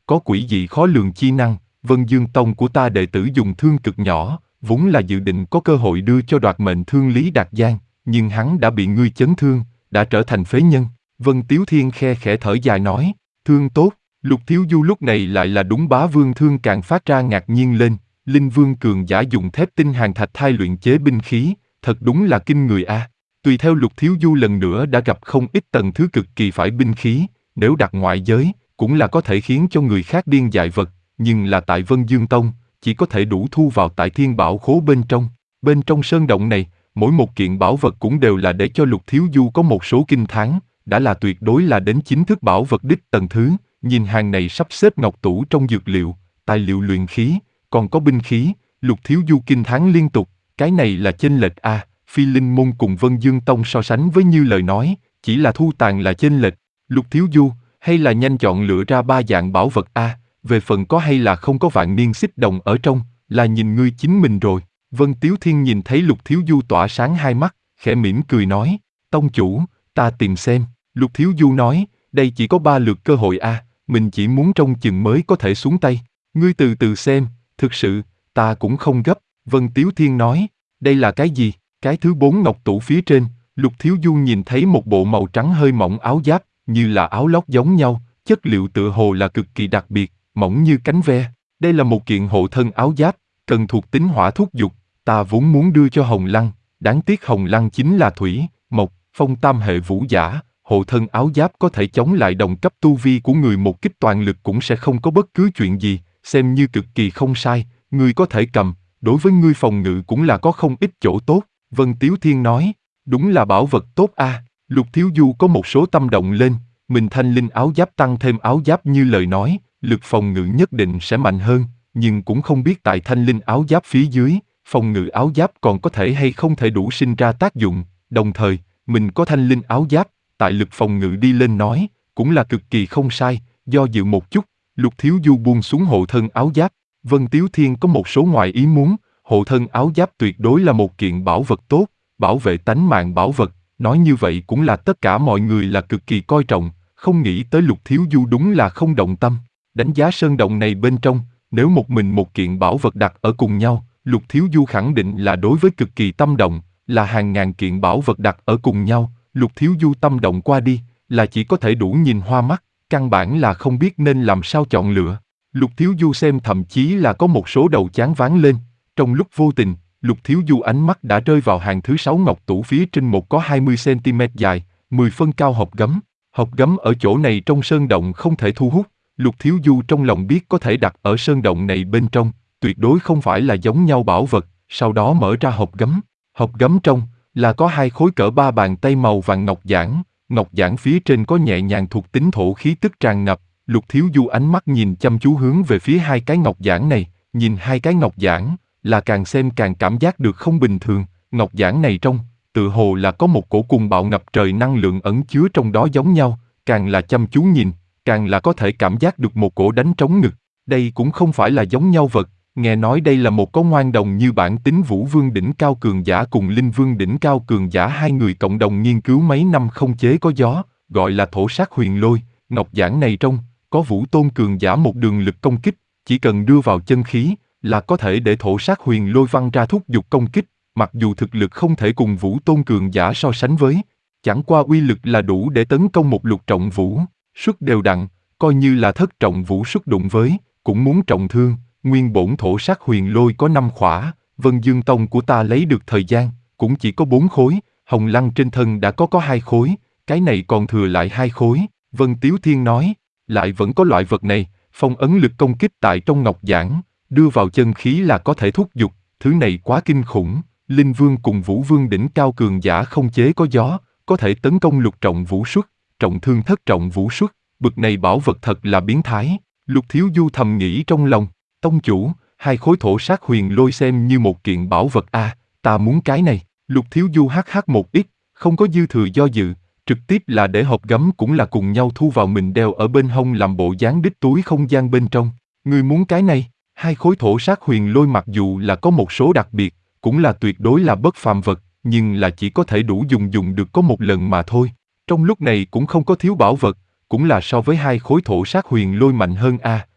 có quỷ dị khó lường chi năng, Vân Dương Tông của ta đệ tử dùng thương cực nhỏ, vốn là dự định có cơ hội đưa cho đoạt mệnh thương Lý Đạt Giang, nhưng hắn đã bị ngươi chấn thương, đã trở thành phế nhân. Vân Tiếu Thiên khe khẽ thở dài nói, thương tốt. Lục Thiếu Du lúc này lại là đúng bá vương thương càng phát ra ngạc nhiên lên, Linh Vương cường giả dùng thép tinh hàn thạch thai luyện chế binh khí, thật đúng là kinh người a. Tùy theo Lục Thiếu Du lần nữa đã gặp không ít tầng thứ cực kỳ phải binh khí, nếu đặt ngoại giới, cũng là có thể khiến cho người khác điên dại vật, nhưng là tại Vân Dương Tông, chỉ có thể đủ thu vào tại Thiên Bảo Khố bên trong. Bên trong sơn động này, mỗi một kiện bảo vật cũng đều là để cho Lục Thiếu Du có một số kinh thán, đã là tuyệt đối là đến chính thức bảo vật đích tầng thứ. Nhìn hàng này sắp xếp ngọc tủ trong dược liệu, tài liệu luyện khí, còn có binh khí, Lục Thiếu Du kinh thán liên tục, cái này là chênh lệch a. À, Phi Linh Môn cùng Vân Dương Tông so sánh với như lời nói, chỉ là thu tàn là chênh lệch. Lục Thiếu Du, hay là nhanh chọn lựa ra ba dạng bảo vật a, à, về phần có hay là không có vạn niên xích đồng ở trong, là nhìn ngươi chính mình rồi. Vân Tiếu Thiên nhìn thấy Lục Thiếu Du tỏa sáng hai mắt, khẽ mỉm cười nói, tông chủ, ta tìm xem. Lục Thiếu Du nói, đây chỉ có ba lượt cơ hội a. À, mình chỉ muốn trông chừng mới có thể xuống tay. Ngươi từ từ xem, thực sự, ta cũng không gấp. Vân Tiếu Thiên nói, đây là cái gì? Cái thứ bốn ngọc tủ phía trên, Lục Thiếu Du nhìn thấy một bộ màu trắng hơi mỏng áo giáp, như là áo lót giống nhau, chất liệu tựa hồ là cực kỳ đặc biệt, mỏng như cánh ve. Đây là một kiện hộ thân áo giáp, cần thuộc tính hỏa thúc dục, ta vốn muốn đưa cho Hồng Lăng, đáng tiếc Hồng Lăng chính là thủy, mộc, phong tam hệ vũ giả. Hộ thân áo giáp có thể chống lại đồng cấp tu vi của người, một kích toàn lực cũng sẽ không có bất cứ chuyện gì, xem như cực kỳ không sai, ngươi có thể cầm, đối với ngươi phòng ngự cũng là có không ít chỗ tốt. Vân Tiếu Thiên nói, đúng là bảo vật tốt a. À. Lục Thiếu Du có một số tâm động lên, mình thanh linh áo giáp tăng thêm áo giáp như lời nói, lực phòng ngự nhất định sẽ mạnh hơn, nhưng cũng không biết tại thanh linh áo giáp phía dưới, phòng ngự áo giáp còn có thể hay không thể đủ sinh ra tác dụng, đồng thời, mình có thanh linh áo giáp, tại lực phòng ngự đi lên nói, cũng là cực kỳ không sai. Do dự một chút, Lục Thiếu Du buông xuống hộ thân áo giáp. Vân Tiếu Thiên có một số ngoài ý muốn, hộ thân áo giáp tuyệt đối là một kiện bảo vật tốt, bảo vệ tánh mạng bảo vật, nói như vậy cũng là tất cả mọi người là cực kỳ coi trọng, không nghĩ tới Lục Thiếu Du đúng là không động tâm. Đánh giá sơn động này bên trong, nếu một mình một kiện bảo vật đặt ở cùng nhau, Lục Thiếu Du khẳng định là đối với cực kỳ tâm động, là hàng ngàn kiện bảo vật đặt ở cùng nhau. Lục Thiếu Du tâm động qua đi, là chỉ có thể đủ nhìn hoa mắt, căn bản là không biết nên làm sao chọn lựa. Lục Thiếu Du xem thậm chí là có một số đầu chán váng lên, trong lúc vô tình, Lục Thiếu Du ánh mắt đã rơi vào hàng thứ sáu ngọc tủ phía trên một có hai mươi xăng-ti-mét dài, mười phân cao hộp gấm. Hộp gấm ở chỗ này trong sơn động không thể thu hút, Lục Thiếu Du trong lòng biết có thể đặt ở sơn động này bên trong, tuyệt đối không phải là giống nhau bảo vật, sau đó mở ra hộp gấm. Hộp gấm trong là có hai khối cỡ ba bàn tay màu vàng ngọc giản, ngọc giản phía trên có nhẹ nhàng thuộc tính thổ khí tức tràn ngập. Lục Thiếu Du ánh mắt nhìn chăm chú hướng về phía hai cái ngọc giản này, nhìn hai cái ngọc giản, là càng xem càng cảm giác được không bình thường. Ngọc giản này trong, tự hồ là có một cổ cùng bạo ngập trời năng lượng ẩn chứa trong đó giống nhau, càng là chăm chú nhìn, càng là có thể cảm giác được một cổ đánh trống ngực. Đây cũng không phải là giống nhau vật, nghe nói đây là một có ngoan đồng như bản tính Vũ Vương đỉnh cao cường giả cùng Linh Vương đỉnh cao cường giả hai người cộng đồng nghiên cứu mấy năm không chế có gió, gọi là thổ sát huyền lôi. Ngọc giản này trong, có Vũ Tôn cường giả một đường lực công kích, chỉ cần đưa vào chân khí, là có thể để thổ sát huyền lôi văng ra thúc giục công kích, mặc dù thực lực không thể cùng Vũ Tôn cường giả so sánh với, chẳng qua uy lực là đủ để tấn công một lục trọng vũ, suất đều đặn, coi như là thất trọng vũ suất đụng với, cũng muốn trọng thương. Nguyên bổn thổ sát huyền lôi có năm khỏa, Vân Dương Tông của ta lấy được thời gian, cũng chỉ có bốn khối, Hồng Lăng trên thân đã có có hai khối, cái này còn thừa lại hai khối. Vân Tiếu Thiên nói, lại vẫn có loại vật này, phong ấn lực công kích tại trong ngọc giản, đưa vào chân khí là có thể thúc giục, thứ này quá kinh khủng. Linh Vương cùng Vũ Vương đỉnh cao cường giả không chế có gió, có thể tấn công lục trọng vũ suất, trọng thương thất trọng vũ suất, bực này bảo vật thật là biến thái. Lục Thiếu Du thầm nghĩ trong lòng, tông chủ, hai khối thổ sát huyền lôi xem như một kiện bảo vật a, à, ta muốn cái này. Lục Thiếu Du hắc hắc một ít, không có dư thừa do dự, trực tiếp là để hộp gấm cũng là cùng nhau thu vào mình đeo ở bên hông làm bộ dáng đích túi không gian bên trong. Ngươi muốn cái này? Hai khối thổ sát huyền lôi mặc dù là có một số đặc biệt, cũng là tuyệt đối là bất phàm vật, nhưng là chỉ có thể đủ dùng dùng được có một lần mà thôi. Trong lúc này cũng không có thiếu bảo vật, cũng là so với hai khối thổ sát huyền lôi mạnh hơn a. À.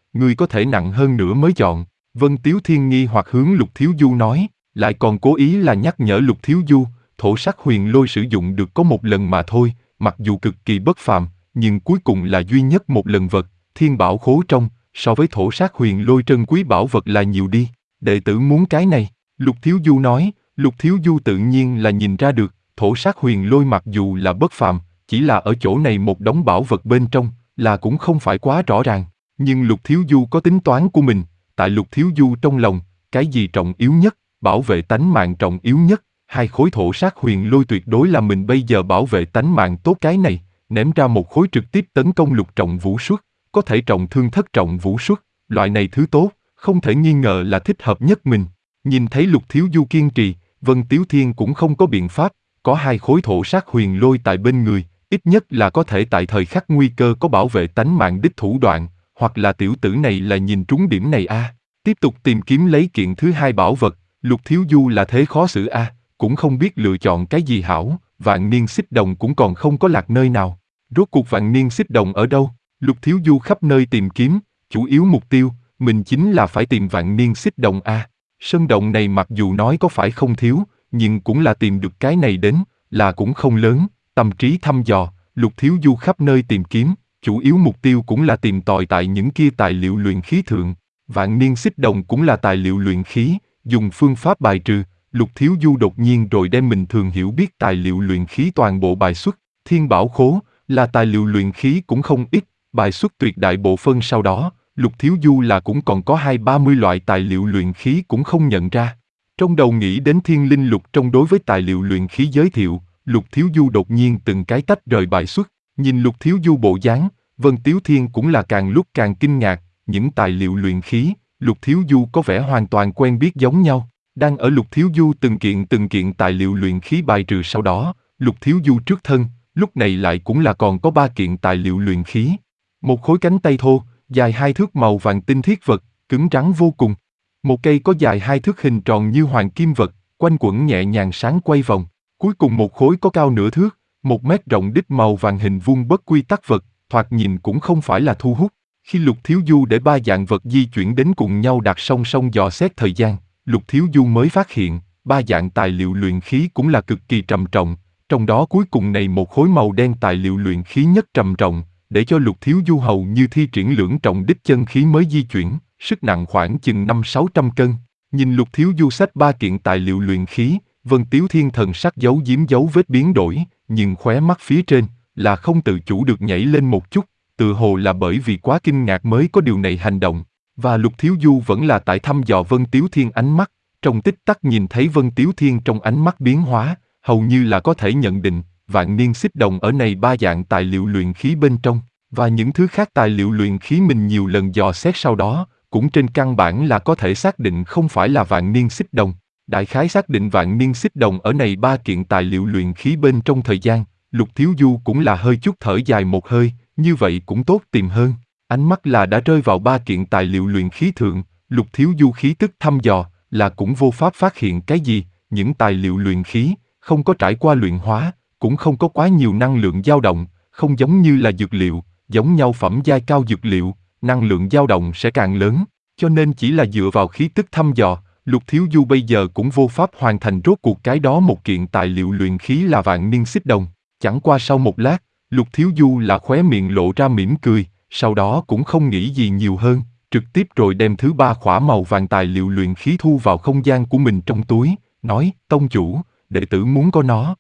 ngươi có thể nặng hơn nữa mới chọn. Vân Tiếu Thiên nghi hoặc hướng Lục Thiếu Du nói, lại còn cố ý là nhắc nhở Lục Thiếu Du, thổ sắc huyền lôi sử dụng được có một lần mà thôi, mặc dù cực kỳ bất phàm, nhưng cuối cùng là duy nhất một lần vật, thiên bảo khố trong, so với thổ sắc huyền lôi trân quý bảo vật là nhiều đi, đệ tử muốn cái này. Lục Thiếu Du nói, Lục Thiếu Du tự nhiên là nhìn ra được, thổ sắc huyền lôi mặc dù là bất phàm, chỉ là ở chỗ này một đống bảo vật bên trong, là cũng không phải quá rõ ràng. Nhưng Lục Thiếu Du có tính toán của mình, tại Lục Thiếu Du trong lòng, cái gì trọng yếu nhất, bảo vệ tánh mạng trọng yếu nhất, hai khối thổ sắc huyền lôi tuyệt đối là mình bây giờ bảo vệ tánh mạng tốt cái này, ném ra một khối trực tiếp tấn công lục trọng vũ xuất, có thể trọng thương thất trọng vũ xuất, loại này thứ tốt, không thể nghi ngờ là thích hợp nhất mình. Nhìn thấy Lục Thiếu Du kiên trì, Vân Tiếu Thiên cũng không có biện pháp, có hai khối thổ sắc huyền lôi tại bên người, ít nhất là có thể tại thời khắc nguy cơ có bảo vệ tánh mạng đích thủ đoạn, hoặc là tiểu tử này là nhìn trúng điểm này a. À. Tiếp tục tìm kiếm lấy kiện thứ hai bảo vật, Lục Thiếu Du là thế khó xử a, à, cũng không biết lựa chọn cái gì hảo, vạn niên xích đồng cũng còn không có lạc nơi nào. Rốt cuộc vạn niên xích đồng ở đâu? Lục Thiếu Du khắp nơi tìm kiếm, chủ yếu mục tiêu, mình chính là phải tìm vạn niên xích đồng a. À. Sơn động này mặc dù nói có phải không thiếu, nhưng cũng là tìm được cái này đến, là cũng không lớn, tâm trí thăm dò, Lục Thiếu Du khắp nơi tìm kiếm, chủ yếu mục tiêu cũng là tìm tòi tại những kia tài liệu luyện khí thượng. Vạn niên xích đồng cũng là tài liệu luyện khí, dùng phương pháp bài trừ, Lục Thiếu Du đột nhiên rồi đem mình thường hiểu biết tài liệu luyện khí toàn bộ bài xuất, thiên bảo khố, là tài liệu luyện khí cũng không ít, bài xuất tuyệt đại bộ phân sau đó, Lục Thiếu Du là cũng còn có hai ba mươi loại tài liệu luyện khí cũng không nhận ra. Trong đầu nghĩ đến thiên linh lục trong đối với tài liệu luyện khí giới thiệu, Lục Thiếu Du đột nhiên từng cái tách rời bài xuất, nhìn Lục Thiếu Du bộ dáng, Vân Tiếu Thiên cũng là càng lúc càng kinh ngạc, những tài liệu luyện khí, Lục Thiếu Du có vẻ hoàn toàn quen biết giống nhau. Đang ở Lục Thiếu Du từng kiện từng kiện tài liệu luyện khí bài trừ sau đó, Lục Thiếu Du trước thân, lúc này lại cũng là còn có ba kiện tài liệu luyện khí. Một khối cánh tay thô, dài hai thước màu vàng tinh thiết vật, cứng rắn vô cùng. Một cây có dài hai thước hình tròn như hoàng kim vật, quanh quẩn nhẹ nhàng sáng quay vòng. Cuối cùng một khối có cao nửa thước, một mét rộng đích màu vàng hình vuông bất quy tắc vật, thoạt nhìn cũng không phải là thu hút. Khi Lục Thiếu Du để ba dạng vật di chuyển đến cùng nhau đặt song song dò xét thời gian, Lục Thiếu Du mới phát hiện, ba dạng tài liệu luyện khí cũng là cực kỳ trầm trọng, trong đó cuối cùng này một khối màu đen tài liệu luyện khí nhất trầm trọng, để cho Lục Thiếu Du hầu như thi triển lưỡng trọng đích chân khí mới di chuyển, sức nặng khoảng chừng năm sáu trăm cân. Nhìn Lục Thiếu Du xách ba kiện tài liệu luyện khí, Vân Tiếu Thiên thần sắc giấu giếm dấu vết biến đổi, nhưng khóe mắt phía trên là không tự chủ được nhảy lên một chút, tự hồ là bởi vì quá kinh ngạc mới có điều này hành động. Và Lục Thiếu Du vẫn là tại thăm dò Vân Tiếu Thiên ánh mắt, trong tích tắc nhìn thấy Vân Tiếu Thiên trong ánh mắt biến hóa, hầu như là có thể nhận định, vạn niên xích đồng ở này ba dạng tài liệu luyện khí bên trong, và những thứ khác tài liệu luyện khí mình nhiều lần dò xét sau đó, cũng trên căn bản là có thể xác định không phải là vạn niên xích đồng. Đại khái xác định vạn niên xích đồng ở này ba kiện tài liệu luyện khí bên trong thời gian, Lục Thiếu Du cũng là hơi chút thở dài một hơi, như vậy cũng tốt tìm hơn. Ánh mắt là đã rơi vào ba kiện tài liệu luyện khí thượng, Lục Thiếu Du khí tức thăm dò, là cũng vô pháp phát hiện cái gì, những tài liệu luyện khí, không có trải qua luyện hóa, cũng không có quá nhiều năng lượng dao động, không giống như là dược liệu, giống nhau phẩm giai cao dược liệu, năng lượng dao động sẽ càng lớn, cho nên chỉ là dựa vào khí tức thăm dò, Lục Thiếu Du bây giờ cũng vô pháp hoàn thành rốt cuộc cái đó một kiện tài liệu luyện khí là vạn niên xích đồng. Chẳng qua sau một lát, Lục Thiếu Du là khóe miệng lộ ra mỉm cười, sau đó cũng không nghĩ gì nhiều hơn, trực tiếp rồi đem thứ ba khỏa màu vàng tài liệu luyện khí thu vào không gian của mình trong túi, nói, tông chủ, đệ tử muốn có nó.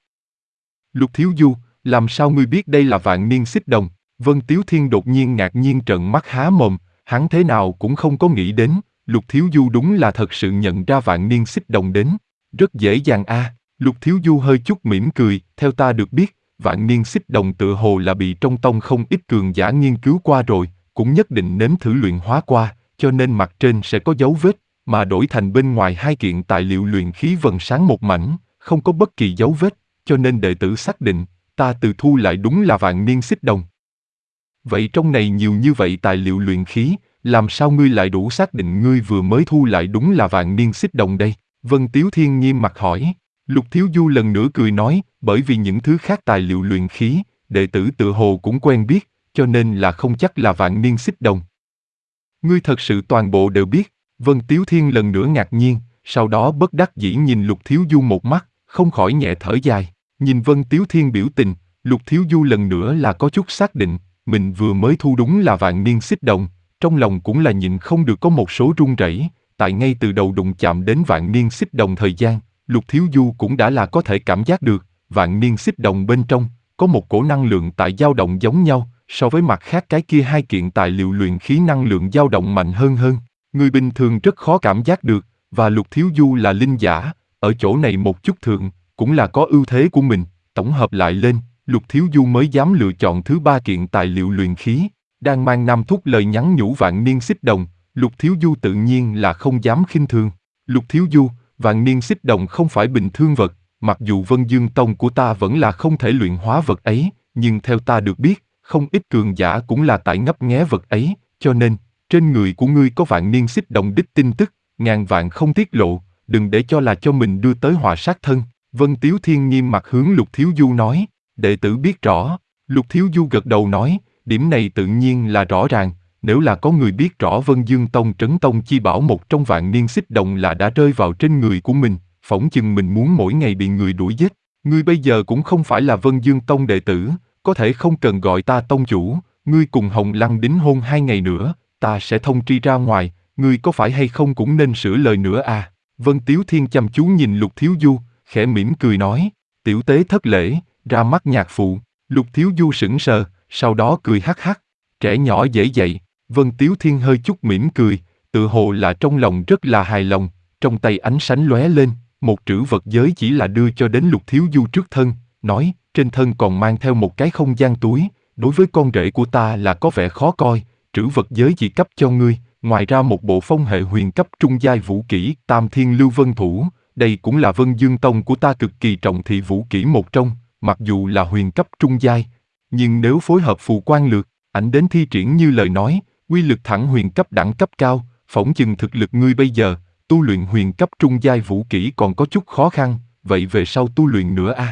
Lục Thiếu Du, làm sao ngươi biết đây là vạn niên xích đồng? Vân Tiếu Thiên đột nhiên ngạc nhiên trợn mắt há mồm, hắn thế nào cũng không có nghĩ đến, Lục Thiếu Du đúng là thật sự nhận ra vạn niên xích đồng đến. Rất dễ dàng a. À. Lục Thiếu Du hơi chút mỉm cười, theo ta được biết, vạn niên xích đồng tựa hồ là bị trong tông không ít cường giả nghiên cứu qua rồi, cũng nhất định nếm thử luyện hóa qua, cho nên mặt trên sẽ có dấu vết, mà đổi thành bên ngoài hai kiện tài liệu luyện khí vầng sáng một mảnh, không có bất kỳ dấu vết, cho nên đệ tử xác định, ta từ thu lại đúng là vạn niên xích đồng. Vậy trong này nhiều như vậy tài liệu luyện khí, làm sao ngươi lại đủ xác định ngươi vừa mới thu lại đúng là vạn niên xích đồng đây? Vân Tiếu Thiên nghiêm mặt hỏi. Lục Thiếu Du lần nữa cười nói, bởi vì những thứ khác tài liệu luyện khí, đệ tử tự hồ cũng quen biết, cho nên là không chắc là vạn niên xích đồng. Ngươi thật sự toàn bộ đều biết. Vân Tiếu Thiên lần nữa ngạc nhiên, sau đó bất đắc dĩ nhìn Lục Thiếu Du một mắt, không khỏi nhẹ thở dài. Nhìn Vân Tiếu Thiên biểu tình, Lục Thiếu Du lần nữa là có chút xác định, mình vừa mới thu đúng là vạn niên xích đồng, trong lòng cũng là nhịn không được có một số run rẩy, tại ngay từ đầu đụng chạm đến vạn niên xích đồng thời gian, Lục Thiếu Du cũng đã là có thể cảm giác được, vạn niên xích đồng bên trong, có một cổ năng lượng tại dao động giống nhau, so với mặt khác cái kia hai kiện tài liệu luyện khí năng lượng dao động mạnh hơn hơn. Người bình thường rất khó cảm giác được, và Lục Thiếu Du là linh giả, ở chỗ này một chút thượng, cũng là có ưu thế của mình, tổng hợp lại lên, Lục Thiếu Du mới dám lựa chọn thứ ba kiện tài liệu luyện khí. Đang mang Nam Thúc lời nhắn nhủ vạn niên xích đồng, Lục Thiếu Du tự nhiên là không dám khinh thường. Lục Thiếu Du, vạn niên xích đồng không phải bình thường vật, mặc dù Vân Dương Tông của ta vẫn là không thể luyện hóa vật ấy, nhưng theo ta được biết, không ít cường giả cũng là tại ngấp nghé vật ấy, cho nên, trên người của ngươi có vạn niên xích đồng đích tin tức, ngàn vạn không tiết lộ, đừng để cho là cho mình đưa tới họa sát thân. Vân Tiếu Thiên nghiêm mặt hướng Lục Thiếu Du nói, đệ tử biết rõ. Lục Thiếu Du gật đầu nói, điểm này tự nhiên là rõ ràng, nếu là có người biết rõ Vân Dương Tông Trấn Tông chi bảo một trong vạn niên xích đồng là đã rơi vào trên người của mình, phỏng chừng mình muốn mỗi ngày bị người đuổi giết. Ngươi bây giờ cũng không phải là Vân Dương Tông đệ tử, có thể không cần gọi ta tông chủ, ngươi cùng Hồng Lăng đính hôn hai ngày nữa, ta sẽ thông tri ra ngoài, ngươi có phải hay không cũng nên sửa lời nữa à. Vân Tiếu Thiên chăm chú nhìn Lục Thiếu Du, khẽ mỉm cười nói, tiểu tế thất lễ, ra mắt nhạc phụ. Lục Thiếu Du sững sờ, sau đó cười hắc hắc, trẻ nhỏ dễ dạy. Vân Tiếu Thiên hơi chút mỉm cười, tự hồ là trong lòng rất là hài lòng, trong tay ánh sánh lóe lên, một trữ vật giới chỉ là đưa cho đến Lục Thiếu Du trước thân, nói, trên thân còn mang theo một cái không gian túi, đối với con rể của ta là có vẻ khó coi, trữ vật giới chỉ cấp cho ngươi, ngoài ra một bộ phong hệ huyền cấp trung giai vũ kỹ Tam Thiên Lưu Vân Thủ, đây cũng là Vân Dương Tông của ta cực kỳ trọng thị vũ kỹ một trong, mặc dù là huyền cấp trung giai, nhưng nếu phối hợp phù quan lược, ảnh đến thi triển như lời nói, quy lực thẳng huyền cấp đẳng cấp cao, phỏng chừng thực lực ngươi bây giờ, tu luyện huyền cấp trung giai vũ kỹ còn có chút khó khăn, vậy về sau tu luyện nữa a. À?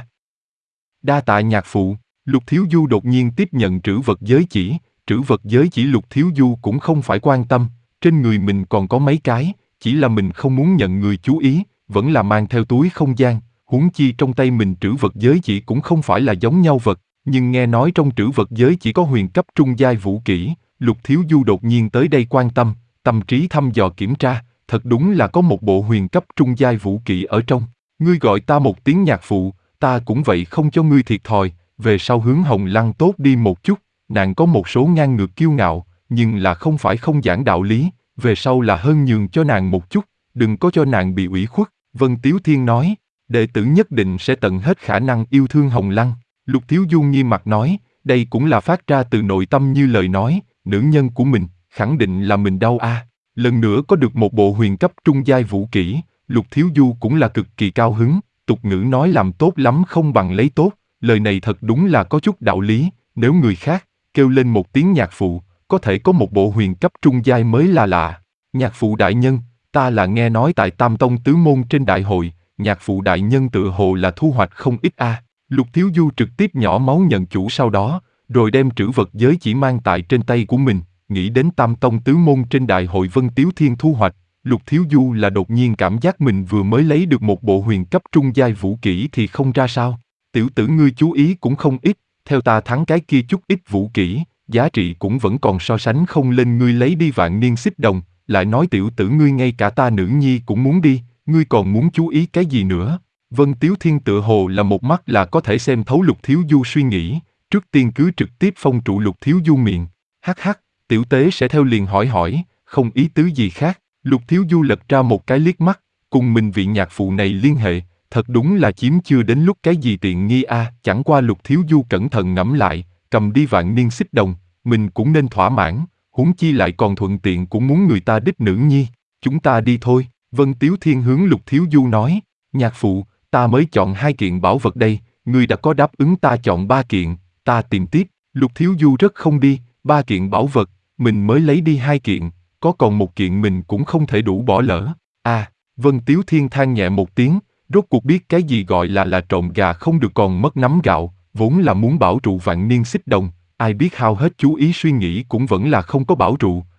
Đa tạ nhạc phụ. Lục Thiếu Du đột nhiên tiếp nhận trữ vật giới chỉ, trữ vật giới chỉ Lục Thiếu Du cũng không phải quan tâm, trên người mình còn có mấy cái, chỉ là mình không muốn nhận người chú ý, vẫn là mang theo túi không gian, huống chi trong tay mình trữ vật giới chỉ cũng không phải là giống nhau vật, nhưng nghe nói trong trữ vật giới chỉ có huyền cấp trung giai vũ kỹ, Lục Thiếu Du đột nhiên tới đây quan tâm, tâm trí thăm dò kiểm tra, thật đúng là có một bộ huyền cấp trung giai vũ kỹ ở trong. Ngươi gọi ta một tiếng nhạc phụ, ta cũng vậy không cho ngươi thiệt thòi, về sau hướng Hồng Lăng tốt đi một chút, nàng có một số ngang ngược kiêu ngạo, nhưng là không phải không giảng đạo lý, về sau là hơn nhường cho nàng một chút, đừng có cho nàng bị ủy khuất. Vân Tiếu Thiên nói, đệ tử nhất định sẽ tận hết khả năng yêu thương Hồng Lăng. Lục Thiếu Du nghiêm mặt nói, đây cũng là phát ra từ nội tâm như lời nói, nữ nhân của mình, khẳng định là mình đau a. À. Lần nữa có được một bộ huyền cấp trung giai vũ kỹ, Lục Thiếu Du cũng là cực kỳ cao hứng, tục ngữ nói làm tốt lắm không bằng lấy tốt, lời này thật đúng là có chút đạo lý, nếu người khác kêu lên một tiếng nhạc phụ, có thể có một bộ huyền cấp trung giai mới là lạ. Nhạc phụ đại nhân, ta là nghe nói tại Tam Tông Tứ Môn trên đại hội, nhạc phụ đại nhân tự hồ là thu hoạch không ít a. À. Lục Thiếu Du trực tiếp nhỏ máu nhận chủ sau đó, rồi đem trữ vật giới chỉ mang tại trên tay của mình, nghĩ đến Tam Tông Tứ Môn trên đại hội Vân Tiếu Thiên thu hoạch, Lục Thiếu Du là đột nhiên cảm giác mình vừa mới lấy được một bộ huyền cấp trung giai vũ kỹ thì không ra sao. Tiểu tử ngươi chú ý cũng không ít, theo ta thắng cái kia chút ít vũ kỹ, giá trị cũng vẫn còn so sánh không lên ngươi lấy đi vạn niên xích đồng, lại nói tiểu tử ngươi ngay cả ta nữ nhi cũng muốn đi, ngươi còn muốn chú ý cái gì nữa. Vân Tiếu Thiên tựa hồ là một mắt là có thể xem thấu Lục Thiếu Du suy nghĩ, trước tiên cứ trực tiếp phong trụ Lục Thiếu Du miệng, hắc hắc, tiểu tế sẽ theo liền hỏi hỏi, không ý tứ gì khác. Lục Thiếu Du lật ra một cái liếc mắt, cùng mình vị nhạc phụ này liên hệ, thật đúng là chiếm chưa đến lúc cái gì tiện nghi a. À. Chẳng qua Lục Thiếu Du cẩn thận ngẫm lại, cầm đi vạn niên xích đồng, mình cũng nên thỏa mãn, huống chi lại còn thuận tiện cũng muốn người ta đích nữ nhi. Chúng ta đi thôi. Vân Tiếu Thiên hướng Lục Thiếu Du nói, nhạc phụ, ta mới chọn hai kiện bảo vật đây, ngươi đã có đáp ứng ta chọn ba kiện, ta tìm tiếp. Lục Thiếu Du rất không đi, ba kiện bảo vật, mình mới lấy đi hai kiện, có còn một kiện mình cũng không thể đủ bỏ lỡ. À, Vân Tiếu Thiên than nhẹ một tiếng, rốt cuộc biết cái gì gọi là là trộm gà không được còn mất nắm gạo, vốn là muốn bảo trụ vạn niên xích đồng, ai biết hao hết chú ý suy nghĩ cũng vẫn là không có bảo trụ,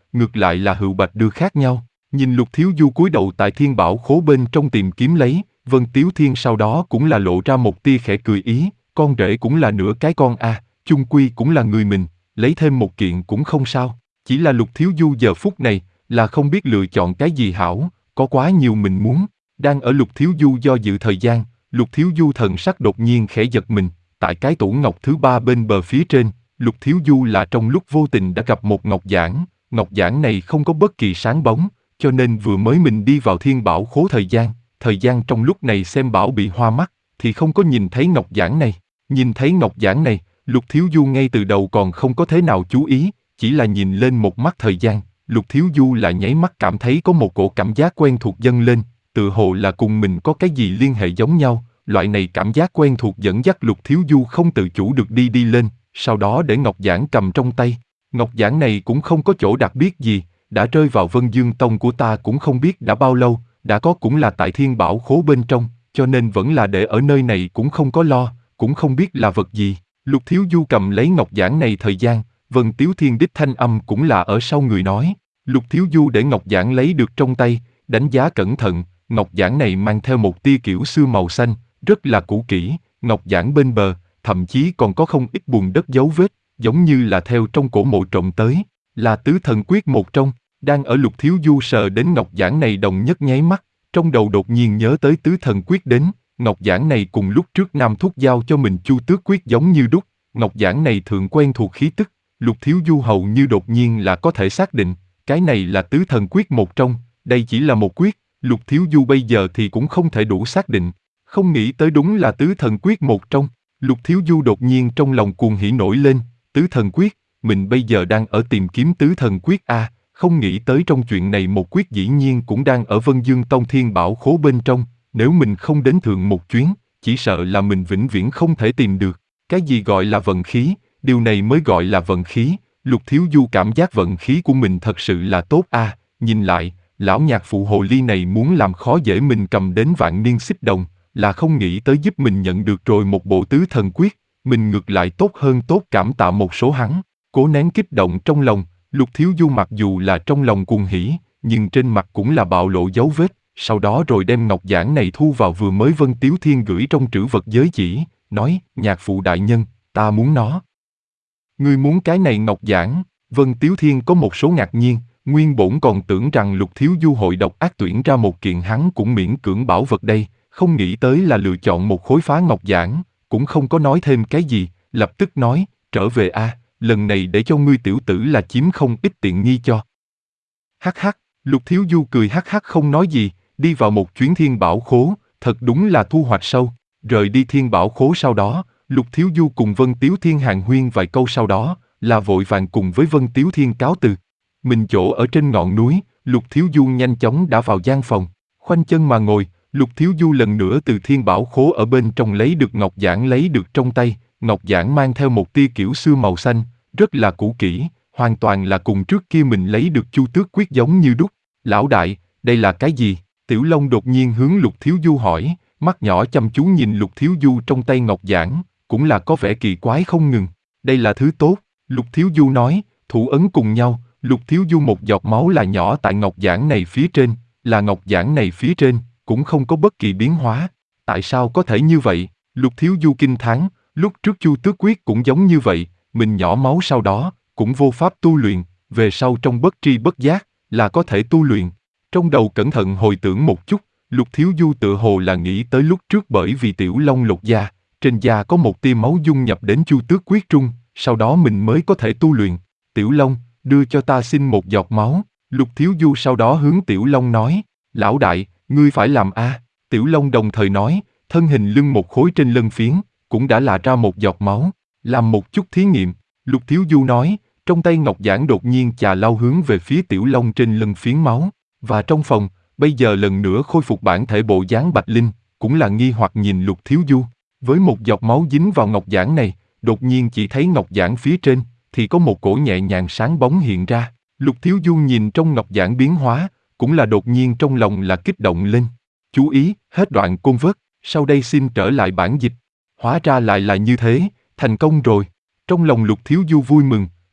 ngược lại là Hựu Bạch đưa khác nhau. Nhìn Lục Thiếu Du cúi đầu tại thiên bảo khố bên trong tìm kiếm lấy, Vân Tiếu Thiên sau đó cũng là lộ ra một tia khẽ cười ý, con rể cũng là nửa cái con a, à, chung quy cũng là người mình, lấy thêm một kiện cũng không sao. Chỉ là Lục Thiếu Du giờ phút này, là không biết lựa chọn cái gì hảo, có quá nhiều mình muốn. Đang ở Lục Thiếu Du do dự thời gian, Lục Thiếu Du thần sắc đột nhiên khẽ giật mình, tại cái tủ ngọc thứ ba bên bờ phía trên, Lục Thiếu Du là trong lúc vô tình đã gặp một ngọc giản, ngọc giản này không có bất kỳ sáng bóng, cho nên vừa mới mình đi vào thiên bảo khố thời gian, thời gian trong lúc này xem bảo bị hoa mắt, thì không có nhìn thấy ngọc giản này. Nhìn thấy ngọc giản này, Lục Thiếu Du ngay từ đầu còn không có thế nào chú ý, chỉ là nhìn lên một mắt thời gian, Lục Thiếu Du lại nháy mắt cảm thấy có một cổ cảm giác quen thuộc dâng lên, tự hồ là cùng mình có cái gì liên hệ giống nhau, loại này cảm giác quen thuộc dẫn dắt Lục Thiếu Du không tự chủ được đi đi lên, sau đó để ngọc giản cầm trong tay. Ngọc giản này cũng không có chỗ đặc biệt gì, đã rơi vào Vân Dương Tông của ta cũng không biết đã bao lâu, đã có cũng là tại thiên bảo khố bên trong, cho nên vẫn là để ở nơi này cũng không có lo, cũng không biết là vật gì. Lục Thiếu Du cầm lấy ngọc giản này thời gian, Vân Tiếu Thiên đích thanh âm cũng là ở sau người nói. Lục Thiếu Du để ngọc giản lấy được trong tay, đánh giá cẩn thận, ngọc giản này mang theo một tia kiểu xưa màu xanh, rất là cũ kỹ, ngọc giản bên bờ, thậm chí còn có không ít bùn đất dấu vết, giống như là theo trong cổ mộ trộm tới, là tứ thần quyết một trong. Đang ở Lục Thiếu Du sờ đến ngọc giản này đồng nhất nháy mắt, trong đầu đột nhiên nhớ tới tứ thần quyết đến, ngọc giản này cùng lúc trước Nam Thúc giao cho mình Chu Tước quyết giống như đúc, ngọc giản này thường quen thuộc khí tức, Lục Thiếu Du hầu như đột nhiên là có thể xác định, cái này là tứ thần quyết một trong, đây chỉ là một quyết, Lục Thiếu Du bây giờ thì cũng không thể đủ xác định, không nghĩ tới đúng là tứ thần quyết một trong, Lục Thiếu Du đột nhiên trong lòng cuồng hỉ nổi lên, tứ thần quyết, mình bây giờ đang ở tìm kiếm tứ thần quyết a. Không nghĩ tới trong chuyện này một quyết dĩ nhiên cũng đang ở Vân Dương Tông Thiên Bảo Khố bên trong, nếu mình không đến thượng một chuyến, chỉ sợ là mình vĩnh viễn không thể tìm được. Cái gì gọi là vận khí, điều này mới gọi là vận khí, Lục Thiếu Du cảm giác vận khí của mình thật sự là tốt a. À, nhìn lại, lão nhạc phụ hồ ly này muốn làm khó dễ mình cầm đến vạn niên xích đồng, là không nghĩ tới giúp mình nhận được rồi một bộ tứ thần quyết, mình ngược lại tốt hơn tốt cảm tạ một số hắn, cố nén kích động trong lòng. Lục Thiếu Du mặc dù là trong lòng cuồng hỉ, nhưng trên mặt cũng là bạo lộ dấu vết, sau đó rồi đem ngọc giản này thu vào vừa mới Vân Tiếu Thiên gửi trong trữ vật giới chỉ, nói, nhạc phụ đại nhân, ta muốn nó. Ngươi muốn cái này ngọc giản? Vân Tiếu Thiên có một số ngạc nhiên, nguyên bổn còn tưởng rằng Lục Thiếu Du hội độc ác tuyển ra một kiện hắn cũng miễn cưỡng bảo vật đây, không nghĩ tới là lựa chọn một khối phá ngọc giản, cũng không có nói thêm cái gì, lập tức nói, trở về a. Lần này để cho ngươi tiểu tử là chiếm không ít tiện nghi cho. Hắc hắc, Lục Thiếu Du cười hắc hắc không nói gì, đi vào một chuyến thiên bảo khố, thật đúng là thu hoạch sâu. Rời đi thiên bảo khố sau đó, Lục Thiếu Du cùng Vân Tiếu Thiên hàn huyên vài câu sau đó, là vội vàng cùng với Vân Tiếu Thiên cáo từ. Mình chỗ ở trên ngọn núi, Lục Thiếu Du nhanh chóng đã vào gian phòng, khoanh chân mà ngồi, Lục Thiếu Du lần nữa từ thiên bảo khố ở bên trong lấy được ngọc giản lấy được trong tay. Ngọc giản mang theo một tia kiểu xưa màu xanh, rất là cũ kỹ, hoàn toàn là cùng trước kia mình lấy được Chu Tước quyết giống như đúc. Lão đại, đây là cái gì? Tiểu Long đột nhiên hướng Lục Thiếu Du hỏi, mắt nhỏ chăm chú nhìn Lục Thiếu Du trong tay ngọc giản, cũng là có vẻ kỳ quái không ngừng. Đây là thứ tốt, Lục Thiếu Du nói, thủ ấn cùng nhau, Lục Thiếu Du một giọt máu là nhỏ tại ngọc giản này phía trên, là ngọc giản này phía trên, cũng không có bất kỳ biến hóa. Tại sao có thể như vậy? Lục Thiếu Du kinh thán. Lúc trước Chu Tước quyết cũng giống như vậy, mình nhỏ máu sau đó, cũng vô pháp tu luyện, về sau trong bất tri bất giác, là có thể tu luyện. Trong đầu cẩn thận hồi tưởng một chút, Lục Thiếu Du tựa hồ là nghĩ tới lúc trước bởi vì Tiểu Long lột da, trên da có một tia máu dung nhập đến Chu Tước quyết trung, sau đó mình mới có thể tu luyện. Tiểu Long, đưa cho ta xin một giọt máu. Lục Thiếu Du sau đó hướng Tiểu Long nói, lão đại, ngươi phải làm a. À? Tiểu Long đồng thời nói, thân hình lưng một khối trên lân phiến, cũng đã là ra một giọt máu, làm một chút thí nghiệm. Lục Thiếu Du nói, trong tay ngọc giản đột nhiên chà lao hướng về phía Tiểu Long trên lân phiến máu, và trong phòng, bây giờ lần nữa khôi phục bản thể bộ dáng Bạch Linh, cũng là nghi hoặc nhìn Lục Thiếu Du, với một giọt máu dính vào ngọc giản này, đột nhiên chỉ thấy ngọc giản phía trên, thì có một cổ nhẹ nhàng sáng bóng hiện ra. Lục Thiếu Du nhìn trong ngọc giản biến hóa, cũng là đột nhiên trong lòng là kích động lên. Chú ý, hết đoạn côn vớt, sau đây xin trở lại bản dịch. Hóa ra lại là như thế, thành công rồi. Trong lòng Lục Thiếu Du vui mừng,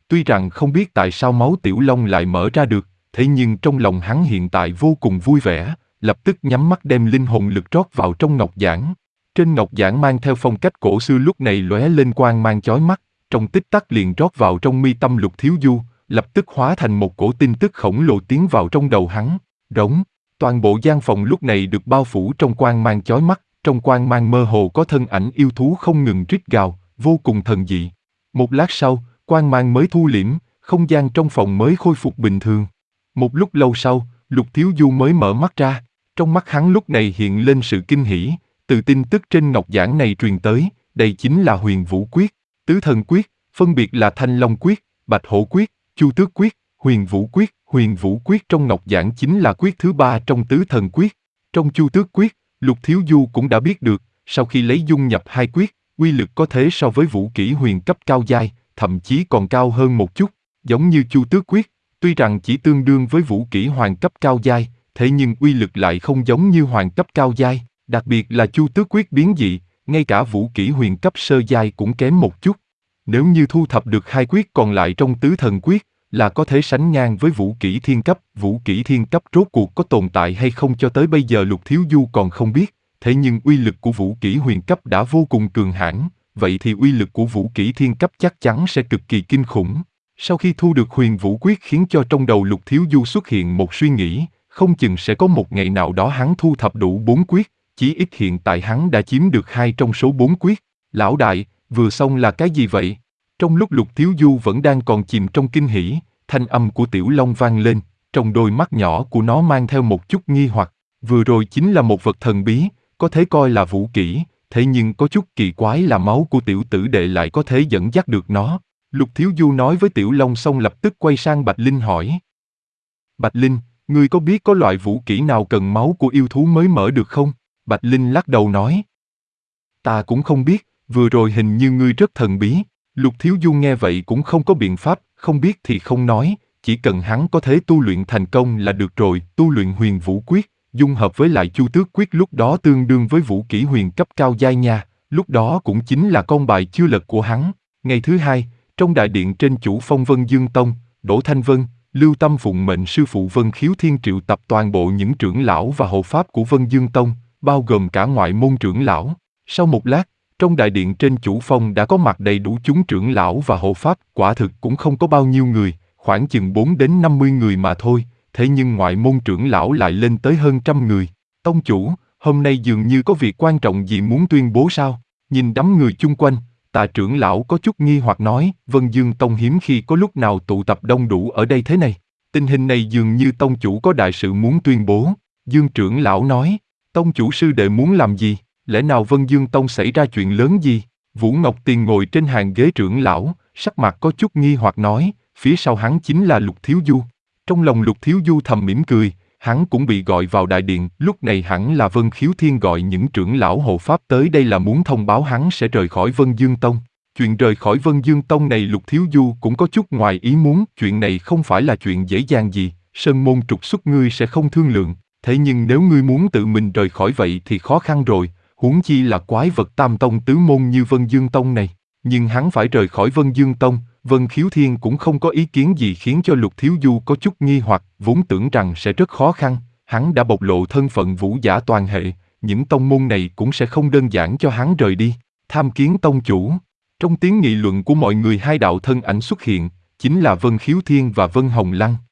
Tuy rằng không biết tại sao máu Tiểu Long lại mở ra được, thế nhưng trong lòng hắn hiện tại vô cùng vui vẻ, lập tức nhắm mắt đem linh hồn lực rót vào trong ngọc giản. Trên ngọc giản mang theo phong cách cổ xưa lúc này lóe lên quang mang chói mắt, trong tích tắc liền rót vào trong mi tâm Lục Thiếu Du, lập tức hóa thành một cổ tin tức khổng lồ tiến vào trong đầu hắn. Rống, toàn bộ gian phòng lúc này được bao phủ trong quang mang chói mắt, trong quang mang mơ hồ có thân ảnh yêu thú không ngừng rít gào, vô cùng thần dị. Một lát sau, quang mang mới thu liễm, không gian trong phòng mới khôi phục bình thường. Một lúc lâu sau, Lục Thiếu Du mới mở mắt ra, trong mắt hắn lúc này hiện lên sự kinh hỉ, từ tin tức trên ngọc giản này truyền tới, đây chính là Huyền Vũ Quyết, Tứ Thần Quyết, phân biệt là Thanh Long Quyết, Bạch Hổ Quyết, Chu Tước Quyết, Huyền Vũ Quyết. Huyền Vũ Quyết trong ngọc giản chính là quyết thứ ba trong Tứ Thần Quyết. Trong Chu Tước Quyết, Lục Thiếu Du cũng đã biết được, sau khi lấy dung nhập hai quyết, uy lực có thể so với vũ kỹ huyền cấp cao giai, thậm chí còn cao hơn một chút. Giống như Chu Tước Quyết, tuy rằng chỉ tương đương với vũ kỹ hoàng cấp cao giai, thế nhưng uy lực lại không giống như hoàng cấp cao giai, đặc biệt là Chu Tước Quyết biến dị, ngay cả vũ kỹ huyền cấp sơ giai cũng kém một chút. Nếu như thu thập được hai quyết còn lại trong Tứ Thần Quyết, là có thể sánh ngang với vũ kỹ thiên cấp. Vũ kỹ thiên cấp rốt cuộc có tồn tại hay không cho tới bây giờ Lục Thiếu Du còn không biết, thế nhưng uy lực của vũ kỹ huyền cấp đã vô cùng cường hãn, vậy thì uy lực của vũ kỹ thiên cấp chắc chắn sẽ cực kỳ kinh khủng. Sau khi thu được Huyền Vũ Quyết khiến cho trong đầu Lục Thiếu Du xuất hiện một suy nghĩ, không chừng sẽ có một ngày nào đó hắn thu thập đủ bốn quyết, chí ít hiện tại hắn đã chiếm được hai trong số bốn quyết. Lão đại, vừa xong là cái gì vậy? Trong lúc Lục Thiếu Du vẫn đang còn chìm trong kinh hỉ, thanh âm của Tiểu Long vang lên, trong đôi mắt nhỏ của nó mang theo một chút nghi hoặc. Vừa rồi chính là một vật thần bí, có thể coi là vũ kỹ, thế nhưng có chút kỳ quái là máu của tiểu tử đệ lại có thể dẫn dắt được nó. Lục Thiếu Du nói với Tiểu Long xong lập tức quay sang Bạch Linh hỏi. Bạch Linh, ngươi có biết có loại vũ kỹ nào cần máu của yêu thú mới mở được không? Bạch Linh lắc đầu nói. Ta cũng không biết, vừa rồi hình như ngươi rất thần bí. Lục Thiếu Du nghe vậy cũng không có biện pháp, không biết thì không nói, chỉ cần hắn có thể tu luyện thành công là được rồi. Tu luyện Huyền Vũ Quyết, dung hợp với lại Chu Tước Quyết lúc đó tương đương với vũ kỹ huyền cấp cao giai nha, lúc đó cũng chính là con bài chưa lật của hắn. Ngày thứ hai, trong đại điện trên chủ phong Vân Dương Tông, Đỗ Thanh Vân, Lưu Tâm phụng mệnh sư phụ Vân Khiếu Thiên triệu tập toàn bộ những trưởng lão và hộ pháp của Vân Dương Tông, bao gồm cả ngoại môn trưởng lão. Sau một lát, trong đại điện trên chủ phong đã có mặt đầy đủ chúng trưởng lão và hộ pháp, quả thực cũng không có bao nhiêu người, khoảng chừng bốn đến năm mươi người mà thôi, thế nhưng ngoại môn trưởng lão lại lên tới hơn trăm người. Tông chủ, hôm nay dường như có việc quan trọng gì muốn tuyên bố sao? Nhìn đám người chung quanh, Tạ trưởng lão có chút nghi hoặc nói, Vân Dương Tông hiếm khi có lúc nào tụ tập đông đủ ở đây thế này. Tình hình này dường như tông chủ có đại sự muốn tuyên bố. Dương trưởng lão nói, tông chủ sư đệ muốn làm gì? Lẽ nào Vân Dương Tông xảy ra chuyện lớn gì? Vũ Ngọc Tiền ngồi trên hàng ghế trưởng lão, sắc mặt có chút nghi hoặc nói, phía sau hắn chính là Lục Thiếu Du. Trong lòng Lục Thiếu Du thầm mỉm cười, hắn cũng bị gọi vào đại điện, lúc này hẳn là Vân Khiếu Thiên gọi những trưởng lão hộ pháp tới đây là muốn thông báo hắn sẽ rời khỏi Vân Dương Tông. Chuyện rời khỏi Vân Dương Tông này Lục Thiếu Du cũng có chút ngoài ý muốn, chuyện này không phải là chuyện dễ dàng gì, sơn môn trục xuất ngươi sẽ không thương lượng, thế nhưng nếu ngươi muốn tự mình rời khỏi vậy thì khó khăn rồi, huống chi là quái vật tam tông tứ môn như Vân Dương Tông này. Nhưng hắn phải rời khỏi Vân Dương Tông, Vân Khiếu Thiên cũng không có ý kiến gì khiến cho Lục Thiếu Du có chút nghi hoặc, vốn tưởng rằng sẽ rất khó khăn, hắn đã bộc lộ thân phận vũ giả toàn hệ, những tông môn này cũng sẽ không đơn giản cho hắn rời đi. Tham kiến tông chủ. Trong tiếng nghị luận của mọi người hai đạo thân ảnh xuất hiện, chính là Vân Khiếu Thiên và Vân Hồng Lăng.